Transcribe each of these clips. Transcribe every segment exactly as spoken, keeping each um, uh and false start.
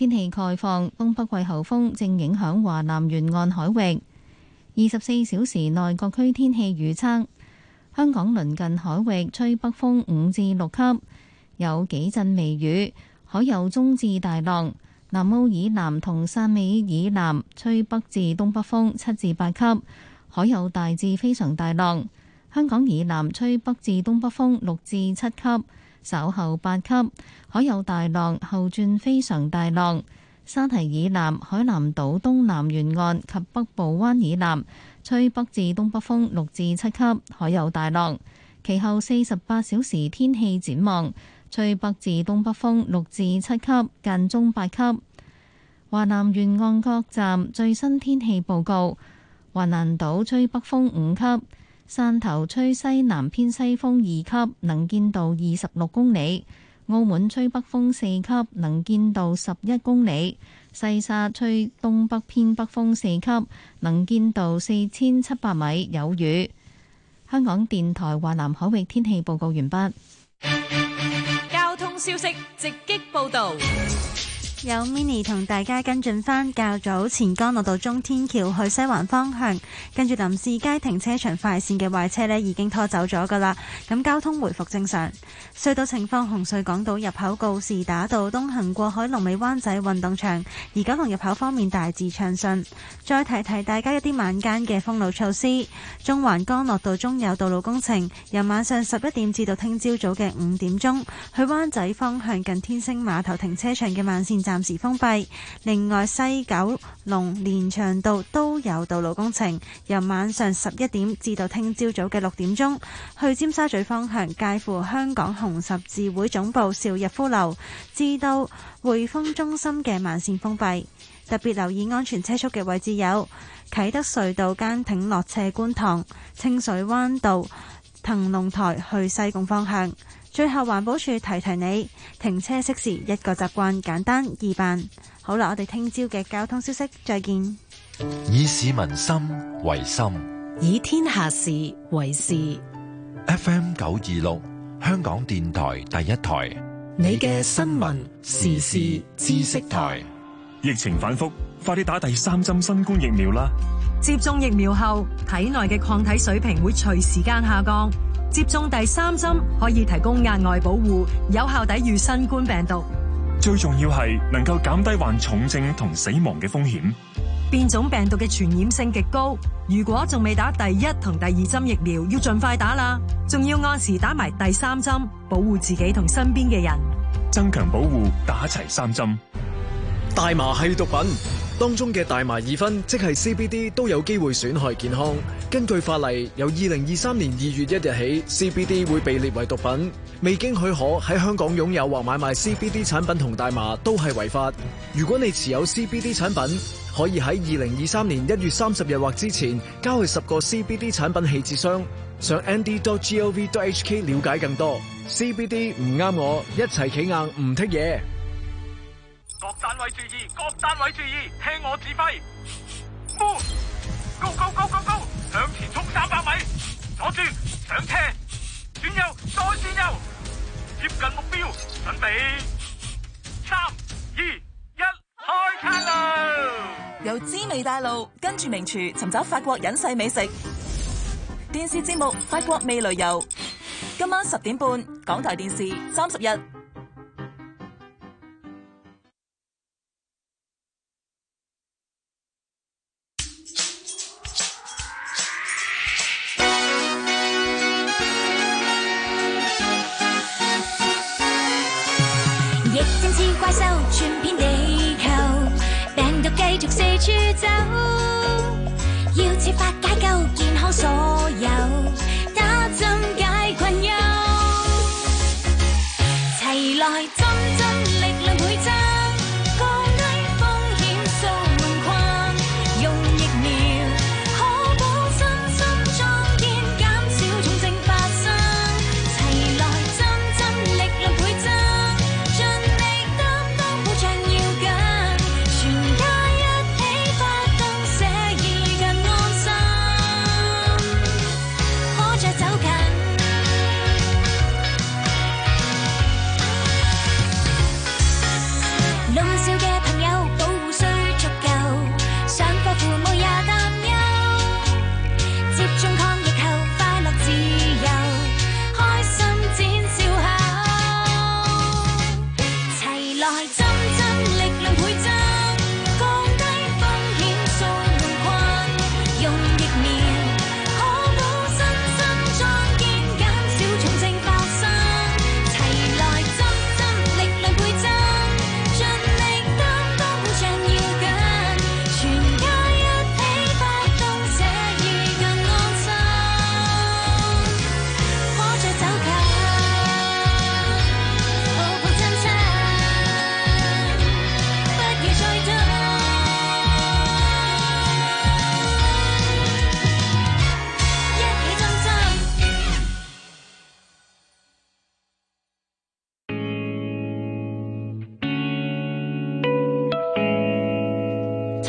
天氣概況，東北季候風正影響華南沿岸海域。二十四小時內各區天氣預測：香港鄰近海域吹北風五至六級，有幾陣微雨，海有中至大浪。南澳以南同汕尾以南吹北至東北風七至八級，海有大至非常大浪。香港以南吹北至東北風六至七級，稍後八級，海有大浪，後轉非常大浪。沙堤以南、海南島東南沿岸及北部灣以南吹北至東北風六至七級，海有大浪。其後四十八小時天氣展望，吹北至東北風六至七級，間中八級。華南沿岸各站最新天氣報告：橫瀾島吹北風五級，汕頭吹西南偏西風二級，能見度二十六公里；澳門吹北風四級，能見度十一公里；西沙吹東北偏北風四級，能見度四千七百米，有雨。香港電台華南海域天氣報告完畢。 交通消息直擊報道。 有 mini 同大家跟進返較早前干諾道中天橋去西環方向，跟住林士街停車場快線嘅壞車呢已經拖走咗噶啦，咁交通回復正常。隧道情況：紅隧港島入口告士打道東行過海龍尾灣仔運動場，而九龍入口方面大致暢順。再提提大家一啲晚間嘅封路措施：中環干諾道中有道路工程，由晚上十一點至到聽朝早嘅五點鐘，去灣仔方向近天星碼頭停車場嘅慢線暫時封閉。另外，西九龍連翔道都有道路工程，由晚上十一點至到聽朝早嘅六點鐘，去尖沙咀方向介乎香港紅十字會總部邵逸夫樓至到匯豐中心嘅慢線封閉。特別留意安全車速嘅位置有啟德隧道堅挺落斜觀塘、清水灣道騰龍台去西貢方向。最後環保署提提你，停車熄匙一個習慣，簡單易辦。好啦，我哋聽朝嘅交通消息再見。 以市民心為心， 以天下事為事。 F M 九二六香港電台第一台， 你嘅新聞時事知識台。 疫情反覆，快啲打第三針新冠疫苗啦！ 接種疫苗後，體內嘅抗體水平會隨時間下降。接種第三針可以提供額外保護，有效抵禦新冠病毒。 最重要係能夠減低患重症同死亡嘅風險。 變種病毒嘅傳染性極高，如果仲未打第一同第二針疫苗，要盡快打啦。仲要按時打埋第三針，保護自己同身邊嘅人。 增強保護，打齊三針。 大麻係毒品，當中嘅大麻二酚即係 C B D 都有機會損害健康。根據法例，由二零二三年二月一日起 ，C B D 會被列為毒品。未經許可喺香港擁有或買賣 C B D 產品同大麻都係違法。如果你持有 C B D 產品，可以喺二零二三年一月三十日或之前交去十個 C B D 產品棄置箱。上 n d dot gov dot h k 了解更多。C B D 唔啱我，一齊企硬唔剔嘢。 各單位注意，各單位注意，聽我指揮。Move， Go Go Go Go Go， 向前衝三百米，左轉，上車，轉右，再轉右，接近目標，準備，三、二、一，開餐啦！ 由滋味帶路，跟住名廚尋找法國隱世美食。電視節目《法國味旅遊》，今晚十點半，港台電視三十日。 怪獸傳遍地球，病毒繼續四處走，要設法解救健康所有，打針解困憂，齊來針針力量倍增，降低風險掃門框，用疫苗可保身心壯健，減少重症發生，齊來針針力量倍增。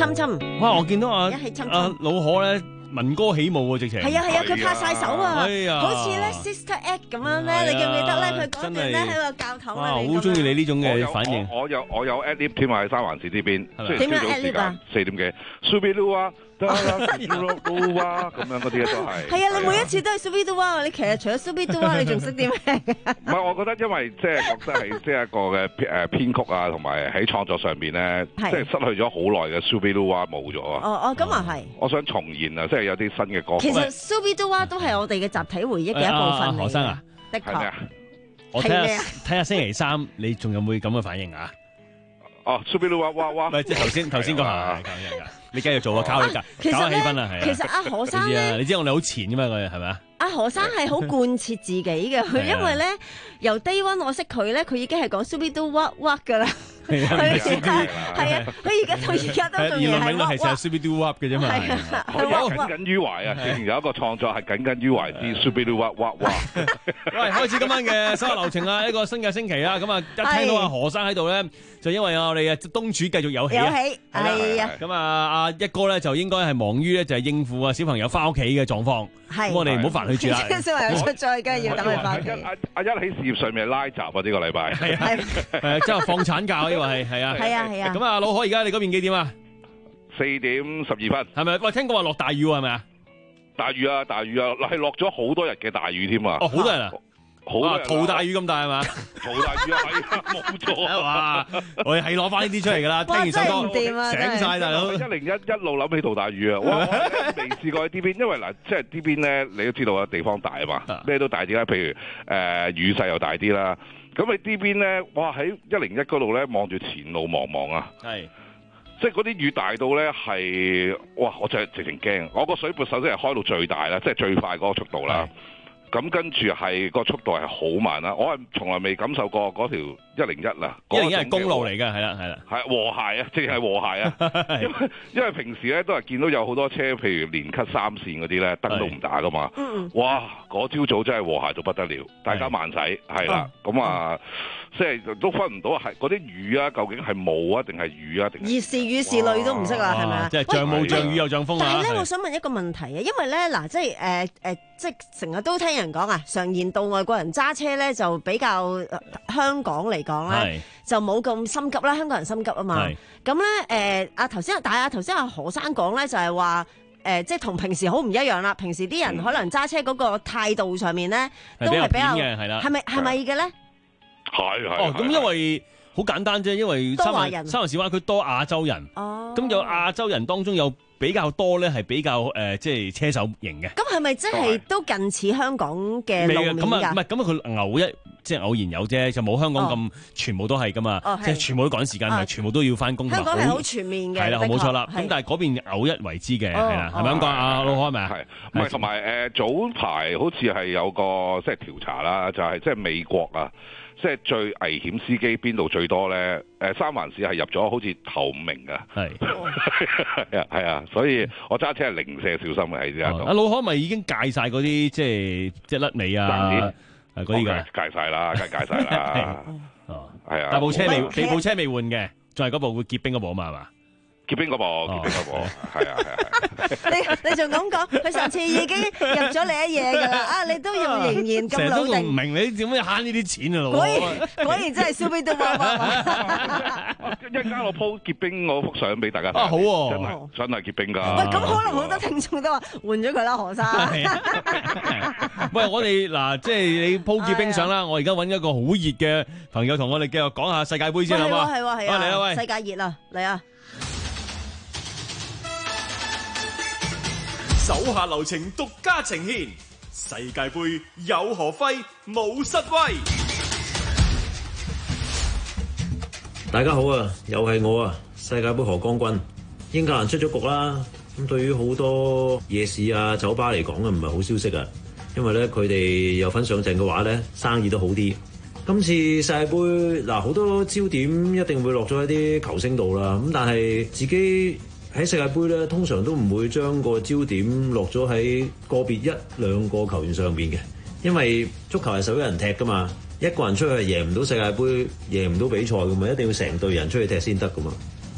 侵侵。 哇！我見到阿一起侵侵阿老可咧聞歌起舞喎，直情係啊係啊，佢拍晒手啊， 哎呀好似咧 Sister Act 咁樣咧，你記唔記得咧？佢嗰段咧喺個教堂啊， 裏面好中意你呢種我有嘅反應。 我我有我有 ad lib 添啊，喺三環市呢邊，雖點樣然朝早 ad 時 lib 啊間四點幾 ，Subiru 啊，得啦，Subiru 啊，咁樣嗰啲都係。 係啊，你每一次都係 Subi Do 啊，你其實除咗 Subi Do 啊，你仲識啲咩？ 唔係，我覺得因為即係覺得係即係一個嘅誒編曲啊，同埋喺創作上邊咧，即係失去咗好耐嘅 Subiru 啊，冇咗啊。 哦哦，咁啊係。 我想重現啊，即係有啲新嘅歌。 其實 Subi Do 啊，都係我哋嘅集體回憶嘅一部分嚟。 何生啊， 的確。 我睇下睇下星期三你仲有冇咁嘅反應啊？ 哦 ，Subiru 哇哇哇！ 唔係即係頭先頭先嗰下，你繼續做啊，靠你搞搞氣氛啊，係啊。 其實阿何生咧， 你知我哋好前噶嘛，佢係咪啊？ 阿何生係好貫徹自己嘅，佢因為咧由 day one 我識佢咧，佢已經係講 Subi Do what what 噶啦。 係啊， 係啊，佢而家到而家都仲係係係成日 Subi Do what 嘅啫嘛。 我耿耿於懷啊！竟然有一個創作係耿耿於懷之 Subi Do what what what。 喂，開始今晚嘅生活流程啦，一個新嘅星期啦，咁啊一聽到阿何生喺度咧，就因為我哋嘅東主繼續有戲啊。 有戲係啊。 咁啊，阿一哥咧就應該係忙於咧就係應付啊小朋友翻屋企嘅狀況。 係。 咁我哋唔好煩佢住啦。 小朋友出咗去，梗係要等佢翻屋企。 阿阿一喺事業上面拉閘啊！呢個禮拜係啊，誒，即係放產假，呢個係係啊。 係啊係啊。 咁啊，老可而家你嗰邊幾點啊？ 四點十二分。 係咪？喂，聽講話落大雨喎，係咪啊？ 大雨啊，大雨啊，係落咗好多日嘅大雨添啊！ 哦，好多人啊！ 好多人陶大雨咁大係嘛？ 陶大雨啊，係啊，冇錯啊！ 哇！我哋係攞翻呢啲出嚟㗎啦，聽完首歌醒晒大佬。 一零一一路諗起陶大雨啊！哇！我未試過喺呢邊，因為嗱，即係呢邊咧，你都知道啊，地方大啊嘛，咩都大啲啦。譬如誒雨勢又大啲啦。咁你呢邊咧，哇！喺一零一嗰度咧，望住前路茫茫啊！係。即係嗰啲雨大到咧係，哇！我就係直情驚，我個水撥首先係開到最大啦，即係最快嗰個速度啦。咁跟住係個速度係好慢啦，我係從來未感受過嗰條一零一啦。 一零一係公路嚟㗎，係啦係啦。係和諧啊，淨係和諧啊！因為因為平時咧都係見到有好多車，譬如連咳三線嗰啲咧，燈都唔打㗎嘛。哇！嗰朝早真係和諧到不得了，大家慢駛係啦。咁啊，即係都分唔到係嗰啲雨啊，究竟係霧啊定係雨啊定係？ 而是雨是淚都唔識啦，係咪啊？ 即係像霧像雨又像風啊！ 但係咧，我想問一個問題啊，因為咧嗱，即係誒誒，即係成日都聽人講啊，常言道外國人揸車咧就比較香港嚟講咧，就冇咁心急啦，香港人心急啊嘛。咁咧誒，阿頭先，但係阿頭先阿何生講咧就係話。誒，即係同平時好唔一樣啦。平時啲人可能揸車嗰個態度上面咧，都係比較嘅，係啦。 係咪係咪嘅咧？ 係係。 哦，咁因為好簡單啫，因為三環三環市灣區多亞洲人。哦。咁有亞洲人當中有比較多咧，係比較誒，即係車手型嘅。 咁係咪即係都近似香港嘅路面㗎？ 咁啊，唔係咁啊，佢偶一。即係偶然有啫，就冇香港咁全部都係噶嘛，即係全部都趕時間，係全部都要翻工。香港係好全面嘅， 係啦，冇錯啦。咁但係嗰邊偶一為之嘅，係啦，係咪咁講啊？老可係咪啊？ 係，唔係同埋誒早排好似係有個即係調查啦，就係即係美國啊，即係最危險司機邊度最多咧？誒三環市係入咗好似頭五名㗎，係係啊係啊，所以我揸車係零舍小心嘅喺呢度。 阿老可咪已經戒曬嗰啲即係即係甩尾啊？係嗰啲㗎， 戒晒啦，梗係戒晒啦。哦，係啊。 但部車未，你部車未換嘅，仲係嗰部會結冰嗰部啊嘛，係嘛？ 結冰嗰部，結冰嗰部，係啊係啊。 你你仲咁講？佢上次已經入咗你一嘢㗎啦！啊，你都要仍然咁老定。成日都唔明你點樣慳呢啲錢啊，老果然果然真係燒俾到我。 一陣間我 po 結冰嗰幅相俾大家睇。 啊好喎， 真係真係結冰㗎。 喂，咁可能好多聽眾都話換咗佢啦，何生。 喂，我哋嗱，即係你 po 結冰相啦，我而家揾一個好熱嘅朋友同我哋繼續講下世界盃先好嘛？ 係喎係喎， 嚟啊喂！ 世界熱啊，嚟啊！ 手下留情，獨家呈現世界盃有何揮冇失威。 大家好啊，又係我啊！世界盃何光君，英格蘭出咗局啦。咁對於好多夜市啊、酒吧嚟講啊，唔係好消息啊。因為咧，佢哋有份上陣嘅話咧，生意都好啲。今次世界盃嗱，好多焦點一定會落咗一啲球星度啦。咁但係自己喺世界盃咧，通常都唔會將個焦點落咗喺個別一兩個球員上邊嘅，因為足球係十一人踢噶嘛，一個人出去係贏唔到世界盃，贏唔到比賽噶嘛，一定要成隊人出去踢先得噶嘛。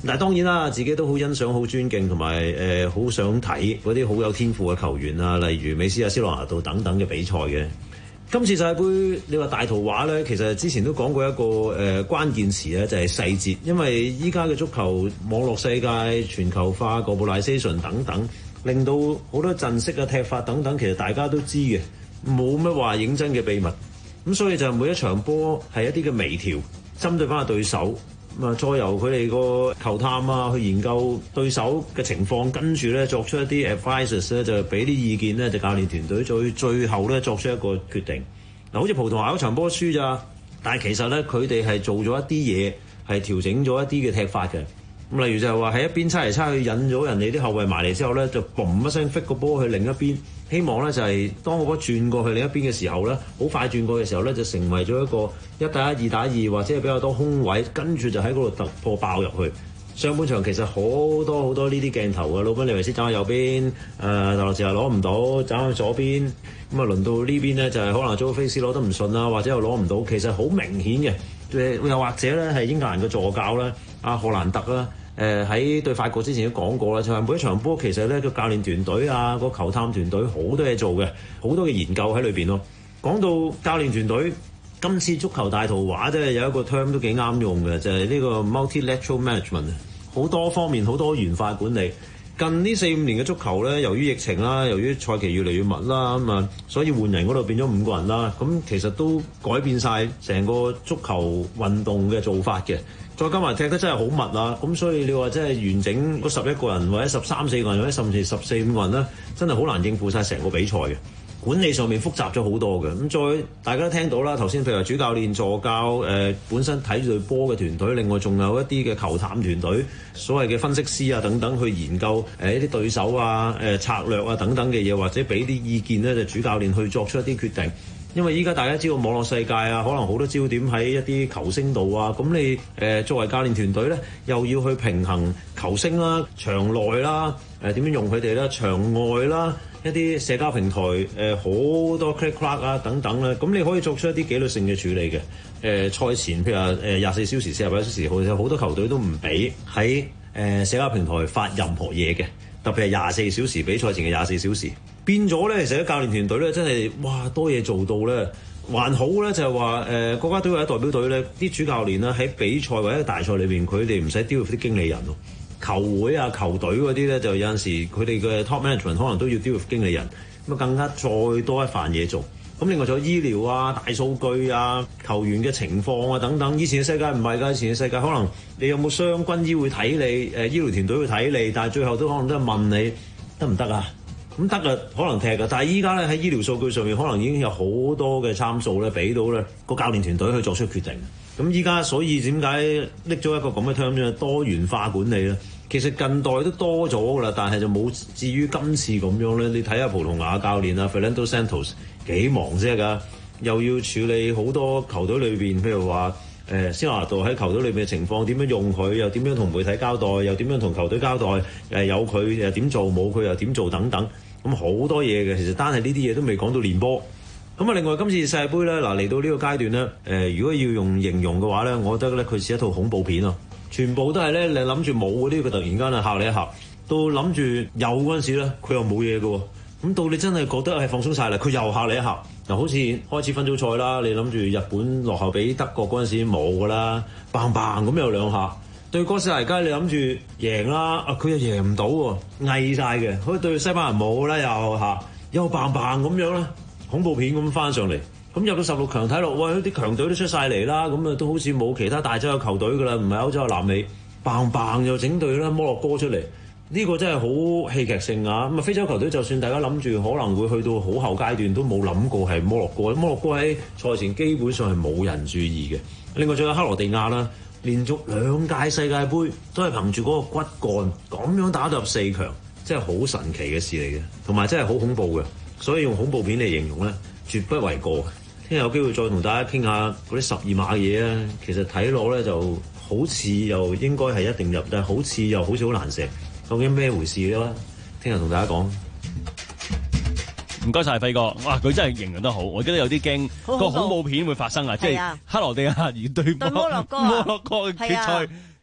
但係當然啦，自己都好欣賞、好尊敬同埋誒好想睇嗰啲好有天賦嘅球員啊，例如美斯啊、C羅拿度等等嘅比賽嘅。今次世界盃你話大圖畫咧，其實之前都講過一個誒、呃、關鍵詞咧，就係、是、細節。因為依家嘅足球網絡世界全球化、globalization 等等，令到好多陣式嘅踢法等等，其實大家都知嘅，冇乜話認真嘅秘密。咁所以就每一場波係一啲嘅微調，針對翻個對手。咁啊，再由佢哋個球探啊去研究對手嘅情況，跟住咧作出一啲 advices 咧，就俾啲意見咧，就教練團隊最最後咧作出一個決定。嗱，好似葡萄牙嗰場波輸咋，但係其實咧佢哋係做咗一啲嘢，係調整咗一啲嘅踢法嘅。咁例如就係話喺一邊猜嚟猜去，引咗人哋啲後衞埋嚟之後咧，就嘣一聲 flick 個波去另一邊。希望咧就係當個波轉過去另一邊嘅時候咧，好快轉過嘅時候咧，就成為咗一個一打一、二打二，或者係比較多空位，跟住就喺嗰度突破爆入去。上半場其實好多好多呢啲鏡頭嘅，魯賓尼維斯走去右邊，誒特洛治又攞唔到，走去左邊，咁啊輪到呢邊咧就係可能祖菲斯攞得唔順啊，或者又攞唔到，其實好明顯嘅，又或者咧係英格蘭嘅助教咧，阿荷蘭特啦。誒喺、呃、對法國之前都講過啦，就係、是、每一場波其實咧個教練團隊啊，個球探團隊好多嘢做嘅，好多嘅研究喺裏邊咯。講到教練團隊，今次足球大圖畫咧有一個 term 都幾啱用嘅，就係、是、呢個 multilateral management，好多方面好多元化管理。近呢四五年嘅足球咧，由於疫情啦，由於賽期越嚟越密啦，咁啊，所以換人嗰度變咗五個人啦，咁其實都改變晒成個足球運動嘅做法嘅。再加埋踢得真係好密啊！咁所以你話真係完整嗰十一個人或者十三四個人或者甚至十四五個人咧，真係好難應付晒成個比賽嘅。管理上面複雜咗好多嘅。咁再大家都聽到啦，頭先譬如話主教練、助教誒、呃、本身睇住隊波嘅團隊，另外仲有一啲嘅球探團隊，所謂嘅分析師啊等等去研究誒、呃、一啲對手啊、誒、呃、策略啊等等嘅嘢，或者俾啲意見咧，就主教練去作出一啲決定。因為依家大家知道網絡世界啊，可能好多焦點喺一啲球星度啊，咁你誒、呃、作為教練團隊咧，又要去平衡球星啦、場內啦、誒點樣用佢哋啦、場外啦、一啲社交平台誒好、呃、多 click clack 啊等等咧，咁你可以作出一啲紀律性嘅處理嘅。誒、呃、賽前譬如話誒廿四小時、四十八小時，好似好多球隊都唔俾喺誒社交平台發任何嘢嘅，特別係廿四小時比賽前嘅廿四小時。變咗咧，其實啲教練團隊咧真係哇多嘢做到咧，還好咧就係話誒國家隊或者代表隊咧，啲主教練啦喺比賽或者大賽裏邊，佢哋唔使 deal with啲經理人咯。球會啊、球隊嗰啲咧，就有陣時佢哋嘅 top management 可能都要 deal with 經理人，咁啊更加再多一番嘢做。咁另外仲有醫療啊、大數據啊、球員嘅情況啊等等。以前嘅世界唔係㗎，以前嘅世界可能你有冇傷軍醫會睇你，誒醫療團隊會睇你，但係最後都可能都係問你得唔得啊？咁得啊，可能踢㗎，但係依家咧喺醫療數據上面，可能已經有好多嘅參數咧，俾到咧個教練團隊去作出決定。咁依家所以點解拎咗一個咁嘅 term 咧？多元化管理咧，其實近代都多咗㗎啦，但係就冇至於今次咁樣咧。你睇下葡萄牙教練啊 Fernando Santos 幾忙啫㗎，又要處理好多球隊裏邊，譬如話誒斯華道喺球隊裏邊嘅情況，點樣用佢，又點樣同媒體交代，又點樣同球隊交代，誒有佢又點做，冇佢又點做等等。咁好多嘢嘅，其實單係呢啲嘢都未講到練波。咁啊，另外今次世界盃咧，嗱嚟到呢個階段咧，誒、呃、如果要用形容嘅話咧，我覺得咧佢似一套恐怖片啊！全部都係咧，你諗住冇嗰啲，佢突然間啊嚇你一嚇；到諗住有嗰陣時咧，佢又冇嘢嘅喎。咁到你真係覺得係放鬆晒啦，佢又嚇你一嚇。嗱，好似開始分組賽啦，你諗住日本落後俾德國嗰陣時冇㗎啦，砰砰咁有兩下。對哥斯達黎加你諗住贏啦，啊佢又贏唔到喎，翳晒嘅。好似對西班牙冇啦，又嚇又砰砰咁樣啦，恐怖片咁翻上嚟。咁入到十六強睇落，喂啲強隊都出晒嚟啦，咁啊都好似冇其他大洲嘅球隊㗎啦，唔係歐洲嘅南美，砰砰又整隊啦摩洛哥出嚟，呢、這個真係好戲劇性啊！咁啊非洲球隊就算大家諗住可能會去到好後階段，都冇諗過係摩洛哥。摩洛哥喺賽前基本上係冇人注意嘅。另外仲有克羅地亞啦。連續兩屆世界盃都係憑住嗰個骨幹咁樣打到入四強，真係好神奇嘅事嚟嘅，同埋真係好恐怖嘅，所以用恐怖片嚟形容咧，絕不為過。聽日有機會再同大家傾下嗰啲十二碼嘢啊，其實睇落咧就好似又應該係一定入，但係好似又好似好難射，究竟咩回事咧？聽日同大家講。 唔該晒輝哥，哇！佢真係形容得好，我覺得有啲驚個恐怖片會發生啊！即係克羅地亞而對對摩洛哥摩洛哥嘅決賽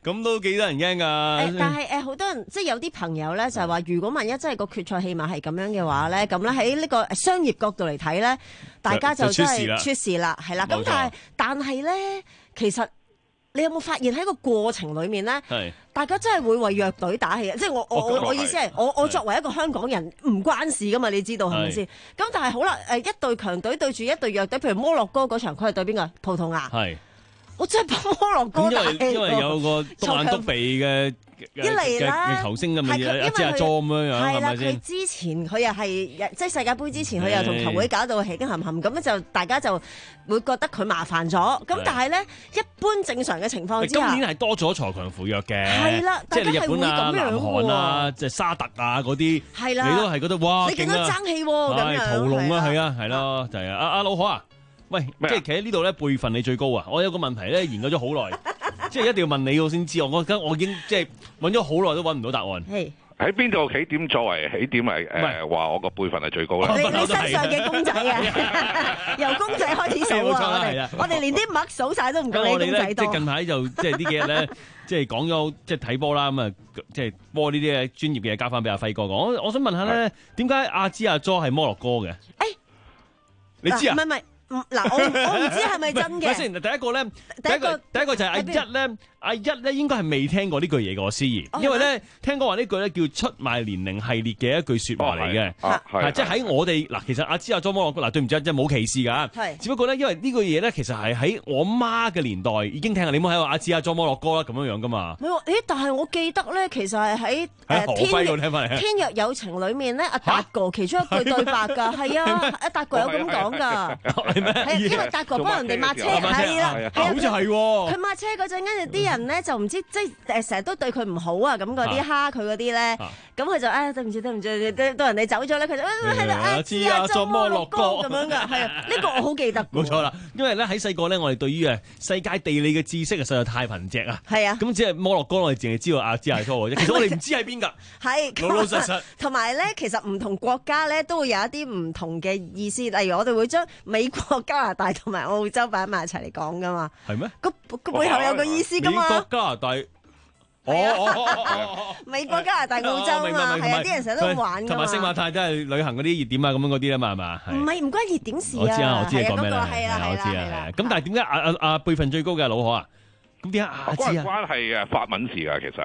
咁都幾得人驚㗎。 誒，但係誒，好多人即係有啲朋友咧，就係話，如果萬一真係個決賽戲碼係咁樣嘅話咧，咁咧喺呢個商業角度嚟睇咧，大家就真係出事啦，係啦。咁但係但係咧，其實你有冇發現喺個過程裡面咧，大家真係會為弱隊打氣啊！即係我我我我意思係，我我作為一個香港人唔關事㗎嘛，你知道係咪先？咁但係好啦，誒一隊強隊對住一隊弱隊，譬如摩洛哥嗰場，佢係對邊個？葡萄牙。係。我真係幫摩洛哥打氣。因為因為有個篤眼篤鼻嘅。一嚟啦，球星咁嘅嘢，一支阿莊咁樣樣，係咪先？佢之前佢又係即係世界盃之前，佢又同球會搞到起經冚冚，咁咧就大家就會覺得佢麻煩咗。咁但係咧，一般正常嘅情況之下， 今年係多咗鋤強扶弱嘅。 係啦， 即係你日本啊、南韓啊、即係沙特啊嗰啲，係啦，你都係覺得哇， 你見到爭氣喎咁樣。 屠龍啊，係啊，係咯，就係啊，阿阿老何啊，喂，即係企喺呢度咧，輩分你最高啊！我有個問題咧，研究咗好耐。即係一定要問你我先知，我我我已經即係揾咗好耐都揾唔到答案。 係喺邊度起點作為起點嚟誒話我個輩分係最高啦。 你你身上嘅公仔啊，由公仔開始數啊！我哋我哋連啲麥數晒都唔夠你公仔多。 即係近排就即係呢幾日咧，即係講咗即係睇波啦，咁啊即係波呢啲嘅專業嘅嘢交翻俾阿輝哥講。我我想問下咧，點解阿芝阿 Jo 係摩洛哥嘅？誒，你知啊？ 唔係唔係。嗱，我我唔知係咪真嘅。 先，第一個咧，第一個第一個就係阿一咧，阿一咧應該係未聽過呢句嘢嘅，我思怡，因為咧聽講話呢句咧叫出賣年齡系列嘅一句説話嚟嘅，係即係喺我哋嗱，其實阿芝阿莊摩洛哥嗱，對唔住，即係冇歧視㗎，係，只不過咧，因為呢句嘢咧，其實係喺我媽嘅年代已經聽，你冇喺度阿芝阿莊摩洛哥啦咁樣樣㗎嘛。 唔係喎，咦？但係我記得咧，其實係喺誒天若天若有情裡面咧，阿達哥其中一句對白㗎，係啊，阿達哥有咁講㗎，係咩？因為達哥幫人哋抹車，係啦， 好似係喎。 佢抹車嗰陣，跟住啲人咧就唔知，即係誒成日都對佢唔好啊，咁嗰啲蝦佢嗰啲咧，咁佢就誒對唔住對唔住，到人哋走咗咧，佢就喺度阿芝阿莊摩洛哥咁樣㗎，係啊，呢個我好記得。 冇錯啦，因為咧喺細個咧，我哋對於誒世界地理嘅知識啊，實在太貧瘠啊。係啊，咁只係摩洛哥，我哋淨係知道阿芝阿莊嘅啫，其實我哋唔知喺邊㗎。係老老實實。同埋咧，其實唔同國家咧都會有一啲唔同嘅意思，例如我哋會將美國、加拿大同埋澳洲擺埋一齊嚟講噶嘛？係咩？個個背後有個意思噶嘛？ 美國、加拿大，哦， 美國、加拿大、澳洲啊嘛，係啊，啲人成日都咁玩噶嘛。同埋星馬泰都係旅行嗰啲熱點啊，咁樣嗰啲啊嘛，係嘛？ 唔係唔關熱點事啊！ 我知啊，我知你講咩啦， 係啊， 我知啊，係啊。咁但係點解阿阿阿輩分最高嘅老何啊？咁點解阿芝啊？ 關係嘅法文事㗎，其實。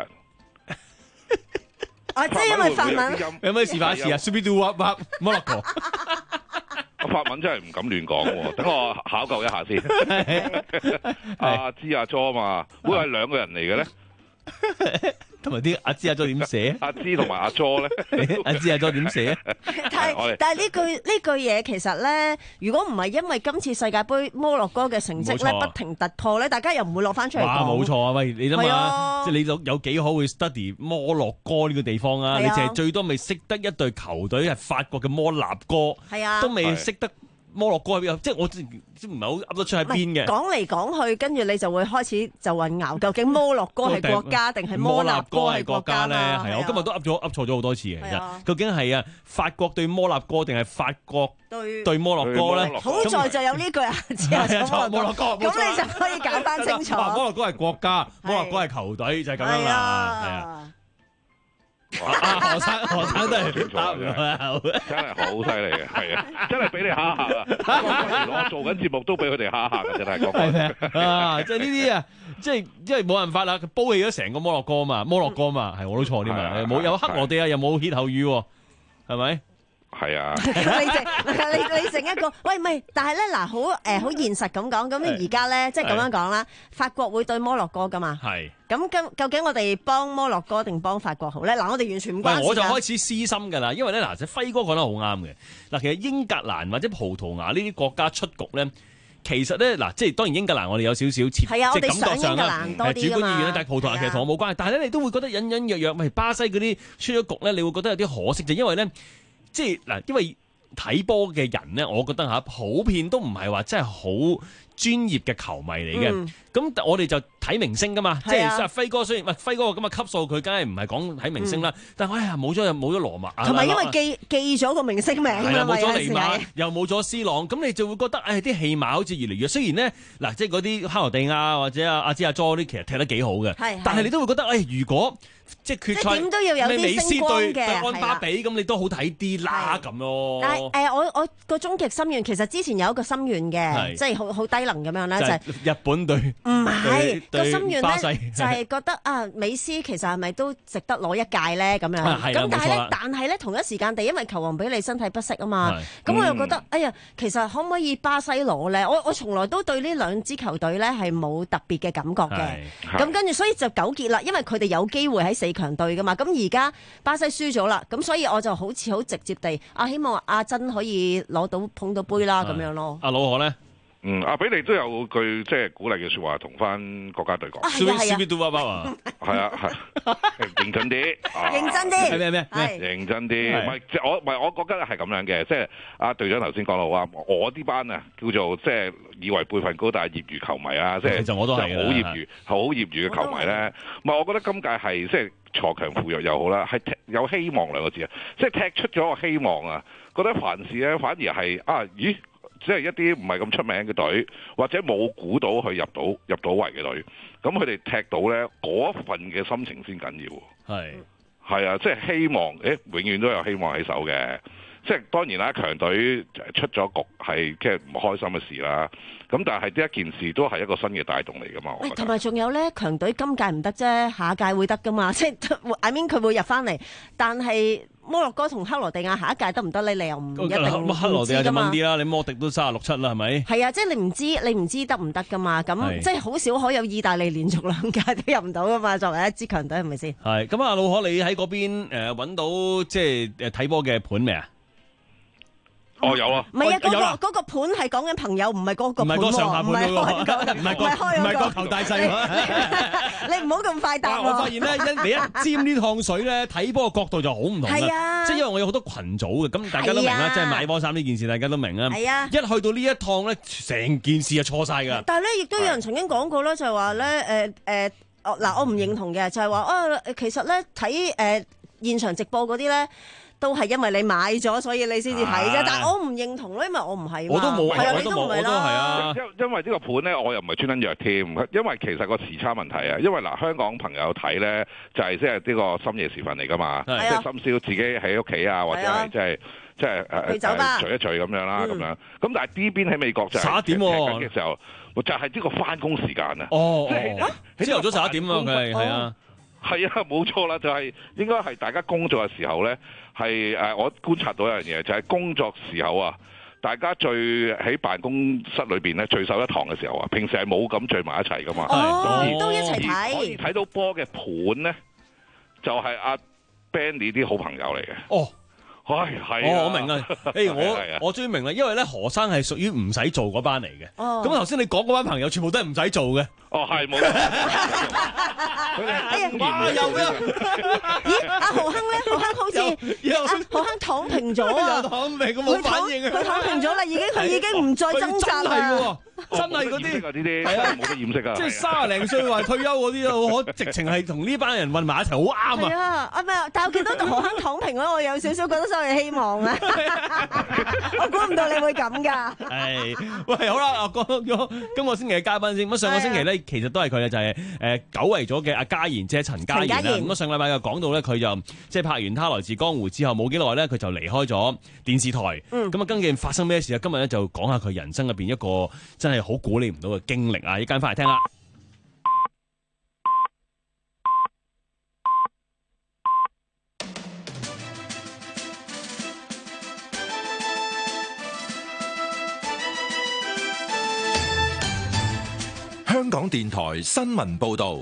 啊，即係因為法文。 有咩示範事啊 ？Superdo up up 摩洛哥。 法文真係唔敢亂講喎，等我考究一下先。阿芝阿莊嘛，會係兩個人嚟嘅咧？ 同埋啲阿芝阿莊點寫？ 阿芝同埋阿莊咧？ 阿芝阿莊點寫？ 但係但係呢句呢句嘢其實咧，如果唔係因為今次世界盃摩洛哥嘅成績咧不停突破咧，大家又唔會落翻出嚟講。 冇錯啊！喂，你諗下，即係你有有幾好會 study 摩洛哥呢個地方啊？你淨係最多未識得一隊球隊係法國嘅摩納哥，係啊，都未識得。摩洛哥喺邊？即係我即係唔係好噏得出喺邊嘅。講嚟講去，跟住你就會開始就混淆，究竟摩洛哥係國家定係摩納哥係國家咧？係啊，我今日都噏咗噏錯咗好多次嘅。其實究竟係啊法國對摩納哥定係法國對對摩洛哥咧？好在就有呢句啊，之後摩洛哥，咁你就可以搞翻清楚。摩洛哥係國家，摩洛哥係球隊，就係咁樣啦。係啊。啊！何生何生都係答唔到， 真係好犀利嘅，係啊！真係俾你嚇下啊！我做緊節目都俾佢哋嚇下嘅，真係講係啊！即係呢啲啊，即係即係冇辦法啦，佢煲起咗成個摩洛哥嘛，摩洛哥嘛，係我都錯啲嘛，冇有克羅地亞又冇歇後語，係咪？ 係啊！ 你整你你整一個，喂唔係，但係咧嗱，好誒好現實咁講，咁而家咧即係咁樣講啦，法國會對摩洛哥噶嘛？係。咁究究竟我哋幫摩洛哥定幫法國好咧？嗱，我哋完全唔關事。我就開始私心㗎啦，因為咧嗱，輝哥講得好啱嘅。嗱，其實英格蘭或者葡萄牙呢啲國家出局咧，其實咧嗱，即係當然英格蘭我哋有少少切，即係感覺上啦，誒主觀意願啦，但係葡萄牙其實同我冇關係。但係咧，你都會覺得隱隱約約，譬如巴西嗰啲出咗局咧，你會覺得有啲可惜，就因為咧，即係嗱，因為睇波嘅人咧，我覺得嚇普遍都唔係話真係好專業嘅球迷嚟嘅。咁、嗯、我哋就睇明星噶嘛，即係輝哥雖然唔係輝哥咁嘅級數，佢梗係唔係講睇明星啦。嗯、但係哎呀冇咗又冇咗羅馬， 同埋因為記記咗個明星名啊嘛， 冇咗尼馬又冇咗 C 朗，咁你就會覺得誒啲戲碼好似越嚟越。雖然咧嗱，即係嗰啲克羅地亞或者阿阿芝阿 Jo 啲其實踢得幾好嘅，但係你都會覺得誒、哎、如果。即係決賽，點都要有啲星光嘅，對安巴比咁，你都好睇啲啦咁咯。 但係誒，我我個終極心願其實之前有一個心願嘅，即係好好低能咁樣咧，就係日本隊。 唔係個心願咧，就係覺得啊，美斯其實係咪都值得攞一屆咧？咁樣咁，但係咧，但係咧，同一時間地，因為球王比利身體不適啊嘛，咁我又覺得，哎呀，其實可唔可以巴西攞咧？我我從來都對呢兩支球隊咧係冇特別嘅感覺嘅。咁跟住，所以就糾結啦，因為佢哋有機會喺四強隊噶嘛，咁而家巴西輸咗啦，咁所以我就好似好直接地啊，希望阿珍可以攞到捧到杯啦咁樣咯。 阿老何咧？ 嗯，阿比利都有句即係鼓勵嘅説話，同翻國家隊講。 係啊係啊， 係啊係，認真啲， 認真啲， 咩咩咩？ 認真啲，唔係即係我唔係我覺得係咁樣嘅，即係阿隊長頭先講到話，我啲班啊叫做即係以為輩分高，但係業餘球迷啊，即係其實我都係好業餘，好業餘嘅球迷咧。唔係，我覺得今屆係即係鋤強扶弱又好啦，係踢有希望兩個字啊，即係踢出咗個希望啊，覺得凡事咧反而係啊，咦？即係一啲唔係咁出名嘅隊，或者冇估到去入到入到圍嘅隊，咁佢哋踢到咧嗰份嘅心情先緊要。 係係啊，即係希望，誒永遠都有希望喺手嘅。即係當然啦，強隊出咗局係即係唔開心嘅事啦。咁但係呢一件事都係一個新嘅帶動嚟㗎嘛。 喂，同埋仲有咧，強隊今屆唔得啫，下屆會得㗎嘛。即係 I mean 佢會入翻嚟，但係摩洛哥同克羅地亞下一屆得唔得咧？你又唔一定唔克羅地亞就問啲啦，你摩迪都三十六七啦，係咪？係啊，即係你唔知你唔知得唔得㗎嘛？咁即係好少可有意大利連續兩屆都入唔到㗎嘛。作為一支強隊係咪先？ 係咁啊，老可你喺嗰邊誒揾到即係誒睇波嘅盤未啊？ 哦，有啊！ 唔係啊，嗰個嗰個盤係講緊朋友，唔係嗰個盤喎，唔係上下盤嗰個，唔係開，唔係個球大細。 你唔好咁快答。 我發現咧，一你一沾呢趟水咧，睇波嘅角度就好唔同啦。 係啊， 即係因為我有好多群組嘅，咁大家都明啦，即係買波衫呢件事，大家都明啦。 係啊， 一去到呢一趟咧，成件事就錯晒㗎。 但係咧，亦都有人曾經講過咧，就係話咧，誒誒，哦嗱，我唔認同嘅，就係話啊，其實咧睇誒現場直播嗰啲咧。都係因為你買咗，所以你先至睇啫。但係我唔認同咯，因為我唔係。 我都冇， 係啊， 你都唔係啦。 因因為呢個盤咧，我又唔係專登約添。因為其實個時差問題啊。因為嗱，香港朋友睇咧，就係即係呢個深夜時分嚟㗎嘛。即係深宵自己喺屋企啊，或者係即係即係誒去酒吧聚一聚咁樣啦，咁樣。咁但係呢邊喺美國就係十一點嘅時候，就係呢個翻工時間啊。 哦，即係朝頭早十一點啊，佢係啊。 係啊，冇錯啦，就係應該係大家工作嘅時候咧，係誒我觀察到一樣嘢，就係工作時候啊，大家聚喺辦公室裏邊咧聚首一堂嘅時候啊，平時係冇咁聚埋一齊噶嘛， 哦，都一齊睇， 可以睇到波嘅盤咧，就係阿 Benny 啲好朋友嚟嘅。 哦。 係係哦，我明啦，誒我我終於明啦，因為咧何生係屬於唔使做嗰班嚟嘅。哦，咁頭先你講嗰班朋友全部都係唔使做嘅。 哦，係冇錯。 哎呀，哇又咩？咦，阿何亨咧？何亨好似阿何亨躺平咗啊！ 躺平，佢冇反應啊！ 佢躺平咗啦，已經佢已經唔再掙扎啦。 真係嗰啲， 呢啲係啊，冇得掩飾啊！ 即係卅零歲話退休嗰啲啊，我直情係同呢班人混埋一齊，好啱啊！ 係啊，啊唔係，但係我見到何亨躺平咧，我有少少覺得收有希望啊！我估唔到你會咁㗎。 係，喂，好啦，講咗今個星期嘅嘉賓先。咁上個星期咧，其實都係佢嘅，就係誒久違咗嘅阿嘉妍，即係陳嘉妍啦。咁啊上禮拜又講到咧，佢就即係拍完《他來自江湖》之後冇幾耐咧，佢就離開咗電視台。咁啊，跟住發生咩事啊？今日咧就講下佢人生入邊一個真係好估你唔到嘅經歷啊！一間翻嚟聽啦。 香港電台新聞報道，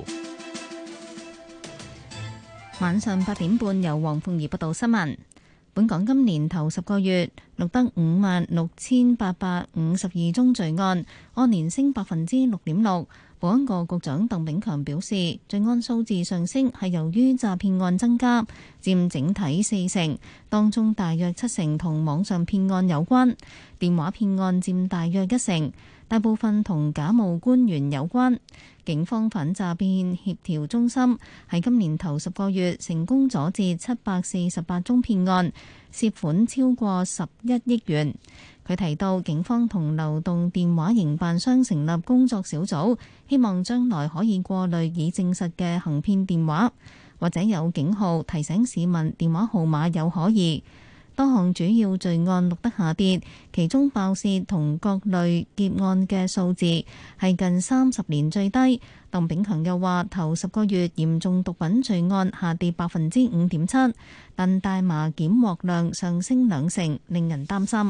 晚上八點半由黃鳳儀報道新聞。本港今年頭十個月錄得五萬六千八百五十二宗罪案，按年升百分之六點六。 保安局局長鄧炳強表示，罪案數字上升係由於詐騙案增加，佔整體四成，當中大約七成同網上騙案有關，電話騙案佔大約一成，大部分同假冒官員有關。警方反詐騙協調中心喺今年頭十個月成功阻截七百四十八宗騙案，涉款超過十一億元。佢提到，警方同流動電話營辦商成立工作小組，希望將來可以過濾已證實嘅行騙電話，或者有警號提醒市民電話號碼有可疑。多項主要罪案錄得下跌，其中爆竊同各類劫案嘅數字係近三十年最低。鄧炳強又話，頭十個月嚴重毒品罪案下跌百分之五點七，但大麻檢獲量上升兩成，令人擔心。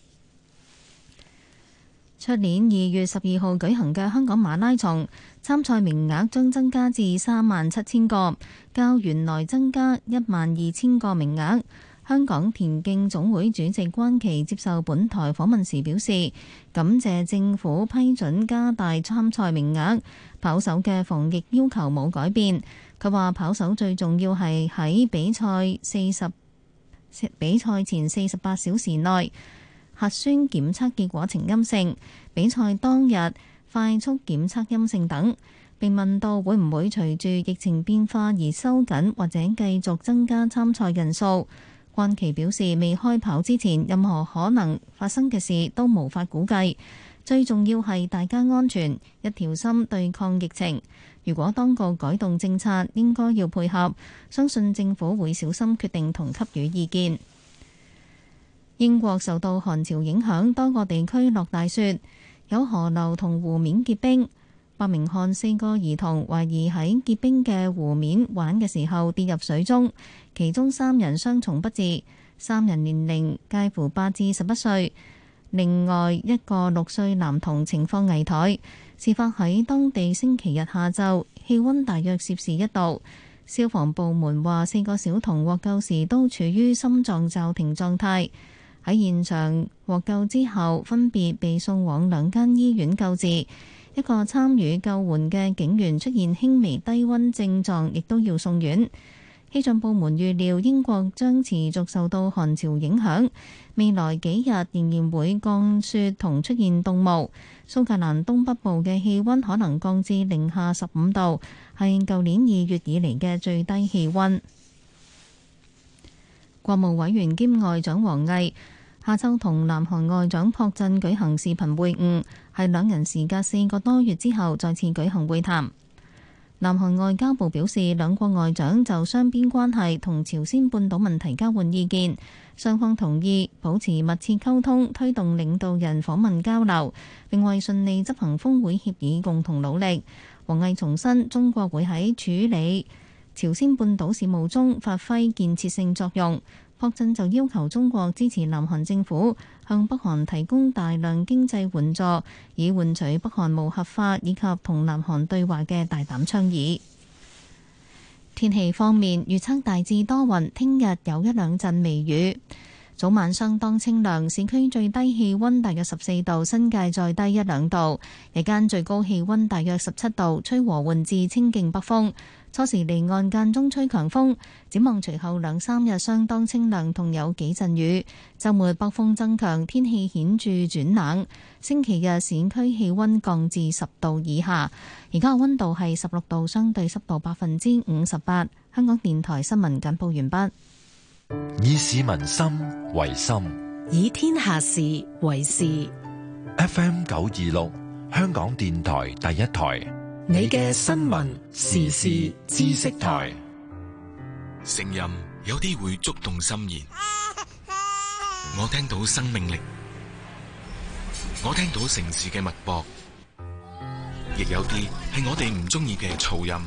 出年二月十二號舉行嘅香港馬拉松參賽名額將增加至三萬七千個，較原來增加一萬二千個名額。香港田徑總會主席關琪接受本台訪問時表示，感謝政府批准加大參賽名額，跑手嘅防疫要求冇改變。佢話跑手最重要係喺比賽四十比賽前四十八小時內核酸檢測結果呈陰性，比賽當日快速檢測陰性等。並問到會唔會隨住疫情變化而收緊或者繼續增加參賽人數。關琪表示，未開跑之前，任何可能發生嘅事都無法估計。最重要係大家安全，一條心對抗疫情。如果當局改動政策，應該要配合，相信政府會小心決定同給予意見。英國受到寒潮影響，多個地區落大雪，有河流同湖面結冰。伯明翰四個兒童懷疑喺結冰嘅湖面玩嘅時候跌入水中，其中三人傷重不治，三人年齡介乎八至十一歲，另外一個六歲男童情況危殆。事發喺當地星期日下晝，氣溫大約攝氏一度。消防部門話，四個小童獲救時都處於心臟驟停狀態，喺現場獲救之後分別被送往兩間醫院救治。一個參與救援嘅警員出現輕微低溫症狀，亦都要送院。氣象部門預料英國將持續受到寒潮影響，未來幾日仍然會降雪同出現凍霧。蘇格蘭東北部嘅氣溫可能降至零下十五度，係舊年二月以嚟嘅最低氣溫。國務委員兼外長王毅下晝同南韓外長朴振舉行視頻會晤，係兩人時隔四個多月之後再次舉行會談。南韓外交部表示，兩國外長就雙邊關係同朝鮮半島問題交換意見，雙方同意保持密切溝通，推動領導人訪問交流，並為順利執行峰會協議共同努力。王毅重申，中國會喺處理朝鮮半島事務中發揮建設性作用。朴振就要求中國支持南韓政府向北韓提供大量經濟援助，以換取北韓無核化以及同南韓對話嘅大膽倡議。天氣方面，預測大致多雲，聽日有一兩陣微雨，早晚相當清涼，市區最低氣溫大約十四度，新界再低一兩度，日間最高氣溫大約十七度，吹和緩至清勁北風。初時離岸間中吹強風，展望隨後兩三日相當清涼同有幾陣雨。週末北風增強，天氣顯著轉冷。星期日市區氣溫降至十度以下，而家嘅溫度係十六度，相對濕度百分之五十八。香港電台新聞簡報完畢。 以市民心為心， 以天下事為事。 F M 九二六，香港電台第一台。 你嘅新聞時事知識台， 聲音有啲會觸動心弦，我聽到生命力，我聽到城市嘅脈搏，亦有啲係我哋唔中意嘅噪音。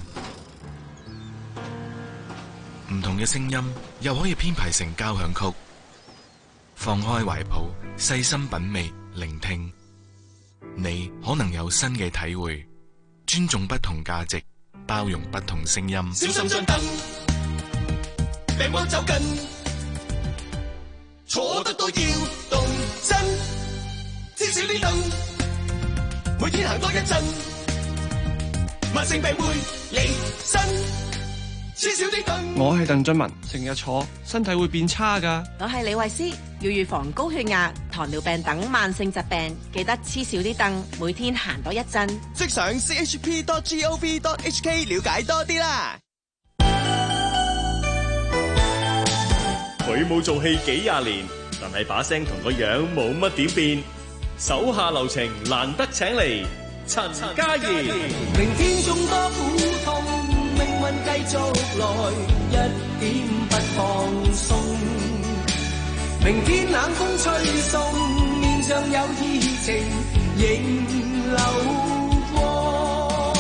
唔同嘅聲音又可以編排成交響曲，放開懷抱，細心品味，聆聽，你可能有新嘅體會。尊重不同價值，包容不同聲音。 小心張燈，別妄走近，坐得多要動真，至少呢燈，每天行多一陣， 慢性病會離身。黐少啲凳。 我係鄧俊文，成日坐身體會變差㗎。 我係李慧詩，要預防高血壓、糖尿病等慢性疾病，記得黐少啲凳，每天行多一陣。 即上 c h p dot gov dot h k 了解多啲啦。 佢冇做戲幾廿年，但係把聲同個樣冇乜點變。手下留情，難得請嚟陳嘉怡。 明天眾多苦痛，命運繼續來，一點不放鬆。明天冷風吹送，面上有熱情仍流光。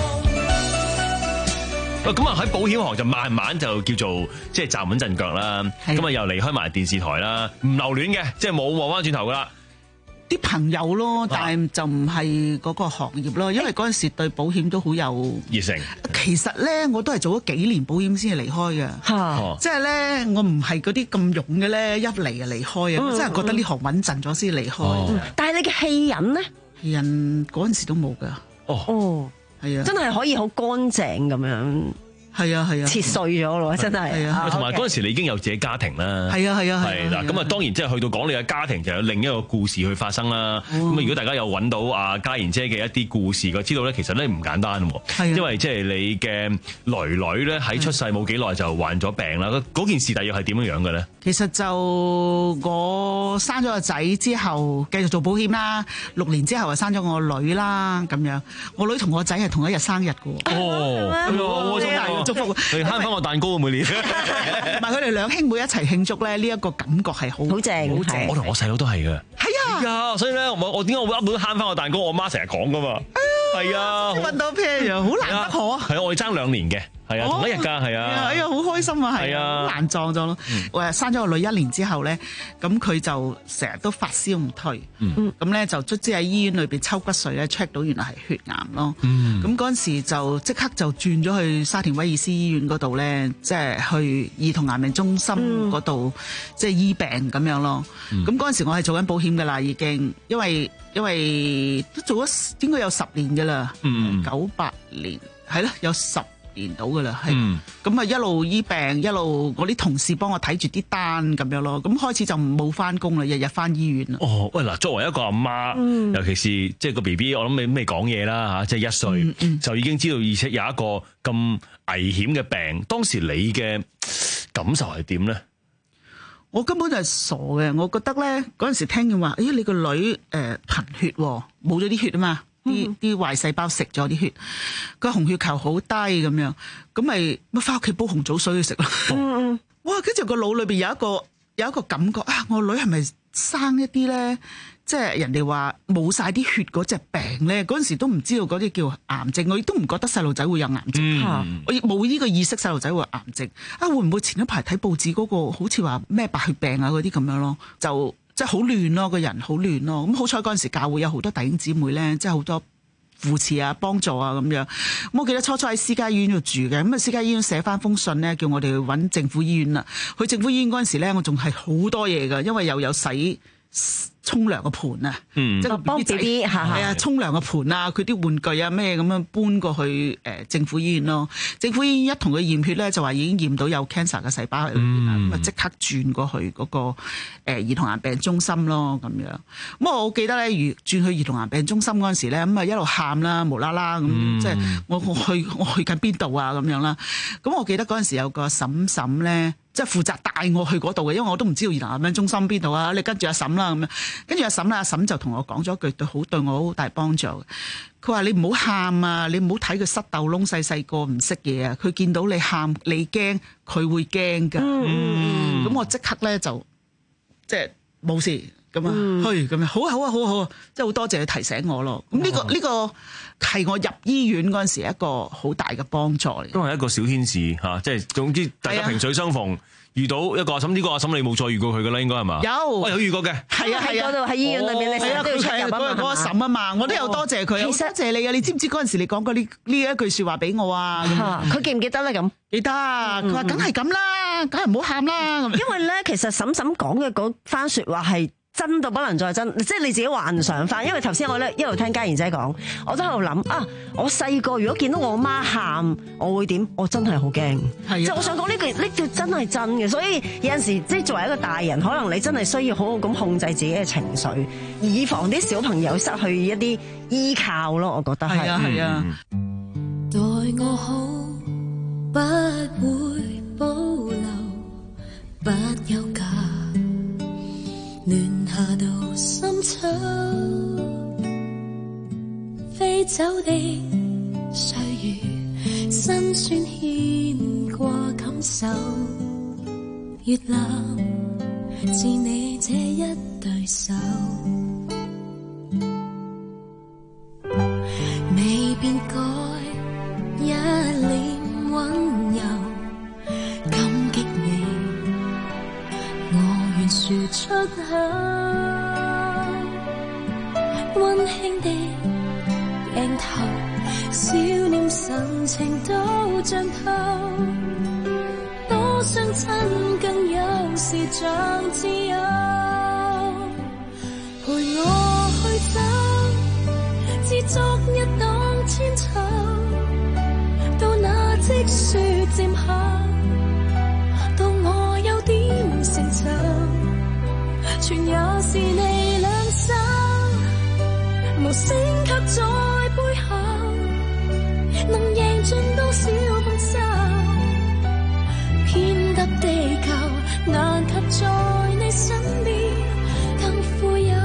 咁啊喺保險行就慢慢就叫做即係站穩陣腳啦。咁啊又離開埋電視台啦，唔留戀嘅，即係冇望翻轉頭噶啦。 啲朋友咯，但係就唔係嗰個行業咯，因為嗰陣時對保險都好有熱誠。 其實咧，我都係做咗幾年保險先至離開嘅， 哦、 即係咧我唔係嗰啲咁勇嘅咧，一嚟就離開啊！我、嗯、真係覺得呢行穩陣咗先離開。 哦嗯、但係你嘅戲癮咧， 戲癮嗰陣時都冇㗎。 哦， 哦， 係啊， 真係可以好乾淨咁樣。 係啊係啊， 切碎咗咯，真係。 係啊， 同埋嗰陣時你已經有自己家庭啦。 係啊係啊係啦，咁啊當然即係去到講你嘅家庭，就有另一個故事去發生啦。咁啊，如果大家有揾到阿嘉賢姐嘅一啲故事，佢知道咧，其實咧唔簡單喎。因為即係你嘅囡囡咧喺出世冇幾耐就患咗病啦。嗰件事大約係點樣樣嘅咧？ 其實就我生咗個仔之後，繼續做保險啦。六年之後啊，生咗我女啦，咁樣。我女同我仔係同一日生日嘅喎。 哦，我祝福佢慳翻個蛋糕每年， 同埋佢哋兩兄妹一齊慶祝咧，呢、這、一個感覺係好好正，好正。 我同我細佬都係嘅， 係啊， 所以咧，我我點解我會一本慳翻個蛋糕？我媽成日講噶嘛，係啊， 搵到 pair 樣好難得可。 係啊，我哋爭兩年嘅。係啊，同一日㗎，係啊， 哎呀，好開心啊，係啊，好難撞咗咯。我、嗯、生咗個女一年之後咧，咁佢就成日都發燒唔退，咁咧、嗯、就卒之喺醫院裏邊抽骨髓咧 check 到原來係血癌咯。咁嗰陣時就即刻就轉咗去沙田威爾斯醫院嗰度咧，即係去兒童癌病中心嗰度，即係醫病咁樣咯。咁嗰陣時我係做緊保險㗎啦，已經，因為因為都做咗應該有十年㗎啦，九八年係咯，有十年到噶啦，係咁啊，一路醫病，一路我啲同事幫我睇住啲單咁樣咯。咁開始就冇翻工啦，日日翻醫院啦。 哦，喂嗱，作為一個阿媽，嗯、尤其是即係個 B B，我諗你未講嘢啦吓，即係一歲、嗯嗯、就已經知道，而且有一個咁危險嘅病，當時你嘅感受係點咧？ 我根本就係傻嘅，我覺得咧嗰陣時聽見話，咦、哎，你個女誒貧血，冇咗啲血啊嘛。啲啲壞細胞食咗啲血，個紅血球好低咁樣，咁咪乜翻屋企煲紅棗水去食咯。嗯嗯，哇！跟住個腦裏邊有一個有一個感覺啊，我女係咪生一啲咧？即係人哋話冇晒啲血嗰隻病咧，嗰陣時都唔知道嗰啲叫癌症，我亦都唔覺得細路仔會有癌症，嗯、我亦冇呢個意識細路仔會有癌症。啊，會唔會前一排睇報紙嗰個好似話咩白血病啊嗰啲咁樣咯？就即係好亂咯，個人好亂咯。咁好彩嗰陣時教會有好多弟兄姊妹咧，即係好多扶持啊、幫助啊咁樣。咁我記得初初喺私家醫院度住嘅，咁啊私家醫院寫翻封信咧，叫我哋去揾政府醫院啦。去政府醫院嗰陣時咧，我仲係好多嘢㗎，因為又有洗沖涼個盤啊，嗯、即係幫 B B 係啊，沖涼個盤啊，佢啲玩具啊咩咁樣搬過去誒政府醫院咯。政府醫院一同佢驗血咧，就話已經驗到有 cancer 嘅細胞喺裏邊啦，咁啊即刻轉過去嗰個誒兒童癌病中心咯咁樣。咁我記得咧，如轉去兒童癌病中心嗰陣時咧，咁啊一路喊啦，無啦啦咁，即係我我去我去緊邊度啊咁樣啦。咁我記得嗰陣時有個嬸嬸咧，即係負責帶我去嗰度嘅，因為我都唔知道兒童癌病中心邊度啊。你跟住阿嬸啦咁樣。跟住阿嬸啦，阿嬸就同我講咗一句對好對我好大幫助。佢話：你唔好喊啊，你唔好睇佢塞豆窿，細細個唔識嘢啊。佢見到你喊，你驚，佢會驚㗎。咁、嗯、我即刻咧就即係冇事咁啊，去咁樣好好啊，好好啊，即係好多謝佢提醒我咯。咁呢、呢個呢、呢個係我入醫院嗰陣時一個好大嘅幫助嚟。 都係一個小天使嚇，即係總之大家萍水相逢。遇到一個阿嬸，呢個阿嬸你冇再遇過佢噶啦，應該係嘛？有，我有遇過嘅。係啊係啊，嗰度喺醫院裏面，你成日都要出入啊嘛。嗰個阿嬸啊嘛，我都有多謝佢，好多謝你啊！你知唔知嗰陣時你講過呢呢一句説話俾我啊？ 佢記唔記得咧？咁記得，佢話梗係咁啦，梗係唔好喊啦。咁因為咧，其實嬸嬸講嘅嗰番説話係真到不能再真，即係你自己幻想翻。因為頭先我咧一路聽嘉賢姐講，我都喺度諗啊，我細個如果見到我媽喊，我會點？我真係好驚。即係我想講呢句呢句真係真嘅，所以有陣時即係作為一個大人，可能你真係需要好好咁控制自己嘅情緒，以防啲小朋友失去一啲依靠咯。我覺得係。係啊係啊。 待我好，不會保留，不休假。暖下到深秋，飛走的歲月，辛酸牽掛感受，越冷是你這一對手，未變改一臉溫柔，感激你我願說出口，溫馨的鏡頭，少年神情都像透，多相親更有時像自由，陪我去走，知昨日當千秋，到那積雪漸下，到我有點成就，全也是你兩手，無聲給在背後，能贏盡多少豐收，偏得地球難及在你身邊更富有。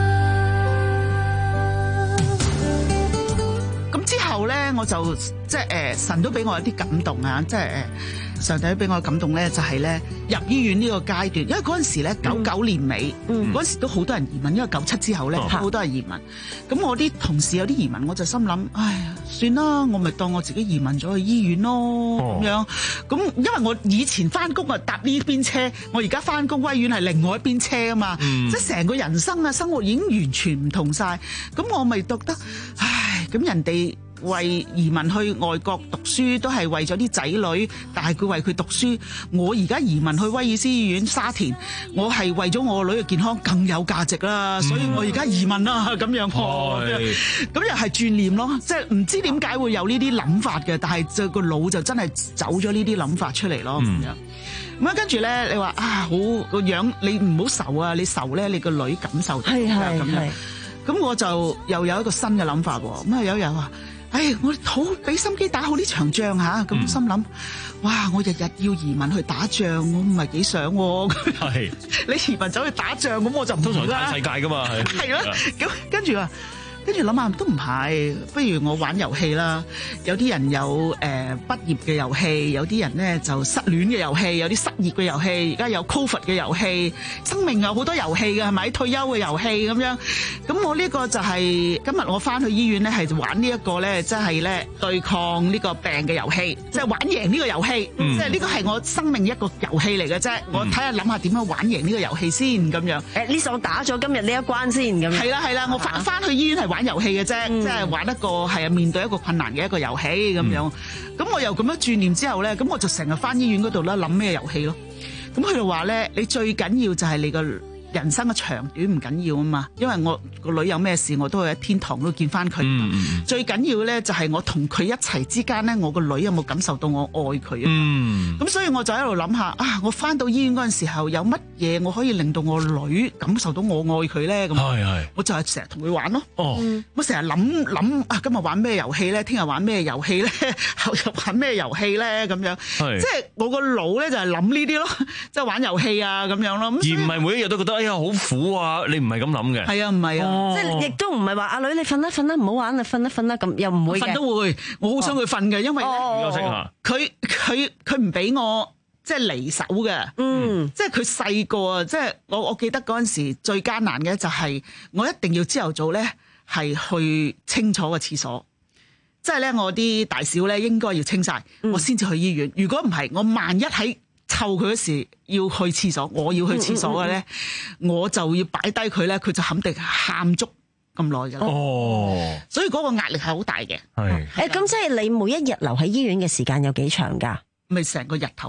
咁之後咧，我就即係誒神都俾我有啲感動啊！即係誒。上帝俾我感動咧，就係咧入醫院呢個階段，因為嗰陣時咧九九年尾，嗰陣時都好多人移民，因為九七之後咧好多人移民。咁我啲同事有啲移民，我就心諗，唉，算啦，我咪當我自己移民咗去醫院咯咁樣。咁因為我以前翻工啊搭呢邊車，我而家翻工威院係另外一邊車啊嘛，即係成個人生啊生活已經完全唔同晒。咁我咪覺得，唉，咁人哋為移民去外國讀書都係為咗啲仔女，但係佢為佢讀書。我而家移民去威爾斯醫院沙田，我係為咗我女嘅健康更有價值啦，所以我而家移民啦咁樣。咁又係轉念咯，即係唔知點解會有呢啲諗法嘅，但係就個腦就真係走咗呢啲諗法出嚟咯咁樣。咁啊跟住咧，你話啊好個樣，你唔好愁啊，你愁咧你個女感受到咁樣。咁我就又有一個新嘅諗法喎。咁啊有人話，唉，我好俾心機打好呢場仗嚇，咁心諗，哇！我日日要移民去打仗，我唔係幾想喎。係你移民走去打仗，咁我就唔通常睇世界噶嘛，係係咯。咁跟住話，跟住諗下都唔係，不如我玩遊戲啦。有啲人有誒畢業嘅遊戲，有啲人咧就失戀嘅遊戲，有啲失業嘅遊戲，而家有 Covid 嘅遊戲，生命有好多遊戲嘅係咪？退休嘅遊戲咁樣。咁我呢個就係今日我翻去醫院咧，係玩呢一個咧，即係咧對抗呢個病嘅遊戲，即係玩贏呢個遊戲。即係呢個係我生命一個遊戲嚟嘅啫。我睇下諗下點樣玩贏呢個遊戲先咁樣。誒呢首打咗今日呢一關先咁樣。係啦係啦，我翻翻去醫院係玩遊戲嘅啫，嗯、即係玩一個係啊面對一個困難嘅一個遊戲咁樣。咁、嗯、我又咁樣轉念之後咧，咁我就成日翻醫院嗰度咧諗咩遊戲咯。咁佢就話咧，你最緊要就係你個人生嘅長短唔緊要啊嘛，因為我個女有咩事，我都喺天堂都見翻佢。嗯、最緊要咧就係我同佢一齊之間咧，我個女有冇感受到我愛佢啊？咁、嗯、所以我就喺度諗下啊，我翻到醫院嗰陣時候有乜嘢我可以令到我女感受到我愛佢咧？咁我就係成日同佢玩咯。哦、我成日諗諗啊，今日玩咩遊戲咧？聽日玩咩遊戲咧？後日玩咩遊戲咧？咁樣，即係我個腦咧就係諗呢啲咯，即係玩遊戲啊咁樣咯。而唔係每一日都覺得哎呀好苦啊！你唔係咁諗嘅。 係啊，唔係啊， 哦、即係亦都唔係話阿女你瞓啦瞓啦，唔好玩啦，瞓啦瞓啦咁，又唔會嘅。瞓都會，我好想佢瞓嘅，因為佢佢佢唔俾我即係離手嘅。嗯，即係佢細個啊，即係我我記得嗰陣時最艱難嘅就係我一定要朝頭早咧係去清楚個廁所，即係咧我啲大小咧應該要清晒，嗯、我先至去醫院。如果唔係，我萬一喺湊佢嗰時要去廁所，我要去廁所嘅咧，嗯嗯嗯我就要擺低佢咧，佢就肯定喊足咁耐㗎啦。哦，所以嗰個壓力係好大嘅。 係，誒咁即係你每一日留喺醫院嘅時間有幾長㗎？ 咪成個日頭咯。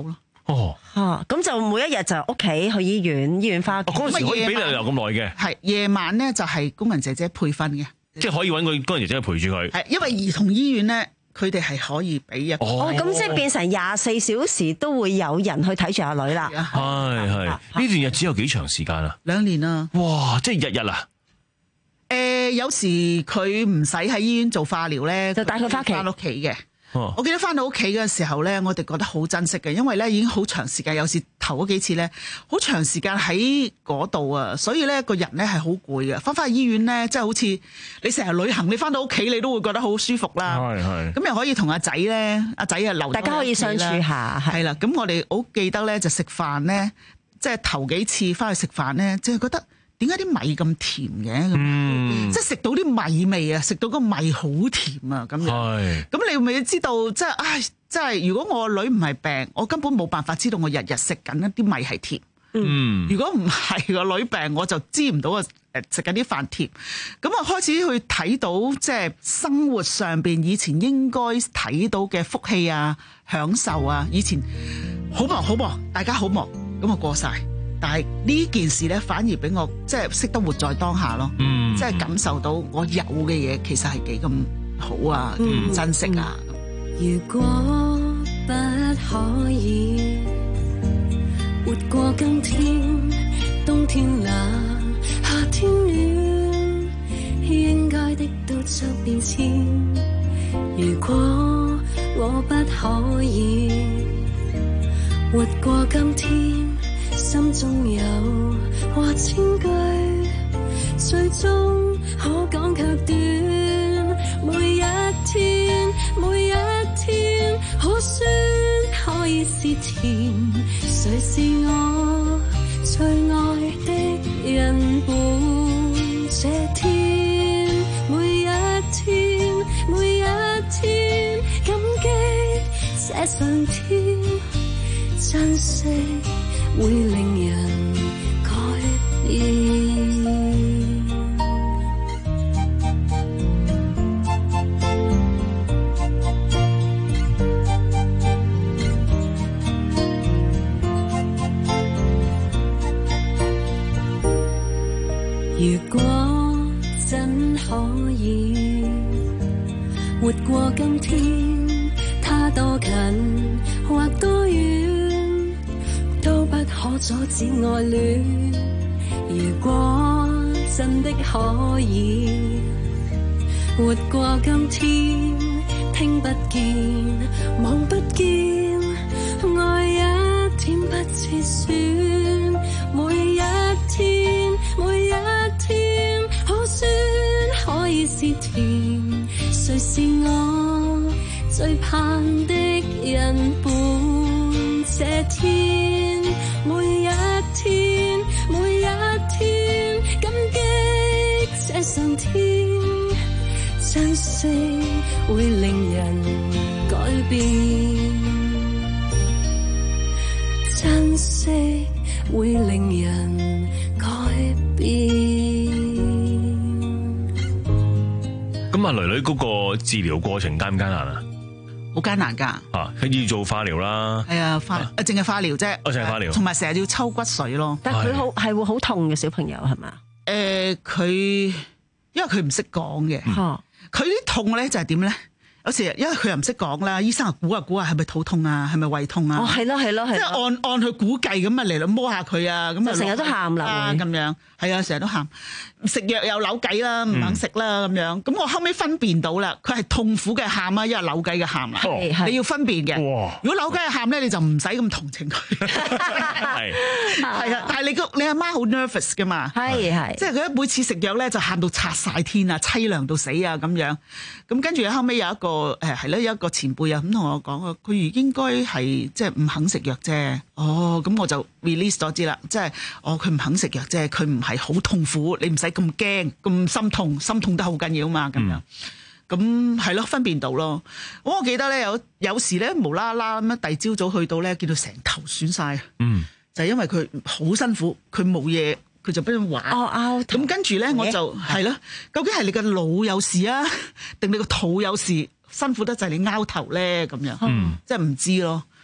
哦， 嚇，咁就每一日就屋企去醫院，醫院翻屋企。 嗰陣時可以俾你留咁耐嘅。 係夜晚咧就係工人姐姐配瞓嘅， 即係可以揾個工人姐姐陪住佢。 係因為兒童醫院咧，佢哋係可以俾一個哦，咁即係變成廿四小時都會有人去睇住阿女啦。 係係，呢段日子有幾長時間啊？ 兩年啦。 哇！即係日日啊！ 誒、呃，有時佢唔使喺醫院做化療咧，就帶佢翻屋企翻屋企嘅。 哦、 我記得翻到屋企嘅時候咧，我哋覺得好珍惜嘅，因為咧已經好長時間，有時頭嗰幾次咧，好長時間喺嗰度啊，所以咧個人咧係好攰嘅。翻返去醫院咧，即係好似你成日旅行，你翻到屋企你都會覺得好舒服啦。 係係。 咁又可以同阿仔咧，阿仔啊留大家可以相處下。 係啦，咁我哋好記得咧，就食飯咧，即係頭幾次翻去食飯咧，即係覺得。點解啲米咁甜嘅？咁、嗯、即係食到啲米味啊！食到個米好甜啊！咁樣，咁你咪知道，即係唉，即係如果我個女唔係病，我根本冇辦法知道我日日食緊一啲米係甜。嗯，如果唔係個女病，我就知唔到啊！誒，食緊啲飯甜。咁我開始去睇到，即係生活上邊以前應該睇到嘅福氣啊、享受啊，以前好忙好忙，大家好忙，咁啊過晒。但係呢件事咧，反而俾我即係識得活在當下咯，嗯、即係感受到我有嘅嘢其實係幾咁好啊，嗯、珍惜啊。 如果不可以活過今天，冬天冷，夏天暖，應該的都將變遷。如果我不可以活過今天，心中有話千句，最終可講卻短。每一天，每一天，可酸可以是甜。誰是我最愛的人伴這天？每一天，每一天，感激這上天，珍惜會令人改變。如果真可以活過今天，它多近或多遠，都不可阻止愛戀。如果真的可以活過今天，聽不見望不見，愛一點不切損。每一天，每一天，可酸可以是甜。誰是我最盼的人伴這天？每一天，每一天，感激這上天，珍惜會令人改變，珍惜會令人改變。 咁阿女女嗰個治療過程艱唔艱難啊？ 好艱難㗎。 啊，佢要做化療啦。 係啊，化啊，淨係化療啫。 我淨係化療。 同埋成日要抽骨髓咯。 但係佢好係會好痛嘅小朋友係嘛？ 誒，佢因為佢唔識講嘅。嚇。佢啲痛咧就係點咧？有時因為佢又唔識講啦，醫生啊估啊估啊，係咪肚痛啊？係咪胃痛啊？ 哦，係咯係咯係。即係按按佢估計咁啊嚟嚟摸下佢啊，咁啊成日都喊啦咁樣。係啊，成日都喊，食藥又扭計啦，唔肯食啦咁樣。咁我後尾分辨到啦，佢係痛苦嘅喊啊，因為扭計嘅喊啊。你要分辨嘅。如果扭計嘅喊咧，你就唔使咁同情佢。係係啊，但係你個你阿媽好 nervous 噶嘛。係係。即係佢每次食藥咧就喊到拆晒天啊，凄涼到死啊咁樣。咁跟住後尾有一個誒係咧，有一個前輩啊咁同我講啊，佢應該係即係唔肯食藥啫。哦，咁我就 release 咗知啦，即係哦佢唔肯食藥啫，佢唔係好痛苦，你唔使咁驚咁心痛，心痛得好緊要嘛咁樣。咁係咯，分辨到咯。我記得咧有有時咧無啦啦咁樣，第二朝早去到咧見到成頭損晒，嗯，就係因為佢好辛苦，佢冇嘢，佢就俾人玩。哦，拗。咁跟住咧我就係咯，究竟係你個腦有事啊，定你個肚有事？辛苦得滯你拗頭咧咁樣，嗯，即係唔知咯。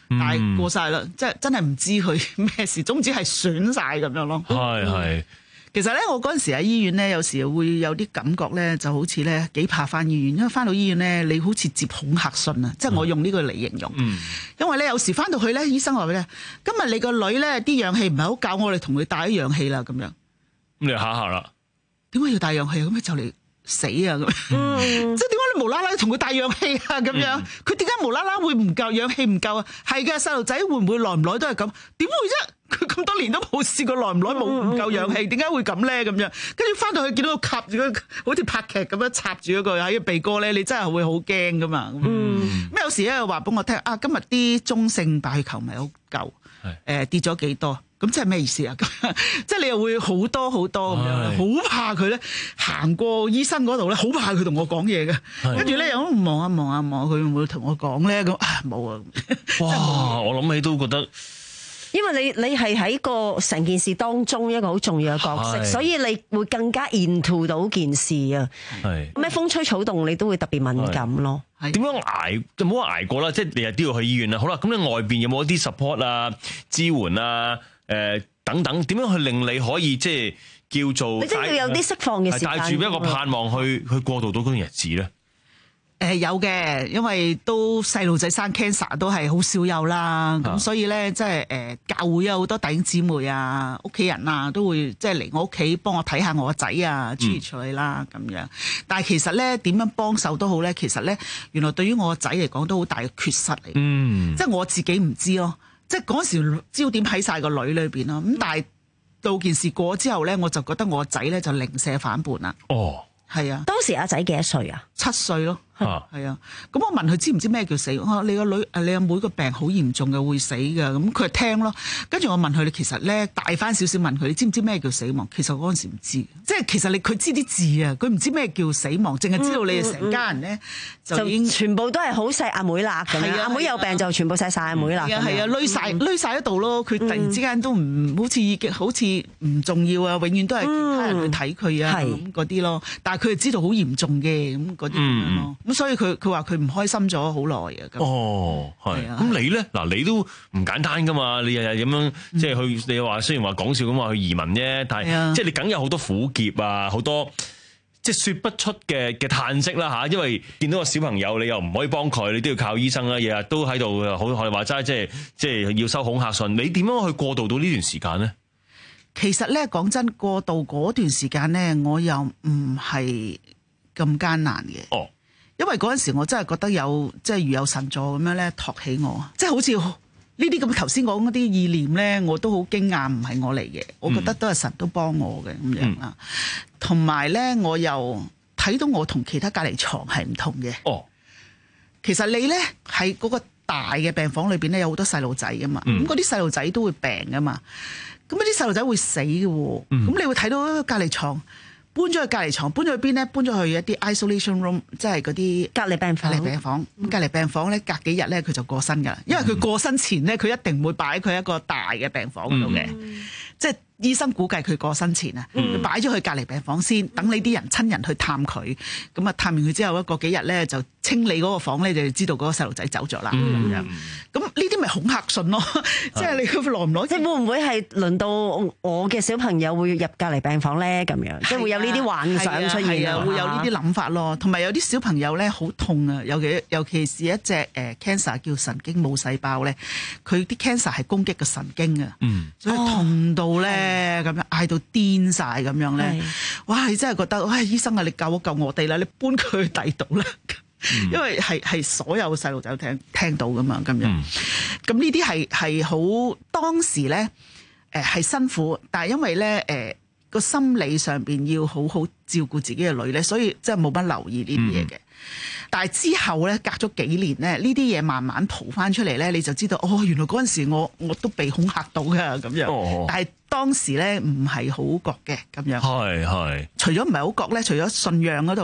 但係過晒啦，即係真係唔知佢咩事，總之係損晒咁樣咯。 係係。 其實咧，我嗰陣時喺醫院咧，有時會有啲感覺咧，就好似咧幾怕翻醫院，因為翻到醫院咧，你好似接恐嚇信啊，即係我用呢個嚟形容。 嗯、 因為咧有時翻到去咧，醫生話俾你，今日你個女咧啲氧氣唔係好夠，我哋同佢帶啲氧氣啦咁樣。咁你下下啦， 點解要帶氧氣？咁咪就嚟死啊咁。嗯、即係點解你無啦啦同佢帶氧氣啊咁樣？佢點解無啦啦會唔夠氧氣唔夠啊？係嘅，細路仔會唔會耐唔耐都係咁？點會啫？佢咁多年都冇試過耐唔耐冇唔夠氧氣，點解會咁咧？咁樣跟住翻到去見到佢插住個好似拍劇咁樣插住嗰個喺個鼻哥咧，你真係會好驚噶嘛？咁、嗯、有時咧話俾我聽啊，今日啲中性白血球咪好夠，誒、呃、跌咗幾多？咁即係咩意思啊？即係你又會好多好多咁樣，好怕佢咧行過醫生嗰度咧，好怕佢同我講嘢嘅。跟住咧又望下望下望，佢會唔會同我講咧？咁啊冇啊！ 哇！我諗起都覺得。 因為你你係喺個成件事當中一個好重要嘅角色，所以你會更加 into 到件事啊。係咩風吹草動，你都會特別敏感咯。 點樣捱就冇話捱過啦，即係你日都要去醫院啦。好啦，咁你外邊有冇一啲 support 啊、支援啊、誒、呃、等等，點樣去令你可以即係叫做？ 你真係要有啲釋放嘅時間， 帶住一個盼望去去過渡到嗰段日子咧。 誒、呃、有嘅，因為都細路仔生 cancer 都係好少有啦，咁、啊、所以咧即係誒教會有好多弟兄姊妹啊、屋企人啊都會即係嚟我屋企幫我睇下我個仔啊，諸如此類啦咁樣。但係其實咧點樣幫手都好咧，其實咧原來對於我個仔嚟講都好大嘅缺失嚟，嗯、即係我自己唔知咯，即係嗰時焦點喺晒個女裏邊咯。咁但係到件事過咗之後咧，我就覺得我個仔咧就零舍反叛啦。哦，係啊， 當時阿仔幾多歲啊？ 七歲咯。係啊，咁我問佢知唔知咩叫死？我話你個女誒，你阿妹個病好嚴重嘅，會死㗎。咁佢就聽咯。跟住我問佢，你其實咧大翻少少問佢，你知唔知咩叫死亡？其實我嗰陣時唔知，即係其實你佢知啲字啊，佢唔知咩叫死亡，淨係知道你哋成家人咧、嗯嗯、就已經就全部都係好錫阿妹啦。係啊，阿妹有病就全部錫晒阿妹啦。 係啊係啊，累晒累晒喺度咯。佢突然之間都唔好似已經好似唔重要啊，永遠都係其他人去睇佢啊咁嗰啲咯。但係佢就知道好嚴重嘅咁嗰啲咁樣咯。咁所以佢佢話佢唔開心咗好耐啊！ 哦，係。咁你咧嗱，你都唔簡單噶嘛？你日日咁樣即係去，你話雖然話講笑咁話去移民啫，但係即係你梗有好多苦澀啊，好多即係説不出嘅嘅嘆息啦嚇。因為見到個小朋友，你又唔可以幫佢，你都要靠醫生啦。日日都喺度，好學你話齋，即係即係要收恐嚇信。你點樣去過渡到呢段時間咧？ 其實咧，講真，過渡嗰段時間咧，我又唔係咁艱難嘅。哦。因為嗰陣時我真係覺得有即係如有神助咁樣咧托起我，即係好似呢啲咁頭先講嗰啲意念咧，我都好驚訝，唔係我嚟嘅，我覺得都係神都幫我嘅咁樣啦。同埋咧，我又睇到我同其他隔離床係唔同嘅。哦，其實你咧喺嗰個大嘅病房裏邊咧，有好多細路仔噶嘛，咁嗰啲細路仔都會病噶嘛，咁嗰啲細路仔會死嘅喎，咁、嗯、你會睇到隔離床。搬咗去隔離床，搬咗去邊咧？搬咗去一啲 isolation room，即係嗰啲隔離病房。 隔離病房，咁隔離病房咧，隔幾日咧佢就過身㗎啦。因為佢過身前咧，佢一定會擺佢一個大嘅病房嗰度嘅，嗯、即係醫生估計佢過身前啊，佢擺咗去隔離病房先，等你啲人親人去探佢。咁啊，探完佢之後，一過幾日咧就清理嗰個房咧，就知道嗰個細路仔走咗啦。咁、嗯、樣，咁呢啲咪恐嚇信咯？即係你耐唔耐？ 即係會唔會係輪到我嘅小朋友會入隔離病房咧？咁樣，即係會有呢啲幻想出現啊， 會有呢啲諗法咯。同埋有啲小朋友咧好痛啊，尤其尤其是一隻誒 cancer 叫神經母細胞咧，佢啲 cancer 係攻擊個神經啊，嗯、所以痛到咧咁、哦、樣嗌到癲晒咁樣咧，哇！你真係覺得，哇！醫生啊，你救一救我哋啦，你搬佢去第度啦。嗯、因為係係所有細路仔都聽聽到噶嘛，咁樣，咁呢啲係係好當時咧，誒、呃、係辛苦，但係因為咧，誒、呃、個心理上邊要好好照顧自己嘅女咧，所以真係冇乜留意呢啲嘢嘅。嗯、但係之後咧，隔咗幾年咧，呢啲嘢慢慢蒲翻出嚟咧，你就知道哦，原來嗰陣時我我都被恐嚇到噶咁樣。哦、但係當時咧唔係好覺嘅咁樣。係係。除咗唔係好覺咧，除咗信仰嗰度咧。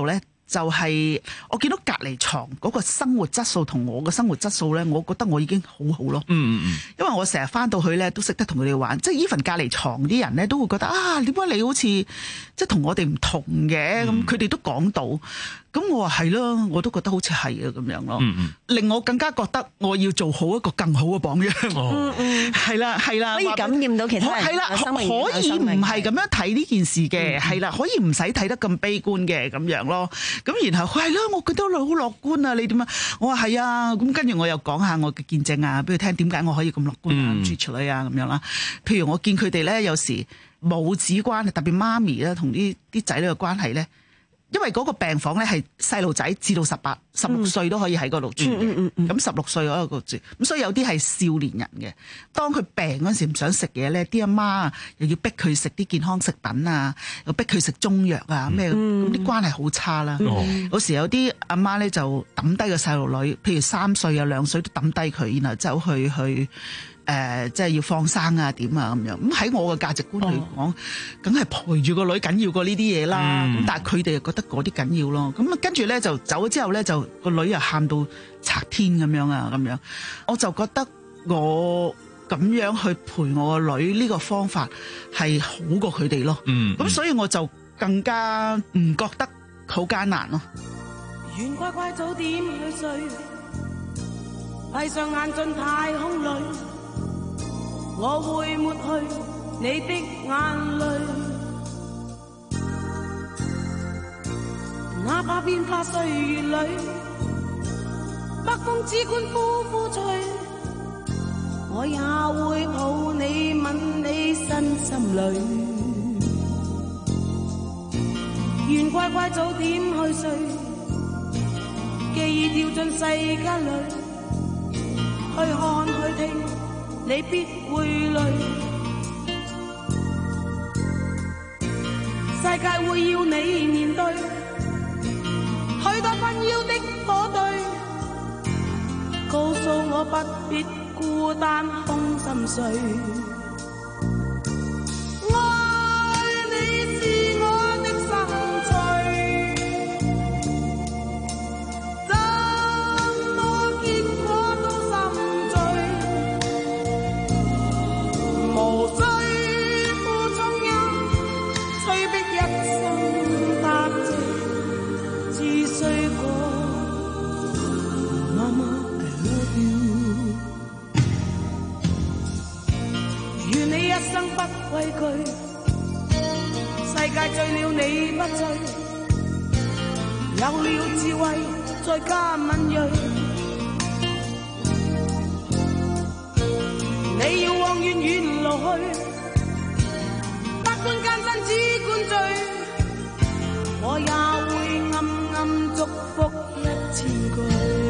就係我見到隔離床嗰個生活質素同我嘅生活質素咧，我覺得我已經好好咯。 嗯嗯嗯。因為我成日翻到去咧，都識得同佢哋玩，即係 even 隔離床啲人咧都會覺得啊，點解你好似即係同我哋唔同嘅？咁佢哋都講到，咁我話係咯，我都覺得好似係啊咁樣咯。嗯嗯。令我更加覺得我要做好一個更好嘅榜樣。 哦，嗯， 係啦係啦， 可以感染到其他人。 係啦，可以唔係咁樣睇呢件事嘅，係啦，可以唔使睇得咁悲觀嘅咁樣咯。咁然後係咯，我覺得好樂觀啊！你點啊？我話係啊，咁跟住我又講下我嘅見證啊，俾佢聽點解我可以咁樂觀啊、住出嚟啊咁樣啦。譬如我見佢哋咧，有時母子關係，特別媽咪咧同啲啲仔女嘅關係咧。因為嗰個病房咧係細路仔至到十八、十六歲都可以喺嗰度住嘅，咁十六歲嗰度住，咁所以有啲係少年人嘅。當佢病嗰陣時唔想食嘢咧，啲阿媽又要逼佢食啲健康食品啊，又逼佢食中藥啊咩，咁啲、嗯、關係好差啦。嗯、有時有啲阿媽咧就抌低個細路女，譬如三歲啊兩歲都抌低佢，然後走去去。誒、呃，即係要放生啊，點啊咁樣。咁喺我嘅價值觀嚟講，梗係、哦、陪住個女緊要過呢啲嘢啦。咁、嗯、但係佢哋又覺得嗰啲緊要咯。咁跟住咧就走咗之後咧，就個女又喊到拆天咁樣啊咁樣。我就覺得我咁樣去陪我個女呢個方法係好過佢哋咯。嗯，咁所以我就更加唔覺得好艱難咯。 願乖乖早點去睡，閉上眼進太空裏。我會抹去你的眼淚，哪怕變化歲月裏，北風只管呼呼吹，我也會抱你吻你身心裏。願乖乖早點去睡，記憶跳進世間裏，去看去聽。你必會累，世界會要你面對許多紛擾的火堆，告訴我不必孤單空心碎。畏懼，世界醉了你不醉，有了智慧再加敏銳，你要往遠遠路去，百般艱辛只管追，我也會暗暗祝福一千句。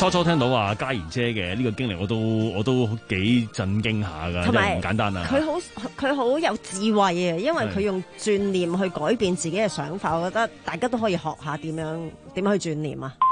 初初聽到話嘉賢姐嘅呢個經歷，我都我都幾震驚下㗎，真係唔簡單啊！ 佢好佢好有智慧啊，因為佢用轉念去改變自己嘅想法，我覺得大家都可以學下點樣點樣去轉念啊！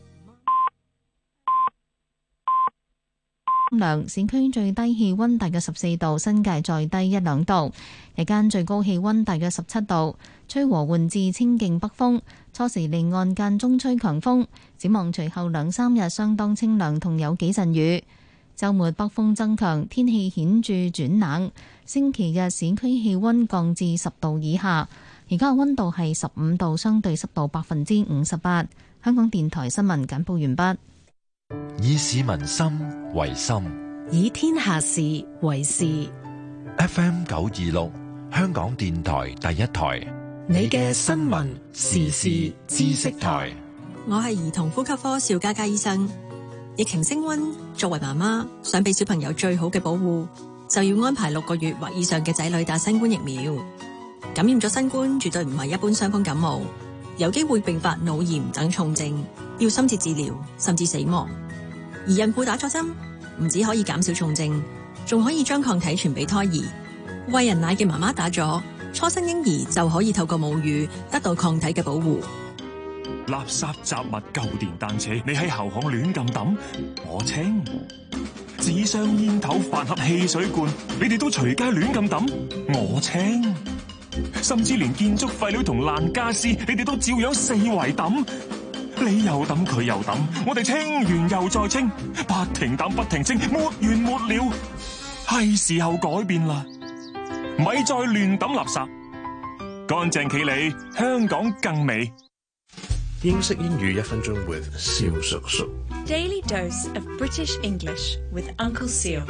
量市區最低氣溫大約十四度，新界再低一兩度。日間最高氣溫大約十七度，吹和緩至清勁北風。初時離岸間中吹強風。展望隨後兩三日相當清涼同有幾陣雨。週末北風增強，天氣顯著轉冷。星期日市區氣溫降至十度以下。而家嘅溫度係十五度，相對濕度百分之五十八。香港電台新聞簡報完畢。 以市民心為心， 以天下事為事。 F M 九二六，香港電台第一台， 你嘅新聞時事知識台。 我係兒童呼吸科邵嘉嘉醫生。疫情升溫，作為媽媽想俾小朋友最好嘅保護，就要安排六個月或以上嘅仔女打新冠疫苗。感染咗新冠絕對唔係一般傷風感冒，有機會併發腦炎等重症，要深切治療甚至死亡。而孕婦打咗針，唔止可以減少重症，仲可以將抗體傳俾胎兒。餵人奶嘅媽媽打咗，初生嬰兒就可以透過母乳得到抗體嘅保護。 垃圾雜物、舊電單車，你喺後巷亂咁抌，我清；紙箱、煙頭、飯盒、汽水罐，你哋都隨街亂咁抌，我清；甚至連建築廢料同爛家私，你哋都照樣四圍抌。你又抌，佢又抌，我哋清完又再清，不停抌不停清，沒完沒了。係時候改變啦，咪再亂抌垃圾，乾淨企理，香港更美。 英式英語一分鐘 with 蕭叔叔。 Daily dose of British English with Uncle Seal.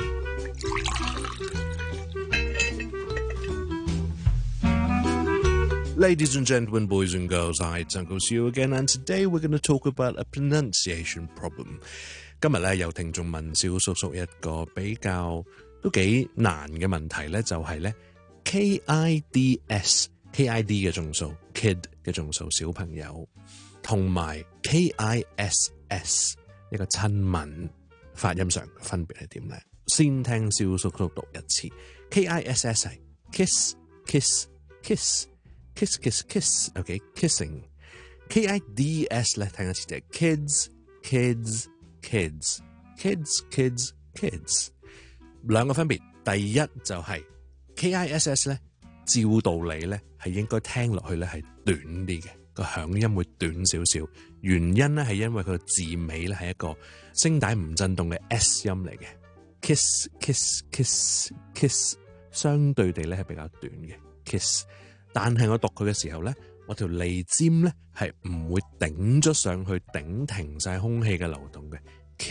Ladies and gentlemen, boys and girls, hi, it's Uncle Seal again, and today we're going to talk about a pronunciation problem. 今日咧有聽眾問蕭叔叔一個比較都幾難嘅問題咧，就係咧 K I D S K I D 嘅眾數 kid 嘅眾數小朋友，同埋 K I S S 一個親吻發音上嘅分別係點咧？先聽蕭叔叔讀一次 K I S S 係 kiss kiss kiss。Kiss, kiss, kiss, OK, kissing. K I D S 咧，聽一次就係 kids, kids, kids, kids, kids, kids。兩個分別，第一就係 K I S S 咧，照道理咧係應該聽落去咧係短啲嘅，個響音會短少少。原因咧係因為佢個字尾咧係一個聲帶唔震動嘅 S 音嚟嘅。Kiss, kiss, kiss, kiss， 相對地咧係比較短嘅 kiss。但係我讀佢嘅時候咧，我條脷尖咧係唔會頂咗上去，頂停晒空氣嘅流動嘅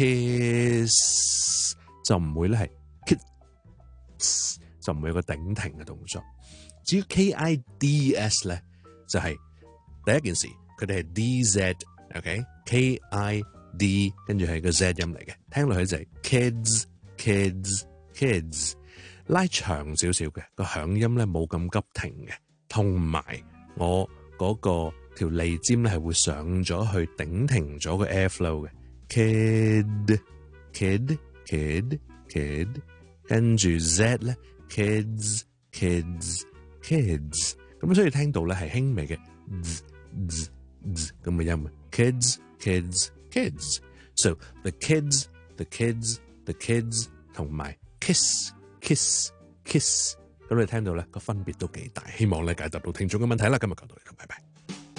kiss 就唔會咧係 kiss 就唔會有個頂停嘅動作。至於 K I D S 咧，就係、是、第一件事，佢哋係 D Z，OK，K、okay? I D 跟住係個 Z 音嚟嘅，聽落去就係 kids kids kids， 拉長少少嘅個響音咧冇咁急停嘅。同埋我嗰個條脷尖咧係會上咗去頂停咗個 airflow 嘅 kid kid kid kid， 跟住 Z 咧 kids kids kids， 咁所以聽到咧係輕微嘅 z z z 咁嘅音 kids kids kids， so the kids the kids the kids 同埋 kiss kiss kiss。咁你聽到咧個分別都幾大，希望咧解答到聽眾嘅問題啦。今日講到呢度，拜拜。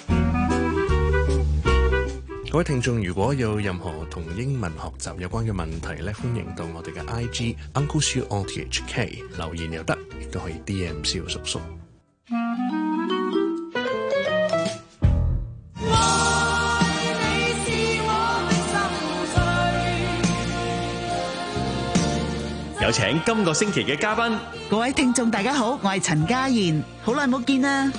各位聽眾，如果有任何同英文學習有關嘅問題咧，歡迎到我哋嘅 I G Uncle Siu O T H K 留言又得，亦都可以 D M 蕭叔叔。 有請今個星期嘅嘉賓， 各位聽眾大家好，我係陳家燕，好耐冇見啦。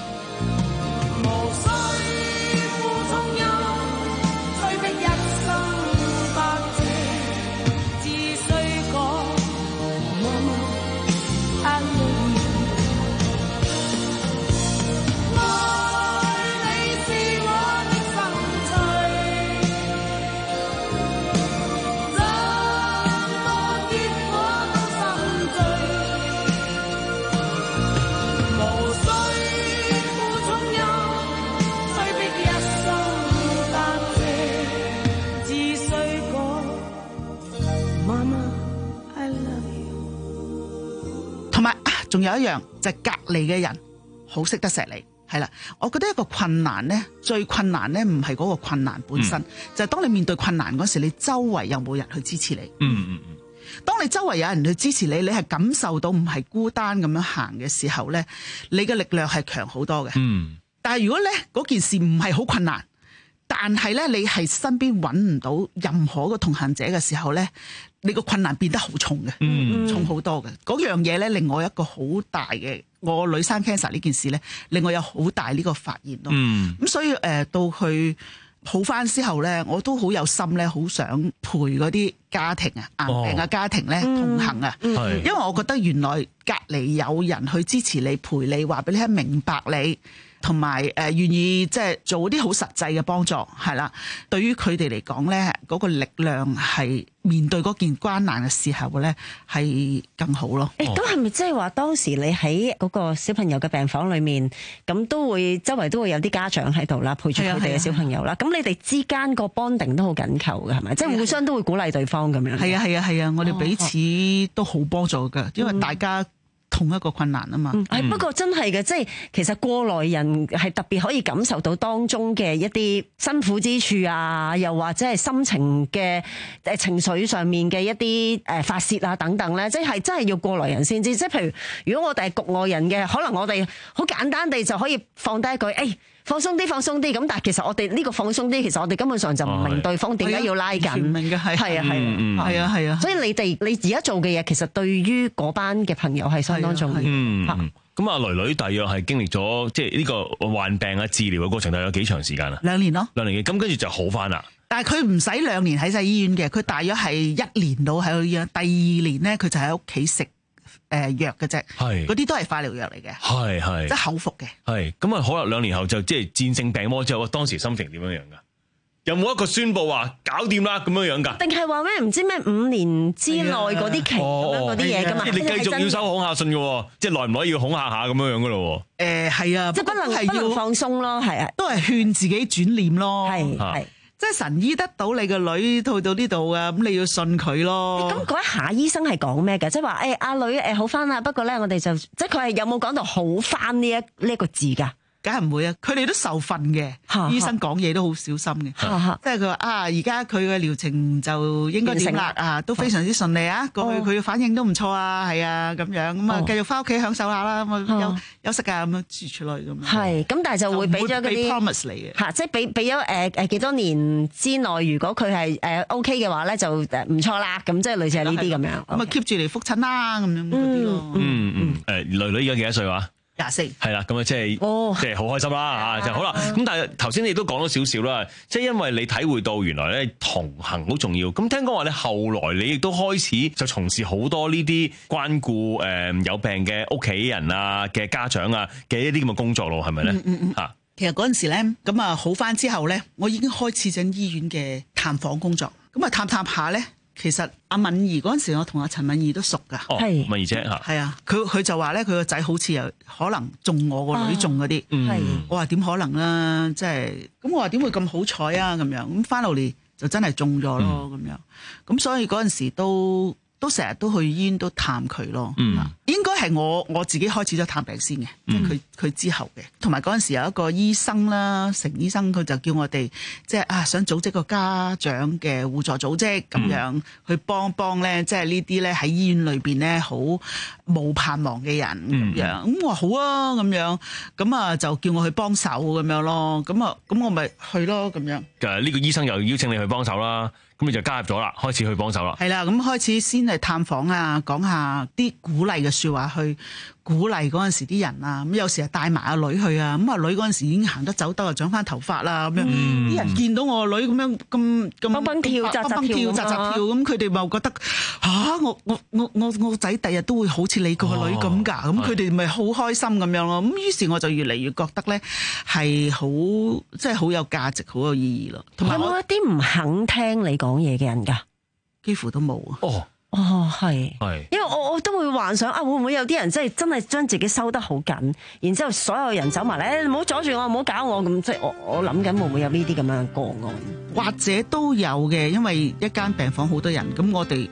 仲有一樣就係、隔離嘅人好識得錫你。係啦，我覺得一個困難咧，最困難咧唔係嗰個困難本身，嗯、就係當你面對困難嗰時，你周圍有冇人去支持你？ 嗯嗯嗯。 當你周圍有人去支持你，你係感受到唔係孤單咁樣行嘅時候咧，你嘅力量係強好多嘅。 嗯。但係如果咧嗰件事唔係好困難，但係咧你係身邊揾唔到任何個同行者嘅時候咧，你個困難變得好重嘅，嗯、重好多嘅。嗰樣嘢咧令我一個好大嘅。我女生 cancer 呢件事咧，令我有好大呢個發現咯。咁、嗯、所以誒、呃，到佢好翻之後咧，我都好有心咧，好想陪嗰啲家庭啊，癌病嘅家庭咧、哦、同行啊。嗯、因為我覺得原來隔離有人去支持你、陪你，話俾你聽明白你，同埋誒願意即係做啲好實際嘅幫助，係啦。對於佢哋嚟講咧，嗰、嗰個力量係面對嗰件關難嘅時候咧，係更好咯。 誒、欸，咁係咪即係話當時你喺嗰個小朋友嘅病房裏面，咁都會周圍都會有啲家長喺度啦，陪住佢哋嘅小朋友啦。咁你哋之間個 bonding 都好緊扣嘅，係咪？即係互相都會鼓勵對方咁樣。係啊係啊係啊，我哋彼此都好幫助㗎，哦、因為大家。同一個困難啊嘛，係、嗯、不過真係嘅，即係其實過來人係特別可以感受到當中嘅一啲辛苦之處啊，又或者係心情嘅誒情緒上面嘅一啲誒發洩啊等等咧，即係真係要過來人先知。即係譬如如果我哋係局外人嘅，可能我哋好簡單地就可以放低一句誒。哎放鬆啲，放鬆啲。咁但係其實我哋呢個放鬆啲，其實我哋根本上就唔明對方點解要拉緊。唔明嘅係係啊係啊係啊係啊。所以你哋你而家做嘅嘢，其實對於嗰班嘅朋友係相當重要。 嗯，咁啊，囡囡大約係經歷咗即係呢個患病啊治療嘅過程，大約有幾長時間啊？兩年咯，兩年嘅。咁跟住就好翻啦。但係佢唔使兩年喺晒醫院嘅，佢大約係一年到喺度醫院。第二年咧，佢就喺屋企食。誒藥嘅啫，係嗰啲都係化療藥嚟嘅，係係即係口服嘅，係咁啊！可能兩年後就即係戰勝病魔之後，當時心情點樣樣㗎？有冇一個宣佈話搞掂啦咁樣樣㗎？定係話咩唔知咩五年之內嗰啲期咁樣嗰啲嘢㗎嘛？你繼續要收恐嚇信嘅，即係耐唔耐要恐嚇下咁樣樣㗎咯？誒係啊，即係不能係要放鬆咯，係啊，都係勸自己轉念咯，係係。即係神醫得到你個女去到呢度啊，咁你要信佢咯。咁嗰一下醫生係講咩嘅？即係話誒阿女誒好翻啦，不過咧我哋就即係佢係有冇講到好翻呢一呢一個字㗎？梗係唔會啊！佢哋都受訓嘅，醫生講嘢都好小心嘅。即係佢話啊，而家佢嘅療程就應該點啦啊，都非常之順利啊！過去佢嘅反應都唔錯啊，係啊咁樣咁啊，繼續翻屋企享受下啦，咁啊休休息啊咁樣諸如此類咁樣。係咁，但係就會俾咗嗰啲 promise 嚟嘅嚇，即係俾俾咗誒誒幾多年之內，如果佢係誒 OK 嘅話咧，就誒唔錯啦。咁即係類似係呢啲咁樣。咁啊 keep 住嚟覆診啦，咁樣嗰啲咯。嗯嗯誒，囡囡而家幾多歲話？廿四係啦，咁啊即係即係好開心啦嚇，就好啦。咁但係頭先你都講咗少少啦，即係因為你體會到原來咧同行好重要。咁聽講話咧後來你亦都開始就從事好多呢啲關顧誒有病嘅屋企人啊嘅家長啊嘅一啲咁嘅工作咯，係咪咧？嗯嗯嗯嚇。其實嗰陣時咧，咁啊好返之後咧，我已經開始緊醫院嘅探訪工作。咁啊探探下咧。其實阿敏儀嗰陣時，我同阿陳敏儀都熟噶。哦，敏儀姐嚇。係啊，佢佢就話咧，佢個仔好似又可能中我個女中嗰啲。係、啊。我話點可能啦？即係咁，我話點會咁好彩啊？咁樣咁翻到嚟就真係中咗咯。咁、嗯、樣咁所以嗰陣時都都成日都去醫院都探佢咯。嗯。應該係我我自己開始咗探病先嘅，即係佢佢之後嘅。同埋嗰陣時有一個醫生啦，成醫生佢就叫我哋即係啊，想組織個家長嘅互助組織咁樣、嗯、去幫幫咧，即係呢啲咧喺醫院裏邊咧好冇盼望嘅人咁樣。咁我話好啊，咁樣咁啊就叫我去幫手咁樣咯。咁啊咁我咪去咯咁樣。誒呢個醫生又邀請你去幫手啦。咁你就加入咗啦，開始去幫手啦。係啦，咁開始先係探訪啊，講下啲鼓勵嘅説話去鼓勵嗰陣時啲人啊。咁有時係帶埋阿女去啊。咁阿女嗰陣時已經行得走得啊，長翻頭髮啦咁樣。啲、嗯、人見到我個女咁樣咁咁蹦蹦跳、扎扎跳、扎扎跳，咁佢哋咪覺得吓、啊，我我我我我仔第日都會好似你個女咁㗎。咁佢哋咪好開心咁樣咯。咁於是我就越嚟越覺得咧係好即係好有價值、好有意義咯。同埋有冇一啲唔肯聽你講講嘢嘅人噶，幾乎都冇啊！哦，哦，係，係，因為我我都會幻想啊，會唔會有啲人真係真係將自己收得好緊，然之後所有人走埋嚟，你唔好阻住我，唔好搞我咁，即係我我諗緊會唔會有呢啲咁樣嘅個案，或者都有嘅，因為一間病房好多人，咁我哋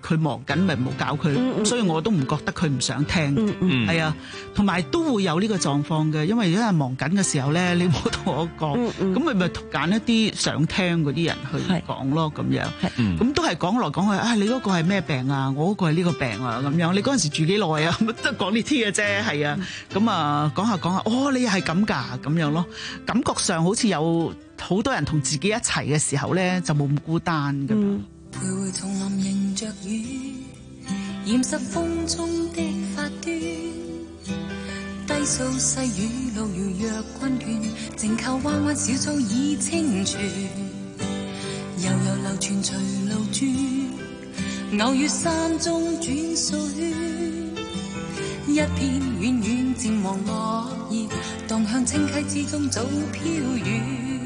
佢忙緊咪唔好搞佢， 嗯嗯所以我都唔覺得佢唔想聽，係、 嗯嗯、 啊，同埋都會有呢個狀況嘅，因為如果係忙緊嘅時候咧，你唔好同我講，咁咪咪揀一啲想聽嗰啲人去講咯，咁樣，咁、嗯、都係講來講去，啊你嗰個係咩病啊，我嗰個係呢個病啊，咁樣，你嗰陣時住幾耐啊，都講呢啲嘅啫，係啊，咁啊講下講下，哦你又係咁㗎，咁樣咯，感覺上好似有好多人同自己一齊嘅時候咧，就冇咁孤單㗎。嗯徘徊叢林迎着雨，染濕風中的發端，低訴細雨路遙若困倦，靜靠彎彎小草已清泉，悠悠流傳隨路轉，偶遇山中轉數圈，一片遠遠漸黃落葉，蕩向清溪之中早飄遠。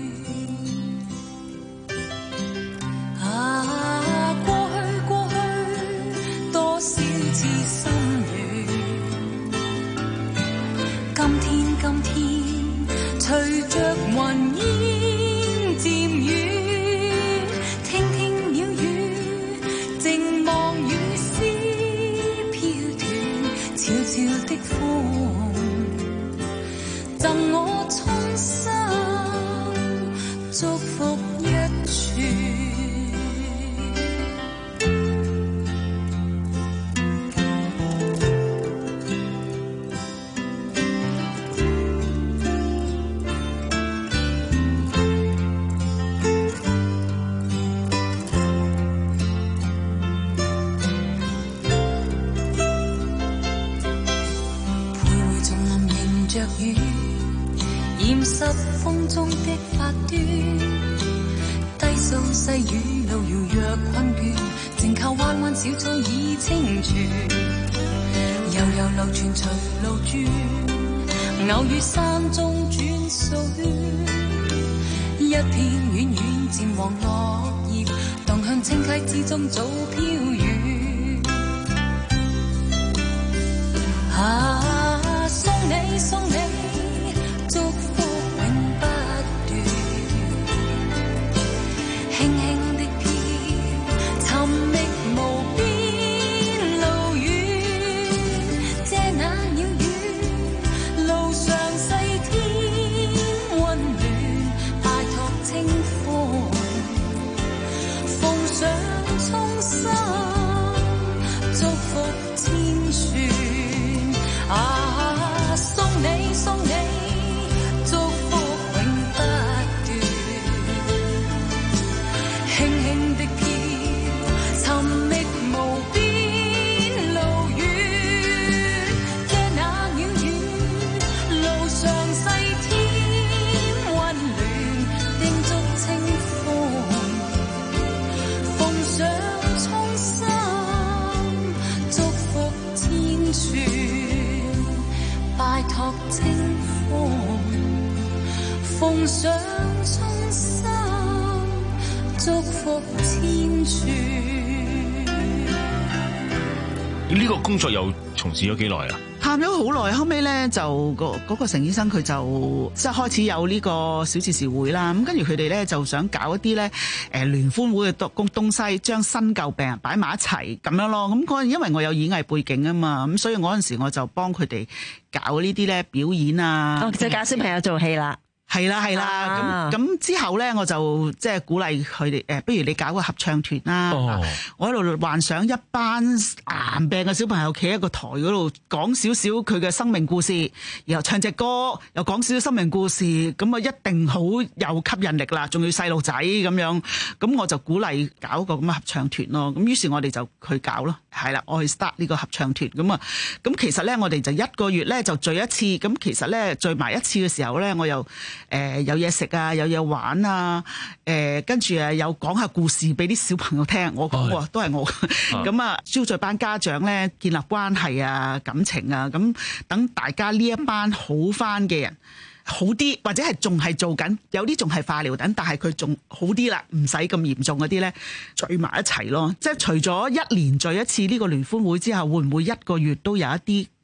啊，過去過去，多少次心軟。今天今天，隨着雲煙漸遠，聽聽鳥語，靜望雨絲飄斷，悄悄的風，贈我衷心祝福一串。雨染濕風中的發端，低訴細雨路遙若困倦，靜靠彎彎小草已清泉，悠悠流傳隨路轉，偶遇山中轉數圈，一片遠遠漸黃落葉，蕩向清溪之中早飄遠。啊，送你送你，祝福永不斷，輕輕的飄，尋覓無邊路遠，借那鳥語，路上細天溫暖，拜託清風，奉上衷心祝福千串。啊，送你送你，祝福永不斷，輕輕的飄，尋覓無邊路遠，借那鳥語，路上細天溫暖，叮囑清風，奉上衷心祝福千串。拜託清風，奉上衷心祝福千串。 呢個工作又從事咗幾耐啊？ 探咗好耐，後尾咧就個嗰個陳醫生佢就即係開始有呢個小廁士會啦。咁跟住佢哋咧就想搞一啲咧誒聯歡會嘅東東西，將新舊病人擺埋一齊咁樣咯。咁嗰陣因為我有演藝背景啊嘛，咁所以我嗰陣時我就幫佢哋搞呢啲咧表演啊。 哦，就教小朋友做戲啦。 係啦係啦，咁咁、啊、之後咧，我就即係鼓勵佢哋誒，不如你搞個合唱團啦。哦、我喺度幻想一班癌病嘅小朋友企喺個台嗰度講少少佢嘅生命故事，然後唱隻歌，又講少少生命故事，咁啊一定好有吸引力啦。仲要細路仔咁樣，咁我就鼓勵搞個咁嘅合唱團咯。咁於是我哋就去搞咯，係啦，我去 start 呢個合唱團咁啊。咁其實咧，我哋就一個月咧就聚一次。咁其實咧聚埋一次嘅時候咧，我又誒、呃、有嘢食啊，有嘢玩啊，誒跟住啊有講下故事俾啲小朋友聽，我講過、哦、都係我咁啊，招聚班家長咧建立關係啊、感情啊，咁等大家呢一班好返嘅人好啲，或者係仲係做緊，有啲仲係化療緊，但係佢仲好啲啦，唔使咁嚴重嗰啲咧聚埋一齊咯。即係除咗一年聚一次呢個聯歡會之後，會唔會一個月都有一啲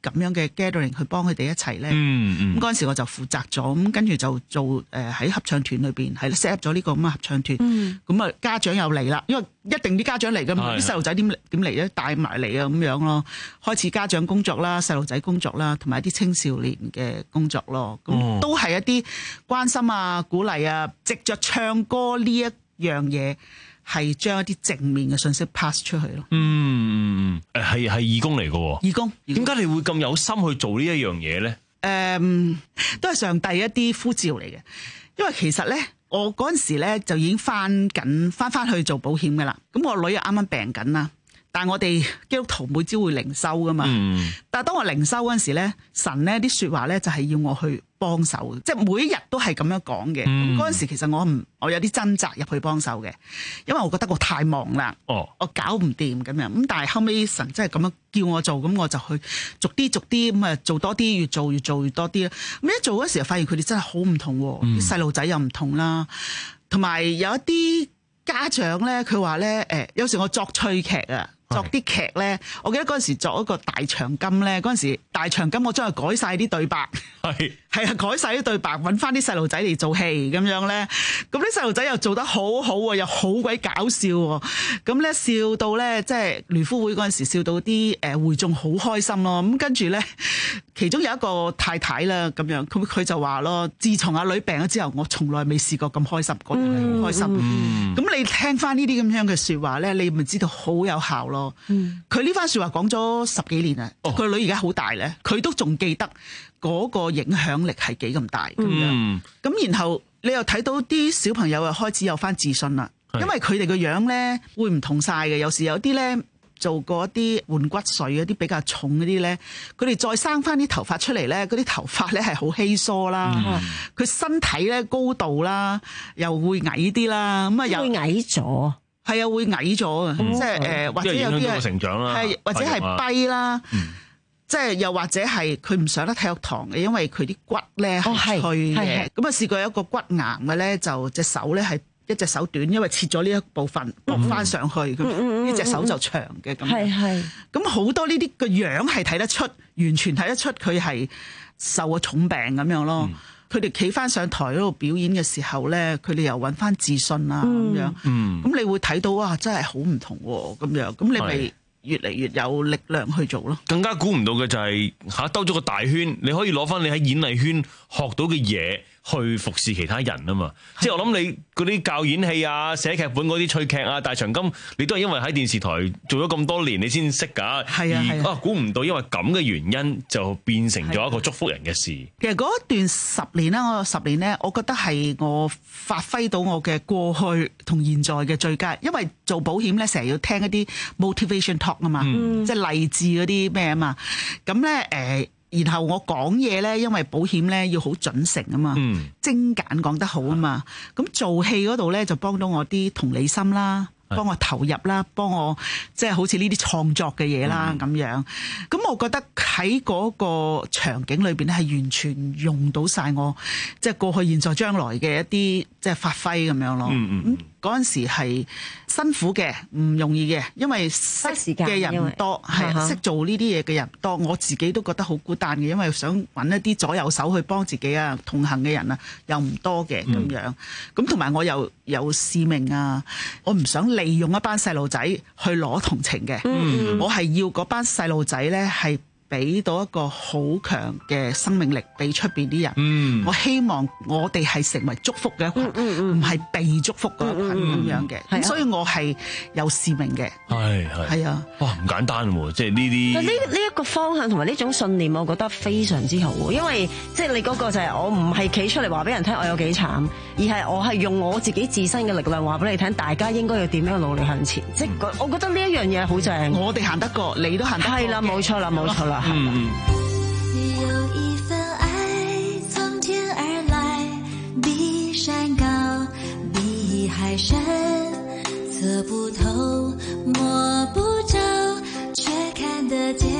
咁樣嘅 gathering 去幫佢哋一齊咧。 嗯咁嗰陣時我就負責咗，咁跟住就做誒喺合唱團裏邊係 set up 咗呢個咁嘅合唱團。咁啊、嗯、家長又嚟啦，因為一定啲家長嚟㗎嘛，啲細路仔點點嚟咧？帶埋嚟啊咁樣咯。開始家長工作啦，細路仔工作啦，同埋一啲青少年嘅工作咯。咁、哦、都係一啲關心啊、鼓勵啊，藉着唱歌呢一樣嘢。係將一啲正面嘅信息 pass 出去咯。 嗯，誒係係義工嚟嘅喎。義工， 點解你會咁有心去做呢一樣嘢咧？誒、 嗯，都係上帝一啲呼召嚟嘅。因為其實咧，我嗰陣時咧就已經翻緊翻翻去做保險嘅啦。咁我女又啱啱病緊啦。但係我哋基督徒每朝會靈修噶嘛，嗯、但係當我靈修嗰陣時咧，神咧啲説話咧就係要我去幫手，即係每一日都係咁樣講嘅。咁嗰陣時其實我唔，我有啲掙扎入去幫手嘅，因為我覺得我太忙啦，哦、我搞唔掂咁樣。咁但係後尾神真係咁樣叫我做，咁我就去逐啲逐啲咁啊做多啲，越做越做越多啲啦。咁一做嗰時候發現佢哋真係好唔同，啲細路仔又唔同啦，同埋有一啲家長咧，佢話咧誒，有時我作趣劇啊。作啲劇咧，我記得嗰陣時作一個大長今咧，嗰陣時大長今我將佢改晒啲對白，係係啊，改晒啲對白，揾翻啲細路仔嚟做戲咁樣咧，咁啲細路仔又做得好好喎，又好鬼搞笑喎，咁咧笑到咧即係聯歡會嗰陣時笑到啲誒會眾好開心咯，咁跟住咧其中有一個太太啦咁樣，咁佢就話咯，自從阿女病咗之後，我從來未試過咁開心，覺得係好開心。咁、嗯嗯、你聽翻呢啲咁樣嘅説話咧，你咪知道好有效咯。佢呢、嗯、番説話講咗十幾年啦，佢、哦、女而家好大咧，佢都仲記得嗰個影響力係幾咁大咁樣。咁、嗯、然後你又睇到啲小朋友又開始有翻自信啦，是因為佢哋個樣咧會唔同晒嘅，有時有啲咧做過一啲換骨髓嗰啲比較重嗰啲咧，佢哋再生翻啲頭髮出嚟咧，嗰啲頭髮咧係好稀疏啦，佢、嗯、身體咧高度啦又會矮啲啦，咁啊又會矮咗。係啊，會矮咗啊！即係誒，或者有啲成長啦， 係或者係跛啦，即係又或者係佢唔上得體育堂嘅，因為佢啲骨咧係脆嘅。咁啊試過有一個骨癌嘅咧，就隻手咧係一隻手短，因為切咗呢一部分駁翻上去，咁呢隻手就長嘅咁。係係。咁好多呢啲個樣係睇得出，完全睇得出佢係受咗重病咁樣咯。佢哋企翻上台嗰度表演嘅時候咧，佢哋又揾翻自信啊咁、嗯、樣，咁、嗯、你會睇到哇，真係好唔同喎咁樣，咁你咪越嚟越有力量去做咯。 更加估唔到嘅就係嚇兜咗個大圈，你可以攞翻你喺演藝圈學到嘅嘢去服侍其他人啊嘛。即係我諗你嗰啲教演戲啊、寫劇本嗰啲趣劇啊、大長今，你都係因為喺電視台做咗咁多年，你先識㗎。係啊，而啊估唔到因為咁嘅原因就變成咗一個祝福人嘅事。 其實嗰段十年啦，我十年咧，我覺得係我發揮到我嘅過去同現在嘅最佳，因為做保險咧成日要聽一啲 motivation talk 啊嘛，嗯、即係勵志嗰啲咩啊嘛，咁咧誒。然後我講嘢咧，因為保險咧要好準成啊嘛，嗯、精簡講得好啊嘛，咁做戲嗰度咧就幫到我啲同理心啦，幫我投入啦，幫我即係好似呢啲創作嘅嘢啦咁樣。咁我覺得喺嗰個場景裏邊咧係完全用到晒我即係過去、現在、將來嘅一啲即係發揮咁樣咯。嗯嗯嗰陣時係辛苦嘅，唔容易嘅，因為識嘅人唔多，係識做呢啲嘢嘅人唔多。我自己都覺得好孤單嘅，因為想揾一啲左右手去幫自己啊，同行嘅人啊，又唔多嘅咁樣。咁同埋我又有使命啊，我唔想利用一班細路仔去攞同情嘅，嗯、我係要嗰班細路仔呢係。俾到一個好強嘅生命力俾出邊啲人，嗯、我希望我哋係成為祝福嘅一群，唔係、嗯嗯、被祝福嘅一群咁樣嘅，咁、嗯嗯、所以我係有使命嘅。係係係啊！ 哇，唔簡單喎，即係呢啲。 呢呢一個方向同埋呢種信念，我覺得非常之好，因為即係你嗰個就係我唔係企出嚟話俾人聽我有幾慘，而係我係用我自己自身嘅力量話俾你聽，大家應該要點樣努力向前。嗯、即係我覺得呢一樣嘢好正。我哋行得過，你都行得過。係啦，冇錯啦，冇錯啦。嗯， 有一份愛從天而來，比山高，比海深，測不透，摸不着，卻看得見。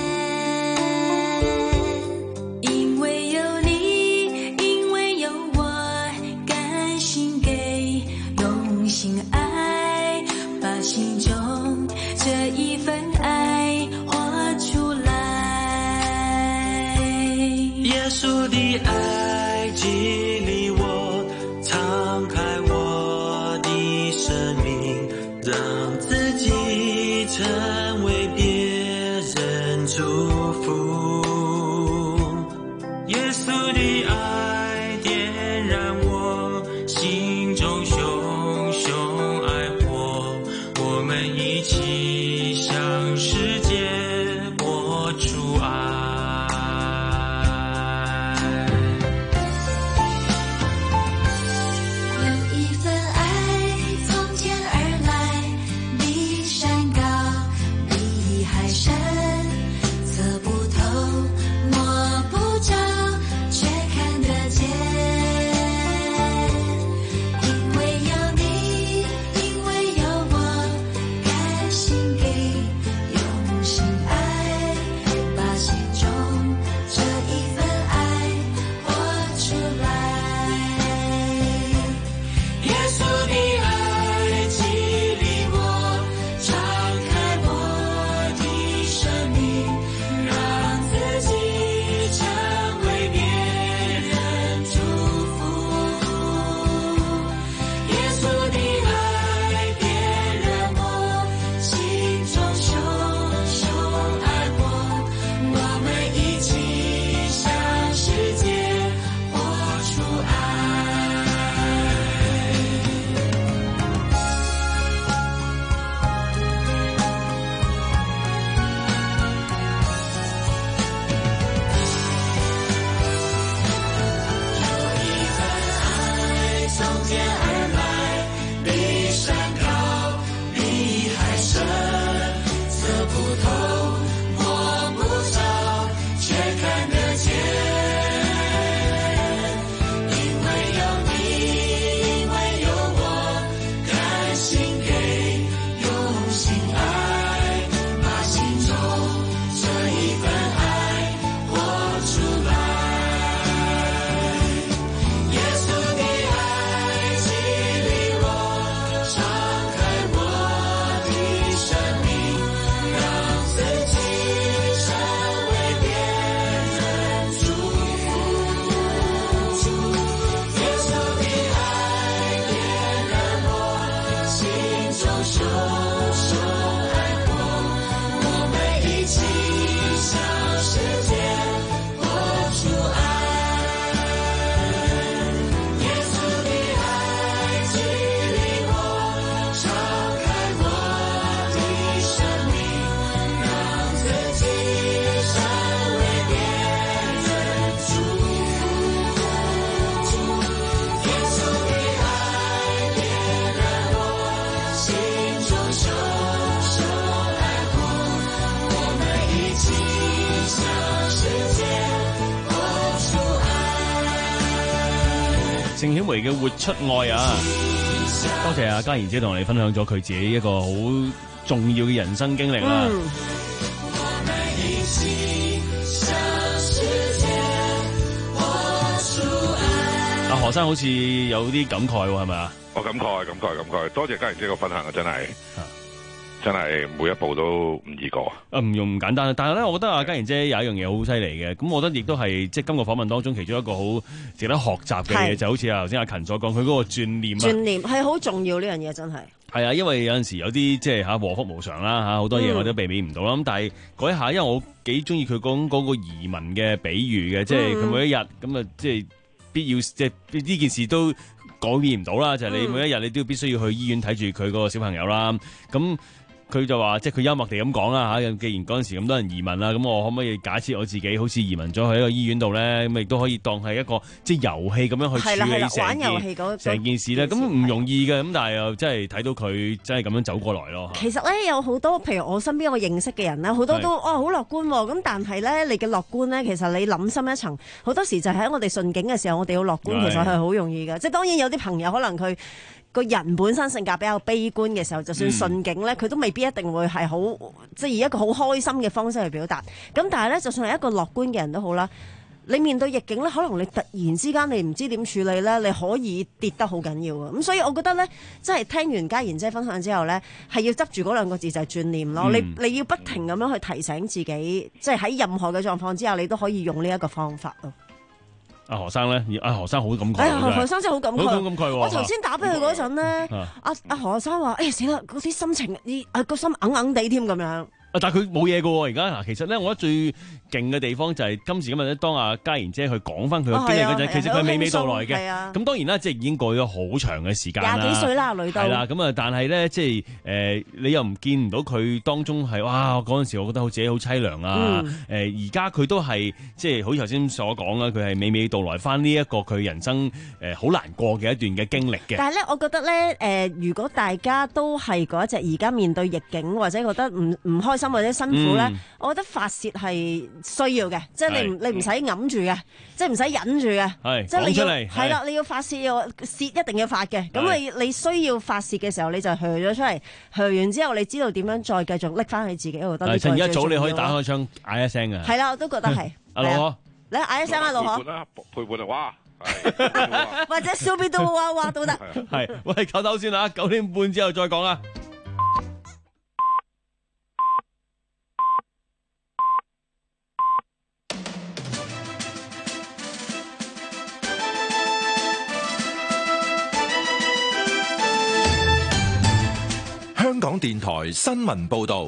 因為有你，因為有我，甘心給，用心愛，把心中這一份愛活出來。 福。耶稣的爱点燃我心中熊熊爱火，我们一起向世界播出爱。 有一份爱从天而来，比山高，比海深，测不透，摸不着，却看得见。因为有你，因为有我，甘心给，用心爱，把心中这一份爱活出来。 耶稣的爱激励我，敞开我的生命，让自己成为别人祝福。耶稣的爱点燃我心中熊熊爱火，我们一起向世界活出爱。爱从天而来，比山高，比海深，测不透，摸不着，却看得见。因为有你，因为有我，甘心给，用心爱，把心中这一份爱活出来。耶稣的爱激励我，敞开我的生命，让自己成为别人祝福。耶稣的爱点燃我心中熊熊爱火，我们一起向世界活出爱。耶稣的爱激励我，敞开我的生命，让自己成为别人祝福。耶稣的爱点燃我心中熊熊爱火，我们一起向世界活出爱。 盛曉薇嘅活出愛啊！多謝阿嘉賢姐同我哋分享咗佢自己一個好重要嘅人生經歷啦。 我們一起向世界活出愛。 阿何生好似有啲感慨喎，係咪啊？ 我感慨感慨感慨，多謝嘉賢姐個分享啊！真係真係每一步都唔易過。 啊，唔用唔簡單，但係咧，我覺得阿嘉賢姐有一樣嘢好犀利嘅，咁我覺得亦都係即係今個訪問當中其中一個好值得學習嘅嘢， 係就好似啊頭先阿勤所講，佢嗰個轉念啊。 轉念係好重要呢樣嘢，真係。 係啊，因為有陣時有啲即係嚇禍福無常啦嚇，好多嘢嗯我都避免唔到啦。咁但係嗰一下，因為我幾中意佢講嗰個移民嘅比喻嘅，即係佢每一日咁啊，即係必要即係呢件事都改變唔到啦。就係、你每一日你都必須要去醫院睇住佢嗰個小朋友啦。咁佢就話，即係佢幽默地咁講啦嚇。既然嗰陣時咁多人移民啦，咁我可唔可以假設我自己好似移民咗去一個醫院度咧，咁亦都可以當係一個即係遊戲咁樣去係啦係啦處理玩遊成戲嗰件成件事咧。咁唔容易嘅，咁但係又真係睇到佢真係咁樣走過來咯。 其實咧有好多，譬如我身邊我認識嘅人咧，好多都係哦好樂觀喎。咁但係咧，你嘅樂觀咧，其實你諗深一層，好多時就係喺我哋順境嘅時候，我哋要樂觀， 係其實係好容易嘅。即係當然有啲朋友可能佢個人本身性格比較悲觀嘅時候，就算順境咧，佢都未必一定會係好，即係以一個好開心嘅方式去表達。咁但係咧，就算係一個樂觀嘅人都好啦，你面對逆境咧，可能你突然之間你唔知點處理咧，你可以跌得好緊要嘅。咁所以我覺得咧，即係聽完嘉賢姐分享之後咧，係要執住嗰兩個字就係轉念咯。 嗯你你要不停咁樣去提醒自己，即係喺任何嘅狀況之下，你都可以用呢一個方法咯。 阿何生咧，阿何生好感慨喎。 哎呀， 真係何生真係好感慨， 好感慨喎。 我頭先打俾佢嗰陣咧， 啊阿阿何生話：哎呀死啦，嗰啲心情，咦，啊個心硬硬地添咁樣。 啊！但係佢冇嘢㗎喎，而家嗱，其實咧，我覺得最勁嘅地方就係今時今日咧，當阿嘉賢姐去講翻佢嘅經歷嗰陣，其實佢娓娓道來嘅。咁當然啦，即係已經過咗好長嘅時間啦。 廿幾歲啦，女到。係啦，咁啊，但係咧，即係誒，你又唔見唔到佢當中係哇嗰陣時，我覺得好自己好凄涼啊！誒，而家佢都係即係好似頭先所講啦，佢係娓娓道來翻呢一個佢人生誒好難過嘅一段嘅經歷嘅。 但係咧，我覺得咧誒，如果大家都係嗰一隻而家面對逆境或者覺得唔唔開心或者辛苦咧，嗯、我覺得發泄係需要嘅，即係你唔你唔使揞住嘅，即係唔使忍住嘅，即係你要係啦，你要發泄要泄一定要發嘅，咁你你需要發泄嘅時候你就噓咗出嚟，噓完之後你知道點樣再繼續拎翻去自己嗰度。 趁一早你可以打開窗嗌一聲嘅。 係啦，我都覺得係。阿老你嗌一聲啊，老何。 陪伴啊，哇！ 或者小邊都哇哇都得。 係，喂，唞唞先啦，九點半之後再講啦。 香港電台新聞報道，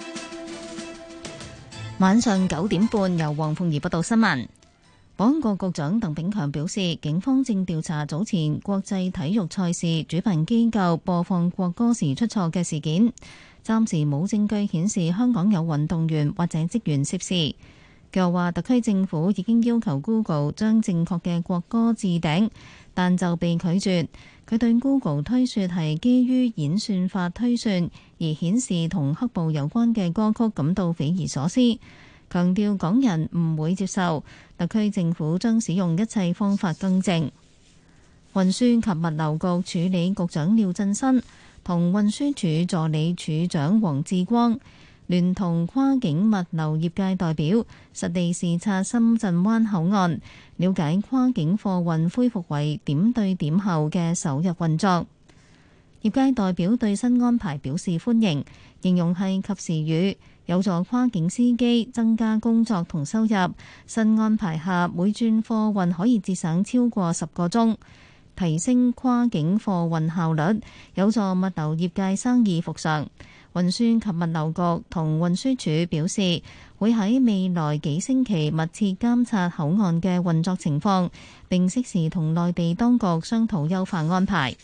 晚上九點半由黃鳳儀報道新聞。保安局局長鄧炳強表示，警方正調查早前國際體育賽事主辦機構播放國歌時出錯嘅事件，暫時冇證據顯示香港有運動員或者職員涉事。佢又話，特區政府已經要求 Google 將正確嘅國歌置頂，但就被拒絕。佢對 Google 推說係基於演算法推算而顯示同黑暴有關嘅歌曲感到匪夷所思，強調港人唔會接受，特區政府將使用一切方法更正。運輸及物流局處理局長廖振新同運輸署助理署長黃志光聯同跨境物流業界代表實地視察深圳灣口岸，了解跨境貨運恢復為點對點後嘅首日運作。業界代表對新安排表示歡迎，形容係及時雨，有助跨境司機增加工作同收入。新安排下，每轉貨運可以節省超過十個鐘，提升跨境貨運效率，有助物流業界生意復常。運輸及物流局同運輸署表示，會喺未來幾星期密切監察口岸嘅運作情況，並適時同內地當局商討優化安排。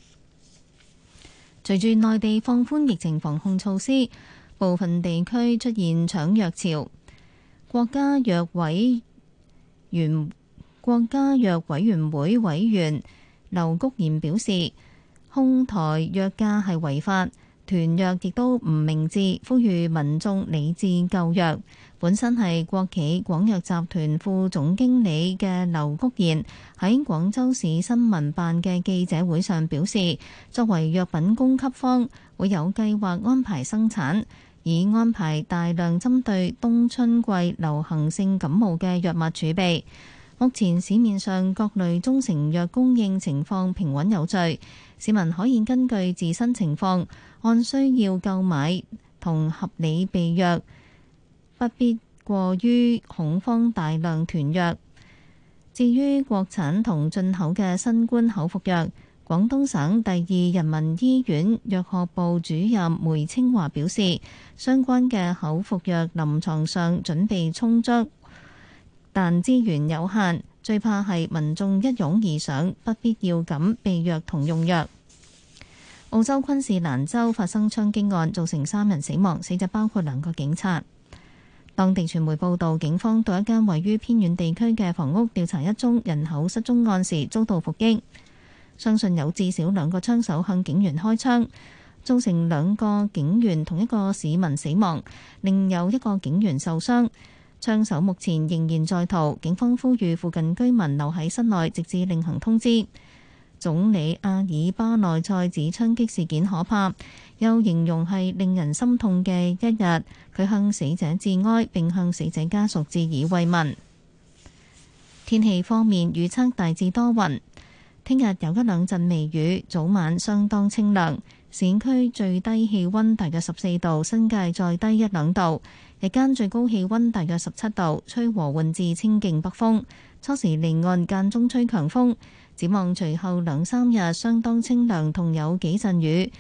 隨住內地放寬疫情防控措施，部分地區出現搶藥潮。國家藥委員國家藥委員會委員劉谷賢表示，哄抬藥價係違法。團藥亦都唔明智，呼籲民眾理智購藥。本身係國企廣藥集團副總經理嘅劉谷賢喺廣州市新聞辦嘅記者會上表示，作為藥品供給方，會有計劃安排生產，以安排大量針對冬春季流行性感冒嘅藥物儲備。目前市面上各類中成藥供應情況平穩有序，市民可以根據自身情況按需要購買同合理備藥，不必過於恐慌大量囤藥。至於國產同進口嘅新冠口服藥，廣東省第二人民醫院藥學部主任梅清華表示，相關嘅口服藥臨床上準備充足，但資源有限，最怕係民眾一擁而上，不必要咁備藥同用藥。澳洲昆士蘭州發生槍擊案，造成三人死亡，死者包括兩個警察。當地傳媒報道，警方到一間位於偏遠地區嘅房屋調查一宗人口失蹤案時遭到伏擊，相信有至少兩個槍手向警員開槍，造成兩個警員同一個市民死亡，另有一個警員受傷。槍手目前仍然在逃，警方呼籲附近居民留喺室內，直至另行通知。總理阿爾巴內塞指槍擊事件可怕，又形容係令人心痛嘅一日。佢向死者致哀，並向死者家屬致以慰問。天氣方面預測大致多雲，聽日有一兩陣微雨，早晚相當清涼。市區最低氣溫大約十四度，新界再低一兩度。日間最高氣溫大約十七度，吹和緩至清勁北風。初時離岸間中吹強風。展望隨後兩三日相當清涼，同有幾陣雨。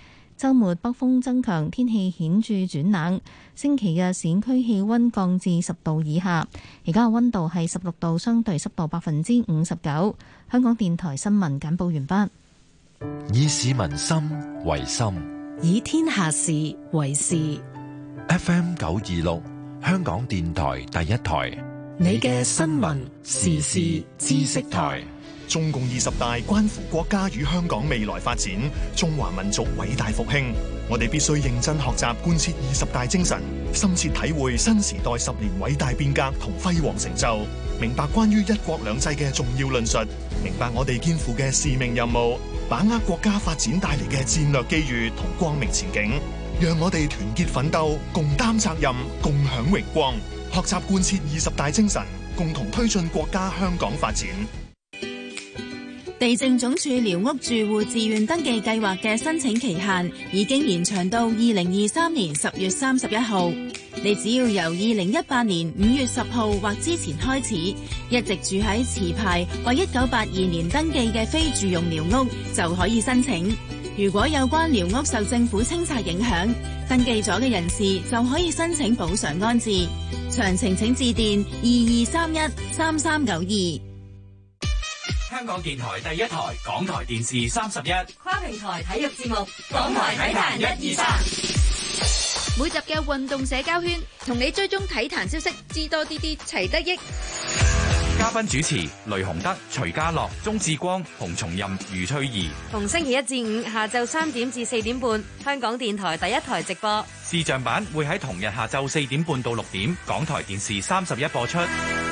週末北風增強，天氣顯著轉冷。星期日市區氣温降至十度以下，而家嘅温度係十六度，相對濕度百分之五十九。香港電台新聞簡報完畢。 以市民心為心， 以天下事為事。 F M 九二六，香港電台第一台， 你嘅新聞時事知識台。 中共二十大關乎國家與香港未來發展，中華民族偉大復興。我哋必須認真學習貫徹二十大精神，深切體會新時代十年偉大變革同輝煌成就，明白關於一國兩制嘅重要論述，明白我哋肩負嘅使命任務，把握國家發展帶嚟嘅戰略機遇同光明前景。讓我哋團結奮鬥，共擔責任，共享榮光，學習貫徹二十大精神，共同推進國家香港發展。 地政總署寮屋住戶自願登記計劃嘅申請期限已經延長到二零二三年十月三十一號。你只要由二零一八年五月十號或之前開始，一直住喺持牌或一九八二年登記嘅非住用寮屋，就可以申請。如果有關寮屋受政府清拆影響，登記咗嘅人士就可以申請補償安置。詳情請致電二二三一三三九二。 香港電台第一台，港台電視三十一， 跨平台體育節目，港台體壇一二三。 每集嘅運動社交圈，同你追蹤體壇消息，知多啲啲，齊得益。 嘉賓主持雷洪德、徐家樂、鍾志光、洪松蔭、余翠怡。 逢星期一至五下晝三點至四點半，香港電台第一台直播。 視像版會喺同日下晝四點半到六點，港台電視三十一播出。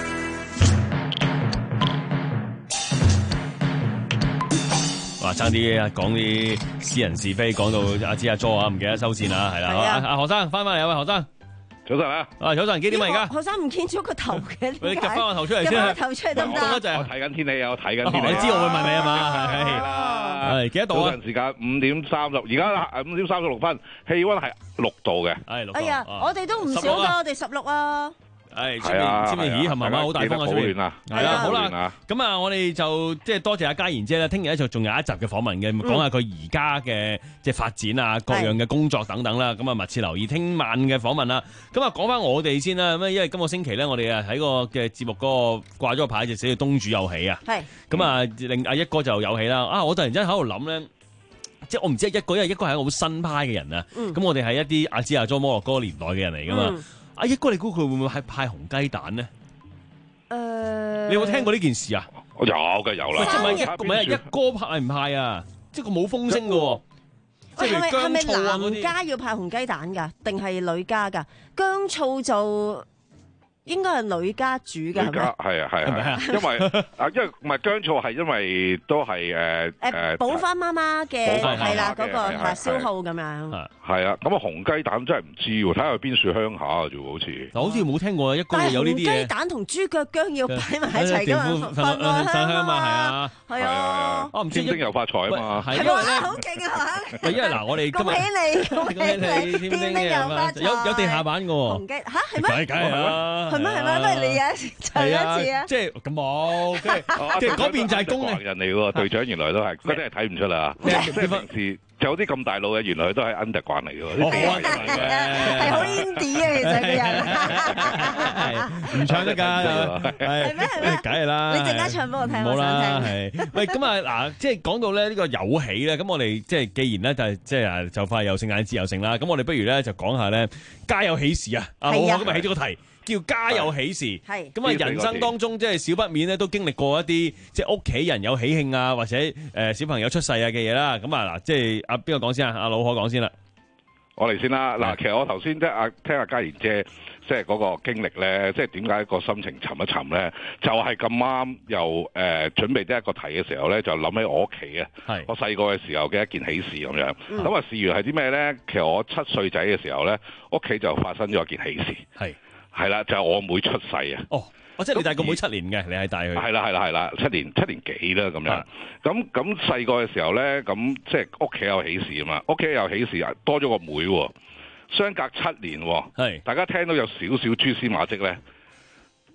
話爭啲講啲私人是非，講到阿芝阿 Jo 啊，唔記得收線啊，係啦。阿阿何生翻返嚟啊，何生， 早晨啊， 啊早晨幾點啊而家？ 何生唔見咗個頭嘅， 你夾翻個頭出嚟先， 夾翻個頭出嚟得唔得？ 我睇緊天氣啊，我睇緊天氣。 你知我會問你啊嘛？係係幾多度啊？ 早晨時間五點三十，而家五點三十六分，氣温係六度嘅。 係六度。 哎呀，我哋都唔少㗎，我哋十六啊。 係，知唔知？知唔知？咦，係咪好大風啊？出面啊， 係啦，好啦，咁啊，我哋就即係多謝阿嘉賢姐啦。聽日咧就仲有一集嘅訪問嘅，講下佢而家嘅即係發展啊，各樣嘅工作等等啦。咁啊，密切留意聽晚嘅訪問啦。咁啊，講翻我哋先啦。咁因為今個星期咧，我哋啊喺個嘅節目嗰個掛咗個牌就寫住東主有喜啊。係。咁啊，令阿一哥就有喜啦。啊，我突然間喺度諗咧，即係我唔知一哥，因為一哥係一個好新派嘅人啊。咁我哋係一啲阿芝阿 Jo 摩洛哥年代嘅人嚟噶嘛。阿一哥，你估佢會唔會係派紅雞蛋咧？誒、呃，你有冇聽過呢件事啊？ 有嘅，有啦。 即係唔係一唔係一哥派唔派啊？即係佢冇風聲嘅。即係係咪姜醋啊嗰啲。 男家要派紅雞蛋㗎，定係女家㗎？姜醋就應該係女家煮嘅，係咪？ 係啊係啊，因為啊，因為唔係姜醋係因為都係誒誒補翻媽媽嘅係啦嗰個消耗咁樣。 係啊，咁啊紅雞蛋真係唔知喎，睇下邊處鄉下啊啫喎，好似。 嗱，好似冇聽過一個有呢啲嘢。 但係紅雞蛋同豬腳姜要擺埋一齊㗎嘛，分外香啊嘛，係啊，係啊， 啊唔知精又發財啊嘛， 係咪啊？好勁啊！ 因為嗱，我哋恭喜你，恭喜你，天丁又發財， 有有地下版㗎喎。 紅雞嚇係咩？ 梗係啦。 係咩係咩？不如你有一次唱一次啊！ 即係咁冇，即係即係嗰邊就係工人嚟喎，隊長原來都係，佢真係睇唔出啦。即係平時有啲咁大路嘅，原來都係 underground 嚟嘅喎。 係好 indie 嘅，其實個人唔唱得㗎，係咩係咩？梗係啦！ 你陣間唱俾我聽， 冇啦，係喂咁啊嗱，即係講到咧呢個有喜咧，咁我哋即係既然咧就係即係啊就快有聖誕節有剩啦，咁我哋不如咧就講下咧家有喜事啊！啊好，我今日起咗個題。叫家有喜事，係咁啊！人生當中即係少不免咧，都經歷過一啲即係屋企人有喜慶啊，或者誒小朋友出世啊嘅嘢啦。咁啊嗱，即係阿邊個講先啊？阿老可講先啦。 我嚟先啦。嗱，其實我頭先即係阿聽阿嘉賢姐即係嗰個經歷咧，即係點解個心情沉一沉咧？就係咁啱又誒、呃、準備呢一個題嘅時候咧，就諗起我屋企啊。係我細個嘅時候嘅一件喜事咁樣。咁、嗯、啊，事緣係啲咩咧？其實我七歲仔嘅時候咧，屋企就發生咗一件喜事。係。係啦，就係、是、我妹出世啊！哦，我即係你大個妹七年嘅，你係帶佢。係啦，係啦，係啦，七年七年幾啦咁樣。咁咁細個嘅時候咧，咁即係屋企有喜事啊嘛，屋企有喜事啊，多咗個妹喎，相隔七年喎。係，大家聽到有少少蛛絲馬跡咧，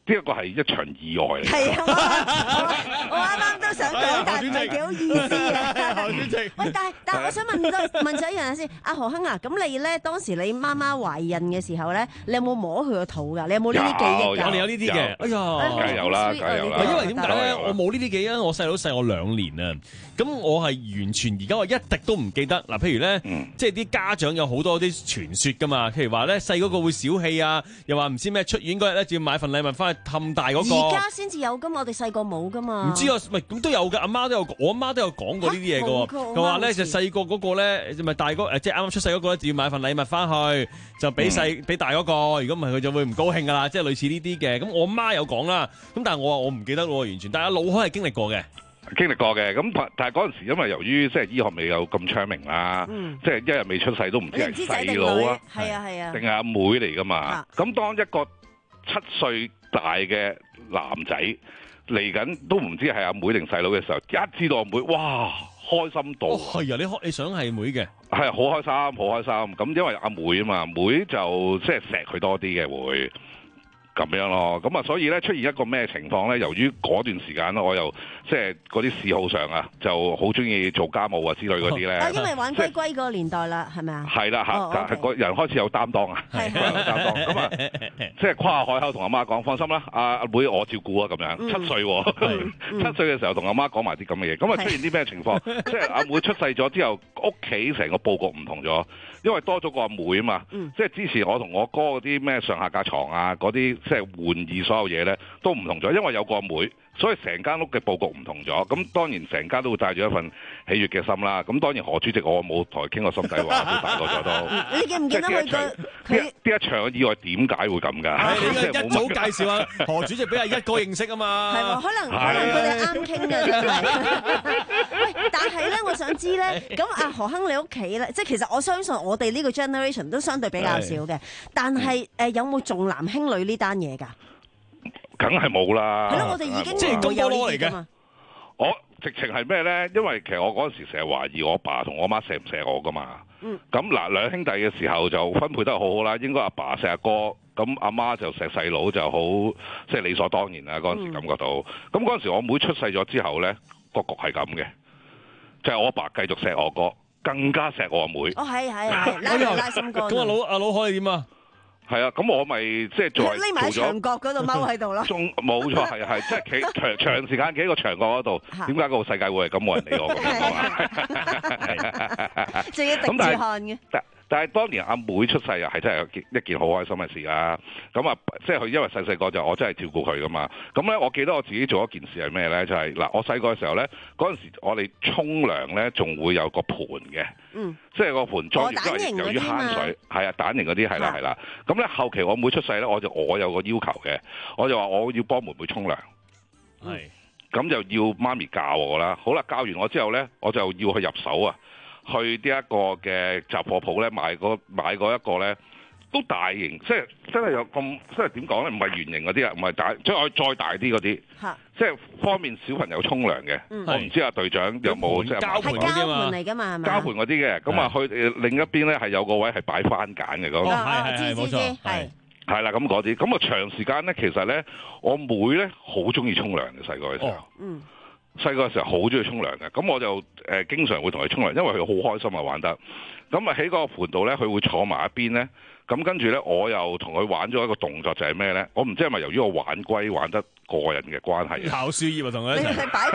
呢一個係一場意外嚟。 係啊，我我啱啱都想講，但係唔係幾好意思啊。 何主席， 喂，但係但係我想問多問咗一樣嘢先，阿何亨啊，咁你咧當時你媽媽懷孕嘅時候咧，你有冇摸佢個肚㗎？你有冇呢啲記憶㗎？ 我哋有呢啲嘅，哎呀， 梗係有啦，梗係有啦。 因為點解咧？我冇呢啲記憶，我細佬細我兩年啊。咁我係完全而家我一滴都唔記得嗱，譬如咧， 嗯、 即係啲家長有好多啲傳說噶嘛，譬如話咧細嗰個會小氣啊，又話唔知咩出院嗰日咧就要買份禮物翻去氹大嗰個。 而家先至有噶嘛，我哋細個冇噶嘛。 唔知啊，唔係咁都有噶，阿媽都有，我阿媽都有講過呢啲嘢噶。佢話咧就細個嗰個咧，咪大嗰誒，即係啱啱出世嗰個咧，就要買份禮物翻去，就俾細俾大嗰個。如果唔係佢就會唔高興噶啦，即係類似呢啲嘅。咁我媽有講啦，咁但係我話我唔記得咯，完全。但係阿老開係經歷過嘅。 經歷過嘅，咁但係嗰陣時因為由於即係醫學未有咁昌明啦， 嗯、 即係一日未出世都唔知係細佬啊， 係啊係啊， 定係阿妹嚟噶嘛？咁、啊、當一個七歲大嘅男仔嚟緊都唔知係阿妹定細佬嘅時候，一知道阿妹，哇，開心到！ 係啊，你開你想係妹嘅， 係好開心，好開心。咁因為阿妹啊嘛，妹就即係錫佢多啲嘅會。咁樣咯，咁啊，所以咧出現一個咩情況咧？由於嗰段時間咧，我又即係嗰啲嗜好上啊，就好中意做家務啊之類嗰啲咧。 啊，因為玩龜龜嗰個年代啦，係咪啊？ 係啦嚇，個人開始有擔當啊，有擔當。咁啊，即係誇下海口同阿媽講，放心啦，阿阿妹我照顧啊，咁樣七歲喎，七歲嘅時候同阿媽講埋啲咁嘅嘢。咁啊出現啲咩情況？即係阿妹出世咗之後，屋企成個佈局唔同咗，因為多咗個阿妹啊嘛。即係之前我同我哥嗰啲咩上下架床啊，嗰啲。即係玩意所有嘢咧都唔同咗，因為有個阿妹，所以成間屋嘅佈局唔同咗。咁當然成家都會帶住一份喜悅嘅心啦。咁當然何主席我冇同佢傾過心底話，都大個咗都。 你記唔記得佢個佢呢一場嘅意外點解會咁㗎？ 你一早介紹啊，何主席俾阿一哥認識啊嘛。 係喎，可能可能佢哋啱傾嘅真係。喂，但係咧，我想知咧，咁阿何亨你屋企咧，即係其實我相信我哋呢個 generation 都相對比較少嘅，但係誒有冇重男輕女呢單嘢㗎？ 梗係冇啦。 係咯，我哋已經即係咁有呢多嚟嘅啲㗎嘛。 我直情係咩咧？因為其實我嗰陣時成日懷疑我爸同我媽錫唔錫我㗎嘛。 嗯。 咁嗱，兩兄弟嘅時候就分配得好好啦。應該阿爸錫阿哥，咁阿媽就錫細佬就好，即係理所當然啦。嗰陣時感覺到。咁嗰陣時我妹出世咗之後咧，個局係咁嘅，就係我阿爸繼續錫我哥，更加錫我阿妹。 哦，係係係，拉又拉心肝。 咁阿佬阿佬可以點啊？ 係啊，咁我咪即係做匿埋喺牆角嗰度踎喺度咯。 中冇錯，係係即係企長長時間企喺個牆角嗰度。點解個世界會係咁冇人理我咁啊？ 仲要滴住汗嘅。 但係當年阿妹出世又係真係一件好開心嘅事啊！咁啊，即係佢因為細細個就我真係照顧佢噶嘛。咁咧，我記得我自己做一件事係咩咧？就係、是、嗱，我細個嘅時候咧，嗰陣時我哋沖涼咧仲會有個盤嘅，嗯，即係個盤裝住，因為由於慳水，係啊，蛋形嗰啲係啦係啦。咁咧後期我妹出世咧，我就我有個要求嘅，我就話我要幫妹妹沖涼，係，咁就要媽咪教我啦。好啦，教完我之後咧，我就要去入手啊。去呢一個嘅雜貨鋪咧買個買過一個咧都大型，即係真係有咁，即係點講咧？唔係圓形嗰啲啊，唔係大，即係再大啲嗰啲，即係方便小朋友沖涼嘅。嗯、我唔知阿隊長有冇即係係膠盤嚟㗎嘛？係咪？ 膠盤嗰啲嘅，咁啊去另一邊咧係有個位係擺番梘嘅嗰個， 係係冇錯，係係啦咁嗰啲，咁啊長時間咧其實咧我妹咧好中意沖涼嘅細個嘅時候。哦嗯細個嘅時候好中意沖涼嘅，咁我就誒、呃、經常會同佢沖涼，因為佢好開心啊玩得。咁啊喺嗰個盤度咧，佢會坐埋一邊咧，咁跟住咧我又同佢玩咗一個動作就係咩咧？我唔知係咪由於我玩龜玩得過癮嘅關係。 刨樹葉啊，同佢一齊。 你擺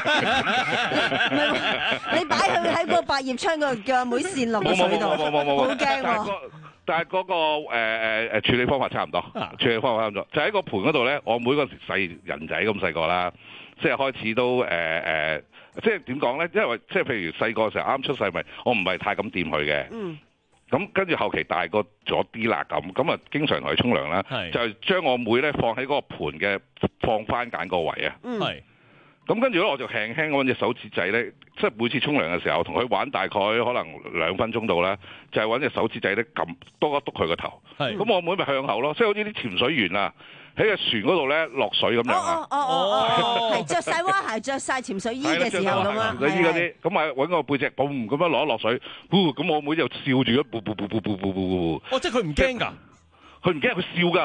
佢，你擺佢喺個百葉窗嗰度，叫阿妹跣落個水度。冇冇冇冇冇，好驚喎！ 但係嗰、那個誒誒誒處理方法差唔多，啊、處理方法差唔多，就喺個盤嗰度咧。我妹嗰時細人仔咁細個啦。即係開始都誒誒、呃呃，即係點講咧？因為即係譬如細個時候啱出世咪，我唔係太敢掂佢嘅。嗯。咁跟住後期大個咗啲啦，咁咁啊，經常同佢沖涼啦。係。就係將我妹咧放喺嗰個盤嘅放番梘個位啊。嗯。係。咁跟住咧，我就輕輕揾隻手指仔咧，即係每次沖涼嘅時候，同佢玩大概可能兩分鐘到啦，就係揾隻手指仔咧撳篤一篤佢個頭。係。咁我妹咪向後咯，即係好似啲潛水員啊。喺個船嗰度咧落水咁樣啊！ 哦哦哦，係着晒蛙鞋、着晒潛水衣嘅時候咁啊！ 潛水衣嗰啲，咁啊揾個背脊，嘣咁樣落一落水，咁我妹就笑住一步步步步步步步步。 哦，即係佢唔驚㗎， 佢唔驚，佢笑㗎。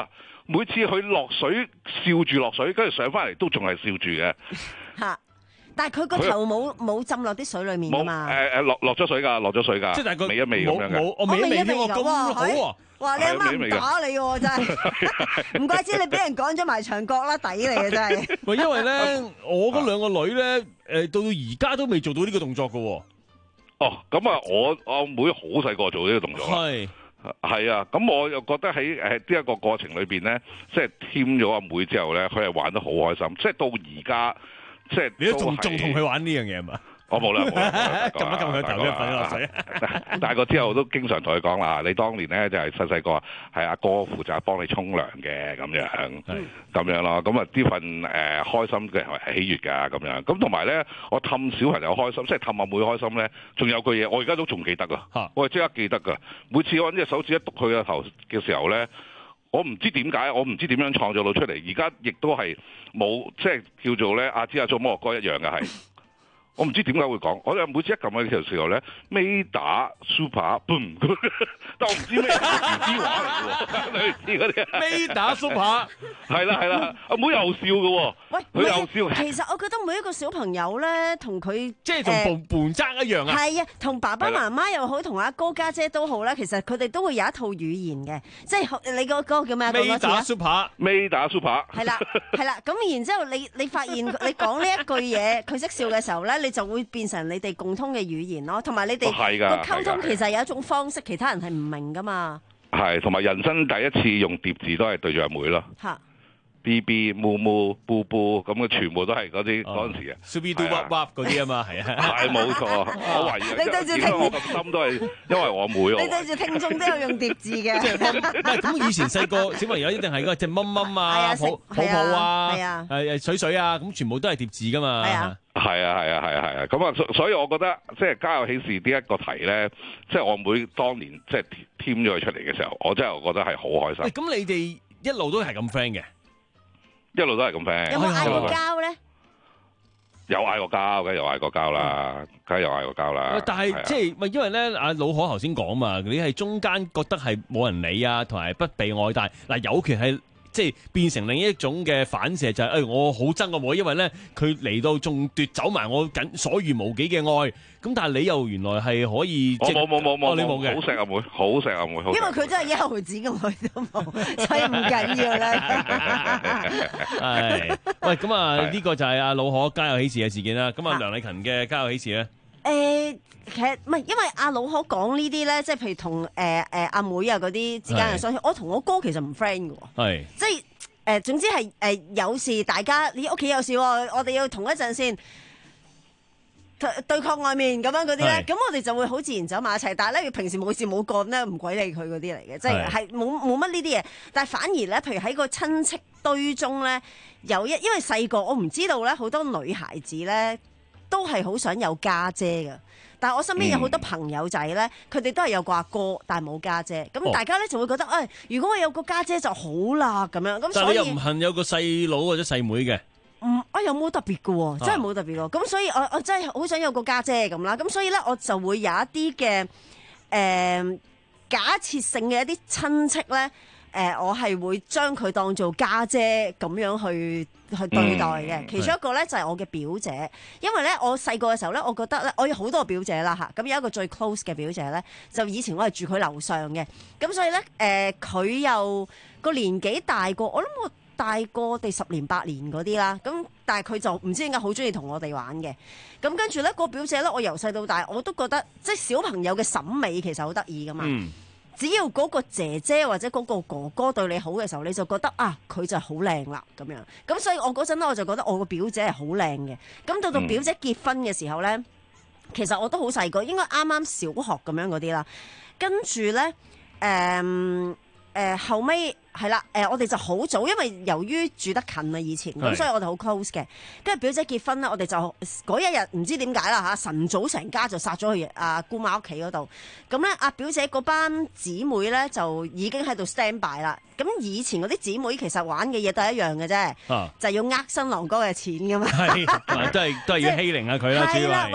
每次佢落水笑住落水，跟住上翻嚟都仲係笑住嘅。 嚇！但係佢個頭冇冇浸落啲水裡面㗎嘛？ 誒誒落落咗水㗎，落咗水㗎。 即係但係佢味一味咁樣嘅。 冇我味一味添喎，咁好啊！ 哇！你阿媽唔打你喎，真係唔怪之你俾人趕咗埋牆角啦，抵你嘅真係。 喂，因為咧，我嗰兩個女咧，誒到到而家都未做到呢個動作㗎喎。 哦，咁啊，我我妹好細個做呢個動作。係。係啊，咁我又覺得喺誒呢一個過程裏邊咧，即係添咗阿妹之後咧，佢係玩得好開心。即係到而家，即係你都仲仲同佢玩呢樣嘢嘛？ 我冇啦，冇啦， 撳一撳佢頭，一瞓落水。 大個之後都經常同佢講啦，你當年咧就係細細個係阿哥負責幫你沖涼嘅咁樣，咁樣咯。咁啊呢份誒、呃、開心嘅係喜悅㗎咁樣。咁同埋咧，我氹小朋友開心，即係氹阿妹開心咧，仲有句嘢，我而家都仲記得㗎。我係即刻記得㗎。每次我揾隻手指一篤佢個頭嘅時候咧，我唔知點解，我唔知點樣創造到出嚟。而家亦都係冇即係叫做咧阿芝阿祖摩洛哥一樣嘅係。我唔知點解會講，我哋每次一撳喺條時候咧，尾打 super boom， 但我唔知咩係潮州話嚟嘅喎，你知嗰啲尾打 super， 係啦係啦，阿妹又笑嘅喎， 喂， 佢又笑。 其實我覺得每一個小朋友咧，同佢即係同伴伴爭一樣啊。 係啊，同爸爸媽媽又好，同阿哥家姐都好咧。其實佢哋都會有一套語言嘅，即係你個嗰個叫咩？ 尾打 super， 尾打 super。 係啦係啦，咁然之後你你發現你講呢一句嘢，佢識笑嘅時候咧，你就會變成你哋共通嘅語言咯，同埋你哋個溝通其實有一種方式，其他人係唔明噶嘛。 係，同埋人生第一次用疊字都係對住阿妹咯。 嚇 ，B B、木木、布布咁嘅全部都係嗰啲嗰陣時嘅。 Super do wap wap 嗰啲啊嘛，係啊。 係冇錯，我懷疑。 你對住聽我咁深都係因為我妹。 你對住聽眾都有用疊字嘅。 即係唔係咁？以前細個小朋友一定係嗰個隻蚊蚊啊、抱抱抱啊、誒誒水水啊，咁全部都係疊字噶嘛。 係啊。 係啊係啊係啊係啊，咁啊所以我覺得即係家有喜事呢一個題咧，即係我妹當年即係添咗佢出嚟嘅時候，我真係覺得係好開心。 咁你哋一路都係咁 friend 嘅， 一路都係咁 friend。 有冇嗌過交咧？ 有嗌過交，梗係有嗌過交啦，梗係有嗌過交啦。 但係即係咪因為咧？阿老可頭先講嘛，你係中間覺得係冇人理啊，同埋不被愛戴。嗱，有權係。即係變成另一種嘅反射，就係、是、誒、哎、我好憎個妹，因為咧佢嚟到仲奪走埋我緊所餘無幾嘅愛。咁但係你又原來係可以， 我冇冇冇冇， 你冇嘅， 好錫阿妹，好錫阿妹， 因為佢真係一毫子嘅愛都冇，所以唔緊要啦。 係，喂，咁啊呢個就係阿老可家有喜事嘅事件啦。咁啊梁麗琴嘅家有喜事咧？ 誒、呃，其實唔係，因為阿老可講呢啲咧，即係譬如同誒誒阿妹啊嗰啲之間嘅相處，我同我哥其實唔 friend 嘅喎，係即係誒、呃，總之係誒、呃、有事，大家你屋企有事喎，我哋要同一陣先對抗外面咁樣嗰啲咧，咁我哋就會好自然走埋一齊。但係咧，平時冇事冇幹咧，唔鬼理佢嗰啲嚟嘅，即係係冇冇乜呢啲嘢。但係反而咧，譬如喺個親戚堆中咧，有一因為細個我唔知道咧，好多女孩子咧。都係好想有家姐嘅，但係我身邊有好多朋友仔咧，佢哋、嗯、都係有個阿哥，但係冇家姐。咁大家咧就會覺得，誒、哎，如果我有個家姐就好啦，咁樣。咁所以但係你又唔恨有個細佬或者細妹嘅？ 嗯，我又冇特別嘅，真係冇特別嘅。咁、啊、所以我我真係好想有個家姐咁啦。咁所以咧，我就會有一啲嘅誒假設性嘅一啲親戚咧。誒、呃，我係會將佢當做家姐咁樣去去對待嘅、嗯。其中一個咧就係、是、我嘅表姐，因為咧我細個嘅時候咧，我覺得咧我有好多表姐啦嚇。咁有一個最 close 嘅表姐咧，就以前我係住佢樓上嘅。咁所以咧誒，佢、呃、又個年紀大過我諗我大過我哋十年八年嗰啲啦。咁但係佢就唔知點解好中意同我哋玩嘅。咁跟住咧個表姐咧，我由細到大我都覺得即係小朋友嘅審美其實好得意噶嘛。嗯，只要嗰個姐姐或者嗰個哥哥對你好嘅時候，你就覺得啊，佢就好靚啦咁樣。咁所以我嗰陣咧，我就覺得我個表姐係好靚嘅。咁到到表姐結婚嘅時候咧、嗯，其實我都好細個，應該啱啱小學咁樣嗰啲啦。跟住咧，誒、嗯、誒、呃、後尾係啦，誒、呃、我哋就好早，因為由於住得近啊以前，咁所以我哋好 close 嘅。跟住表姐結婚咧，我哋就嗰一日唔知點解啦嚇，晨早成家就殺咗去阿姑媽屋企嗰度。咁咧，阿表姐嗰班姊妹咧就已經喺度 stand by 啦。咁以前嗰啲姊妹其實玩嘅嘢都係一樣嘅啫、啊，就係要呃新郎哥嘅錢噶嘛。係， 都係都係要欺凌下佢啦，主要係。 誒，帶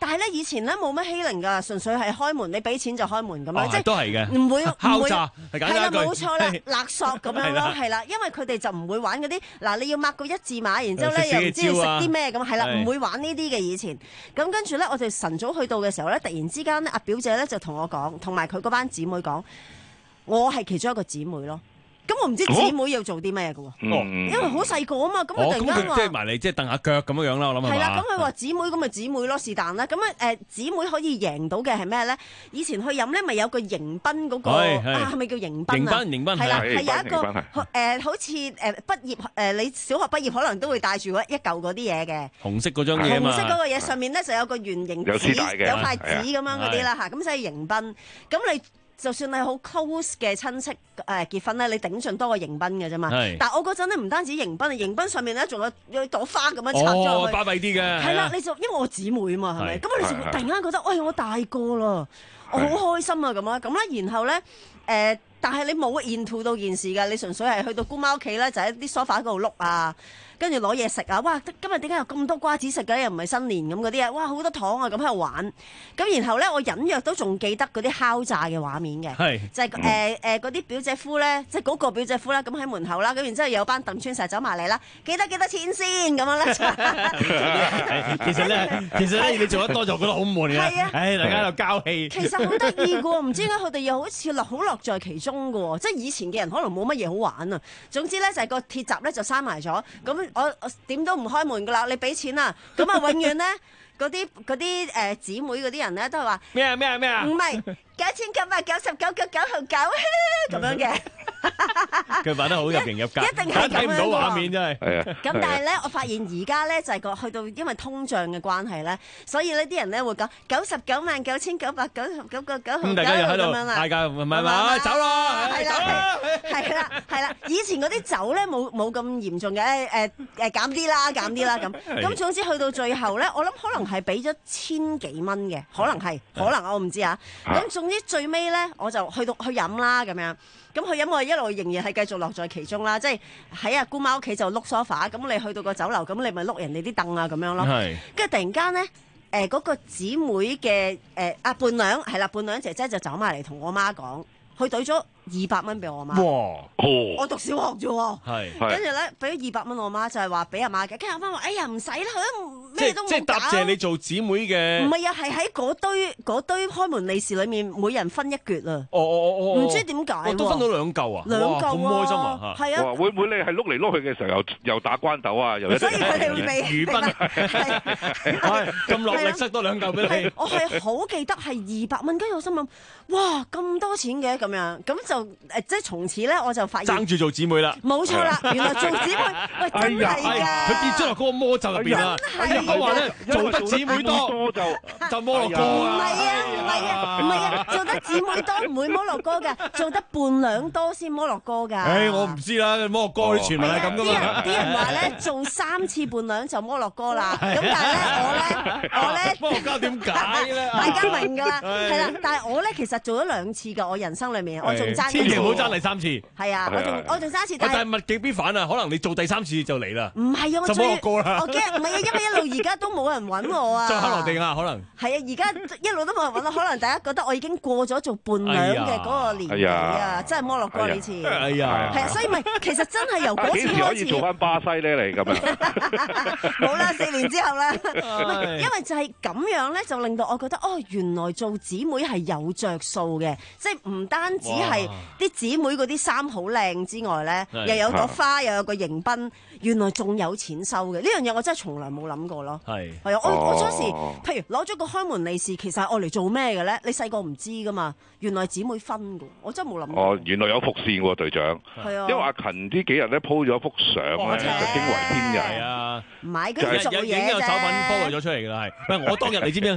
但係咧以前咧冇乜欺凌㗎，純粹係開門，你俾錢就開門咁樣， 哦、 即係都係嘅， 唔會敲詐係簡單一句， 係啦，冇錯啦，勒索咁樣咯，係啦，因為佢哋就唔會玩嗰啲嗱，你要抹個一字馬，然之後咧又唔知要食啲咩咁，係啦，唔會玩呢啲嘅以前。咁跟住咧，我哋晨早去到嘅時候咧，突然之間咧，阿表姐咧就同我講，同埋佢嗰班姊妹講，我係其中一個姊妹咯。咁我唔知姊妹要做啲咩嘅喎，因為好細個啊嘛，咁佢突然間話， 即係埋嚟即係蹬下腳咁樣樣啦，我諗係嘛？ 係啦，咁佢話姊妹咁咪姊妹咯，是但啦。咁啊誒，姊妹可以贏到嘅係咩咧？以前去飲咧，咪有個迎賓嗰個啊，係咪叫迎賓啊？ 迎賓迎賓係啦，係有一個誒， 好似誒畢業誒，你小學畢業可能都會帶住一嚿嗰啲嘢嘅。 紅色嗰張嘢嘛。 紅色嗰個嘢上面咧就有個圓形紙，有塊紙咁樣嗰啲啦嚇，咁所以迎賓。咁你就算係好 close 嘅親戚誒結婚咧，你頂盡多個迎賓嘅啫嘛。但係我嗰陣咧唔單止迎賓，迎賓上面咧仲有有朵花咁樣插咗落去。 哦，巴閉啲嘅。 係啦，你就因為我姊妹啊嘛，係咪？咁你就突然間覺得，喂，我大個啦，我好開心啊咁啊，咁咧，然後咧誒，但係你冇 into 到件事㗎，你純粹係去到姑媽屋企咧，就喺啲 sofa 嗰度碌啊。跟住攞嘢食啊！哇，今日點解有咁多瓜子食嘅？又唔係新年咁嗰啲啊！哇，好多糖啊！咁喺度玩。咁然後咧，我隱約都仲記得嗰啲敲詐嘅畫面嘅， 係就係誒誒嗰啲表姐夫咧，即係嗰個表姐夫啦，咁喺門口啦，咁然之後有班鄧川石走埋嚟啦，記得幾多錢先咁樣咧。 其實咧，其實咧，你做得多就覺得好悶嘅。係啊，唉，大家喺度交氣。 其實好得意嘅喎，唔知點解佢哋又好似樂好樂在其中嘅喎，即係以前嘅人可能冇乜嘢好玩啊。總之咧就係個鐵閘咧就閂埋咗，咁。我我點都唔開門噶啦，你俾錢啦，咁啊永遠咧嗰啲嗰啲誒姊妹嗰啲人咧都係話咩啊咩啊咩啊， 唔係九千九百九十九個九號九咁樣嘅。 佢扮得好入型入格， 一定係咁樣睇唔到畫面真係。係啊。 咁但係咧，我發現而家咧就係個去到因為通脹嘅關係咧，所以呢啲人咧會講九十九萬九千九百九十九個九號九咁樣啦。 大家唔係嘛，走啦， 係啦，係啦，係啦。以前嗰啲酒咧冇冇咁嚴重嘅，誒誒減啲啦，減啲啦咁。咁總之去到最後咧，我諗可能係俾咗千幾蚊嘅，可能係，可能我唔知啊。咁總之最尾咧，我就去到去飲啦咁樣。咁佢飲我一路仍然係繼續樂在其中啦，即係喺阿姑媽屋企就碌 sofa，咁你去到個酒樓，咁你咪碌人哋啲凳啊咁樣咯。係。跟住突然間咧，誒、呃、嗰、那個姊妹嘅誒阿伴娘係啦，伴娘姐姐就走埋嚟同我媽講，佢懟咗二百蚊俾我媽。哇！我讀小學啫喎。係。跟住咧，俾咗二百蚊我媽，就係話俾阿媽嘅。跟住阿媽話：哎呀，唔使啦，佢都咩都冇搞。即係答謝你做姊妹嘅。唔係啊，係喺嗰堆嗰堆開門利是裡面，每人分一橛啊。 哦哦哦哦。 唔知點解。 都分到兩嚿啊！ 兩嚿啊！ 咁開心啊！ 係啊。 會唔會你係碌嚟碌去嘅時候又又打關鬥啊？又所以佢哋會俾魚賓。係咁落力塞多兩嚿俾你。 我係好記得係二百蚊，跟住我心諗，哇咁多錢嘅咁樣，咁就誒即係從此咧我就發現爭住做姊妹啦。 冇錯啦，原來做姊妹喂真係㗎。 佢跌咗落嗰個魔咒入邊啊！佢話咧做得姊妹多就就摩洛哥啊！ 唔係啊唔係啊唔係啊！做得姊妹多唔會摩洛哥㗎，做得伴娘多先摩洛哥㗎。 誒我唔知啦，摩洛哥啲傳聞係咁㗎嘛。 啲人啲人話咧做三次伴娘就摩洛哥啦。咁但係咧我咧我咧摩洛哥點解咧？ 大家明㗎啦，係啦。但係我咧其實做咗兩次㗎，我人生裡面我仲爭。 千祈唔好爭第三次。 係啊，我仲我仲爭一次。 但係物極必反啊！可能你做第三次就嚟啦。 唔係啊，我就摩洛哥啦。 我驚唔係啊，因為一路而家都冇人揾我啊。 就克羅地亞可能。係啊，而家一路都冇人揾我，可能大家覺得我已經過咗做伴娘嘅嗰個年紀啊，真係摩洛哥呢次。 哎呀， 係啊，所以咪其實真係由嗰次開始。 幾時可以做翻巴西咧？你咁樣？ 冇啦，四年之後啦。因為就係咁樣咧，就令到我覺得哦，原來做姊妹係有着數嘅，即係唔單止係啲姊妹嗰啲衫好靚之外咧，又有朵花，又有個迎賓，原來仲有錢收嘅。呢樣嘢我真係從來冇諗過咯。係係啊，我我嗰時譬如攞咗個開門利是，其實係愛嚟做咩嘅咧？你細個唔知噶嘛，原來姊妹分㗎，我真係冇諗過。 哦，原來有伏線喎，隊長。 係啊， 因為阿勤呢幾日咧 po 咗幅相咧，就驚為天人。 係啊， 唔係，跟住做嘢啫。 已經有手品 po 咗出嚟㗎啦，係。喂，我當日你知唔知？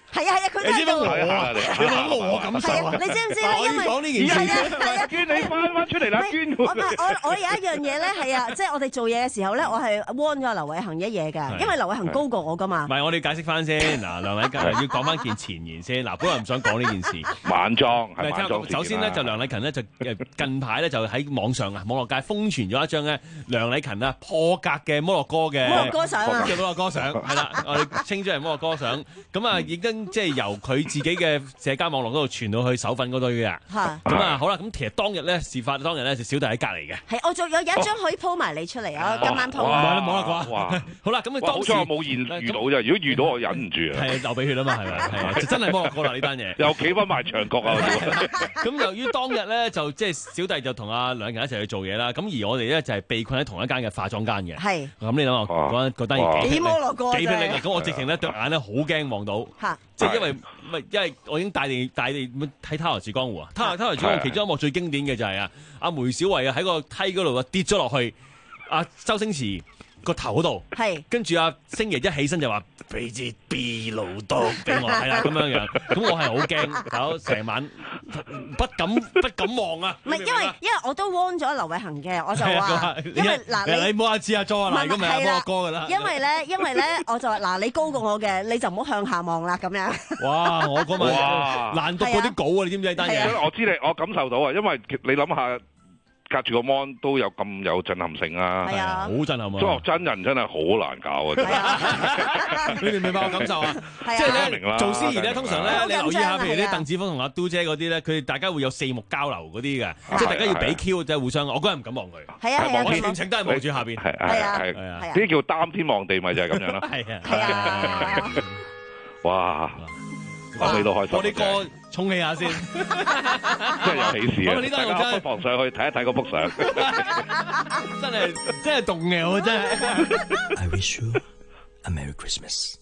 係啊係啊，佢都喺度。 睇下你，你諗我感受啊？ 你知唔知咧？因為講呢件事， 係啊， 捐你翻翻出嚟啦，捐我我我有一樣嘢咧，係啊，即係我哋做嘢嘅時候咧，我係 warn 咗劉偉恒一嘢㗎，因為劉偉恒高過我㗎嘛。 唔係，我哋解釋翻先。嗱，梁禮勤要講翻件前言先。嗱，本來唔想講呢件事。 晚裝係晚裝。 首先咧，就梁禮勤咧就誒近排咧就喺網上啊網絡界瘋傳咗一張咧梁禮勤啊破格嘅摩洛哥嘅摩洛哥相啊， 嘅摩洛哥相係啦，我哋稱之為摩洛哥相。咁啊已經即係由佢自己嘅社交網絡嗰度傳到去手粉嗰堆嘅。 係。 咁啊好啦，咁其實當日咧事發當日咧就小弟喺隔離嘅。 係，我仲有有一張可以 po 埋你出嚟啊！今晚 po。 哇！冇啦啩。好啦，咁佢當時好彩我冇遇遇到啫，如果遇到我忍唔住啊。 係流鼻血啊嘛，係咪？係啊，就真係摩洛哥啦呢單嘢。 又企翻埋牆角啊！ 咁由於當日咧就即係小弟就同阿梁禮勤一齊去做嘢啦，咁而我哋咧就係被困喺同一間嘅化妝間嘅。係。咁你諗下嗰嗰單嘢幾摩洛哥幾霹靂啊！咁我直情咧對眼咧好驚望到。嚇！即係因為唔係因為我已經帶你帶你睇《他來自江湖》啊，《他來他來自江湖》其中一幕最經典嘅就係啊阿梅小惠啊喺個梯嗰度啊跌咗落去，阿周星馳個頭嗰度，係跟住阿星爺一起身就話俾支 B 路刀俾我，係啦咁樣樣，咁我係好驚，搞成晚不敢不敢望啊！ 唔係因為因為我都 warn 咗劉偉恒嘅，我就話因為嗱你唔好阿知阿 jo 啊，嗱咁咪阿摩哥噶啦， 因為咧因為咧我就話嗱你高過我嘅，你就唔好向下望啦咁樣。 哇！我嗰晚難讀嗰啲稿啊，你知唔知呢單嘢？ 我知你，我感受到啊，因為你諗下。隔住個 mon 都有咁有震撼性啊！ 係啊， 好震撼啊！ 中學真人真係好難搞啊！真係， 你哋明白我感受啊？即係咧做司儀咧，通常咧你留意下，譬如啲鄧梓峰同阿嘟姐嗰啲咧，佢哋大家會有四目交流嗰啲嘅，即係大家要俾 Q，即係互相。我嗰日唔敢望佢。係啊係啊，我全程都係望住下邊。 係係係係啊！呢啲叫擔天望地，咪就係咁樣咯。 係啊係啊！ 哇！講你都開心。 我啲歌充氣下先， 真係有喜事啊！大家不妨上去睇一睇嗰幅相， 真係真係動搖啊！真係。 I wish you a Merry Christmas。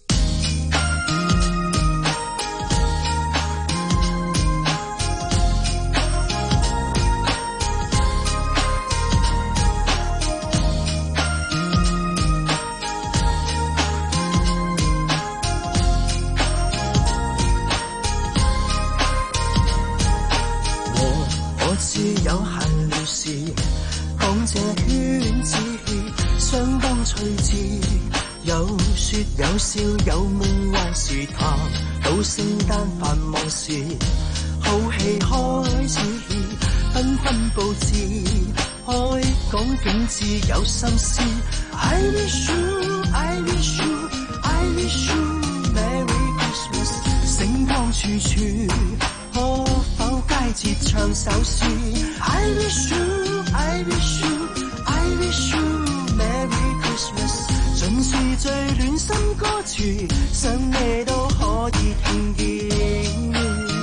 有閒聊時，講這圈子相當趣致，有說有笑有夢幻時談，到聖誕繁忙時，好戲開始，紛紛佈置，開講景致有心思。I wish you, I wish you, I wish you Merry Christmas， 星光處處，可否佳節唱首詩 ？I wish you, I wish you, I wish you Merry Christmas， 盡是最暖心歌詞，想你都可以聽見。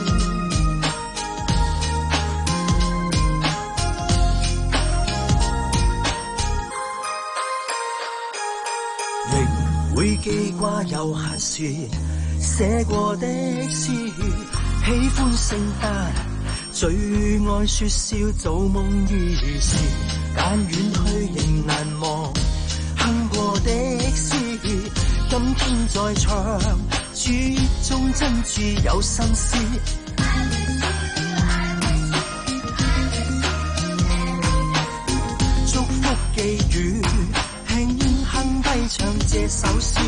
仍會記掛有閒時寫過的詩，喜歡聖誕，最愛說笑做夢兒時，但遠去仍難忘哼過的詩，今天再唱，詩中真摯有心思。祝福寄語，輕哼低唱這首詩。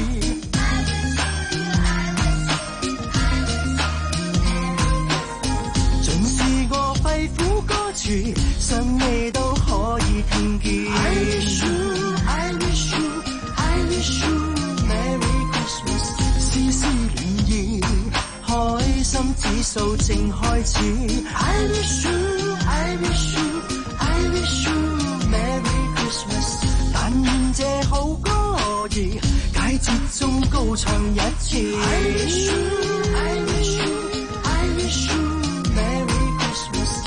想你都可以聽見。I wish you, I wish you, I wish you Merry Christmas， 絲絲漣漪，開心指數正開始。I wish you, I wish you, I wish you Merry Christmas， 但願這好歌兒，佳節中高唱一次。I wish you, I wish you, I wish you Merry Christmas。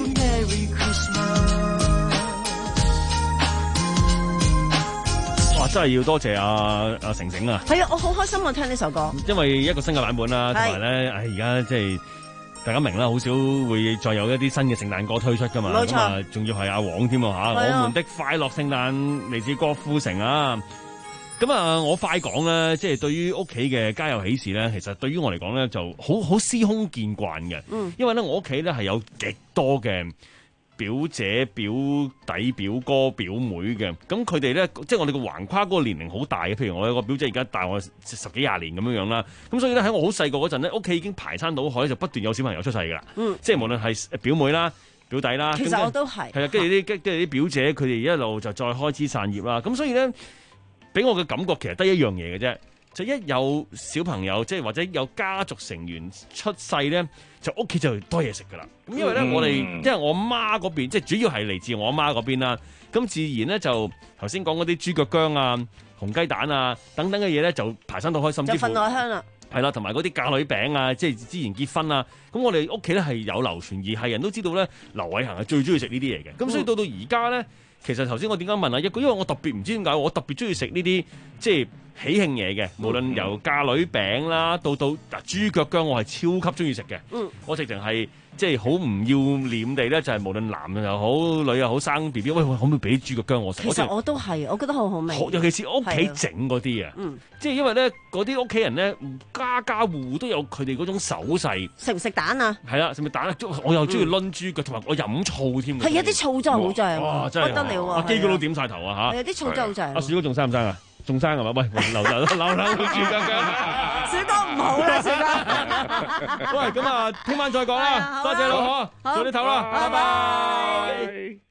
真真係要多謝阿阿成成啊！ 係啊，我好開心啊，聽呢首歌， 因為一個新嘅版本啦，同埋咧，唉，而家即係大家明啦，好少會再有一啲新嘅聖誕歌推出噶嘛。 冇錯， 咁啊，仲要係阿黃添啊嚇！我們的快樂聖誕嚟自郭富城啊！咁啊，我快講咧，即係對於屋企嘅家有喜事咧，其實對於我嚟講咧，就好好司空見慣嘅。嗯，因為咧，我屋企咧係有極多嘅表姐、表弟、表哥、表妹嘅。咁佢哋咧，即係我哋個橫跨嗰個年齡好大嘅。譬如我有個表姐而家大我十幾廿年咁樣樣啦。咁所以咧，喺我好細個嗰陣咧，屋企已經排山倒海，就不斷有小朋友出世㗎啦。嗯，即係無論係表妹啦、表弟啦， 其實我都係係啊，跟住啲跟住啲表姐，佢哋一路就再開枝散葉啦。咁所以咧，俾我嘅感覺其實得一樣嘢嘅啫，就一有小朋友，即係或者有家族成員出世咧，就屋企就多嘢食噶啦。咁因為咧，嗯、我哋因為我媽嗰邊，即係主要係嚟自我媽嗰邊啦。咁自然咧就頭先講嗰啲豬腳薑啊、紅雞蛋啊等等嘅嘢咧，就排山倒海，甚至乎就份外香啦。 係啦，同埋嗰啲嫁女餅啊，即係之前結婚啊。咁我哋屋企咧係有流傳，而係人都知道咧，劉偉恒係最中意食呢啲嘢嘅。咁所以到到而家咧。其實頭先我點解問啊一個，因為我特別唔知點解，我特別中意食呢啲即係喜慶嘢嘅，無論由嫁女餅啦，到到嗱豬腳薑，我係超級中意食嘅。嗯，我直情係即係好唔要臉地咧，就係、是、無論男又好，女又好，生 B B， 喂，可唔可以俾豬腳薑我食？ 其實我都係，我覺得好好味。 尤其是屋企整嗰啲啊，即係因為咧嗰啲屋企人咧，家家戶戶都有佢哋嗰種手勢。 食唔食蛋啊？ 係啦，食唔食蛋啊？我又中意攆豬腳，同埋我飲醋添。 係啊，啲醋真係好正， 哇，真係不得了啊！ 阿基哥都點晒頭啊嚇！ 係啊，啲醋真係好正。 阿樹哥仲生唔生啊？仲生係嘛？喂，留留留留住豬腳薑。 小哥唔好啦，小哥。 喂，咁啊，聽晚再講啦。多謝老婆，早啲唞啦，拜拜。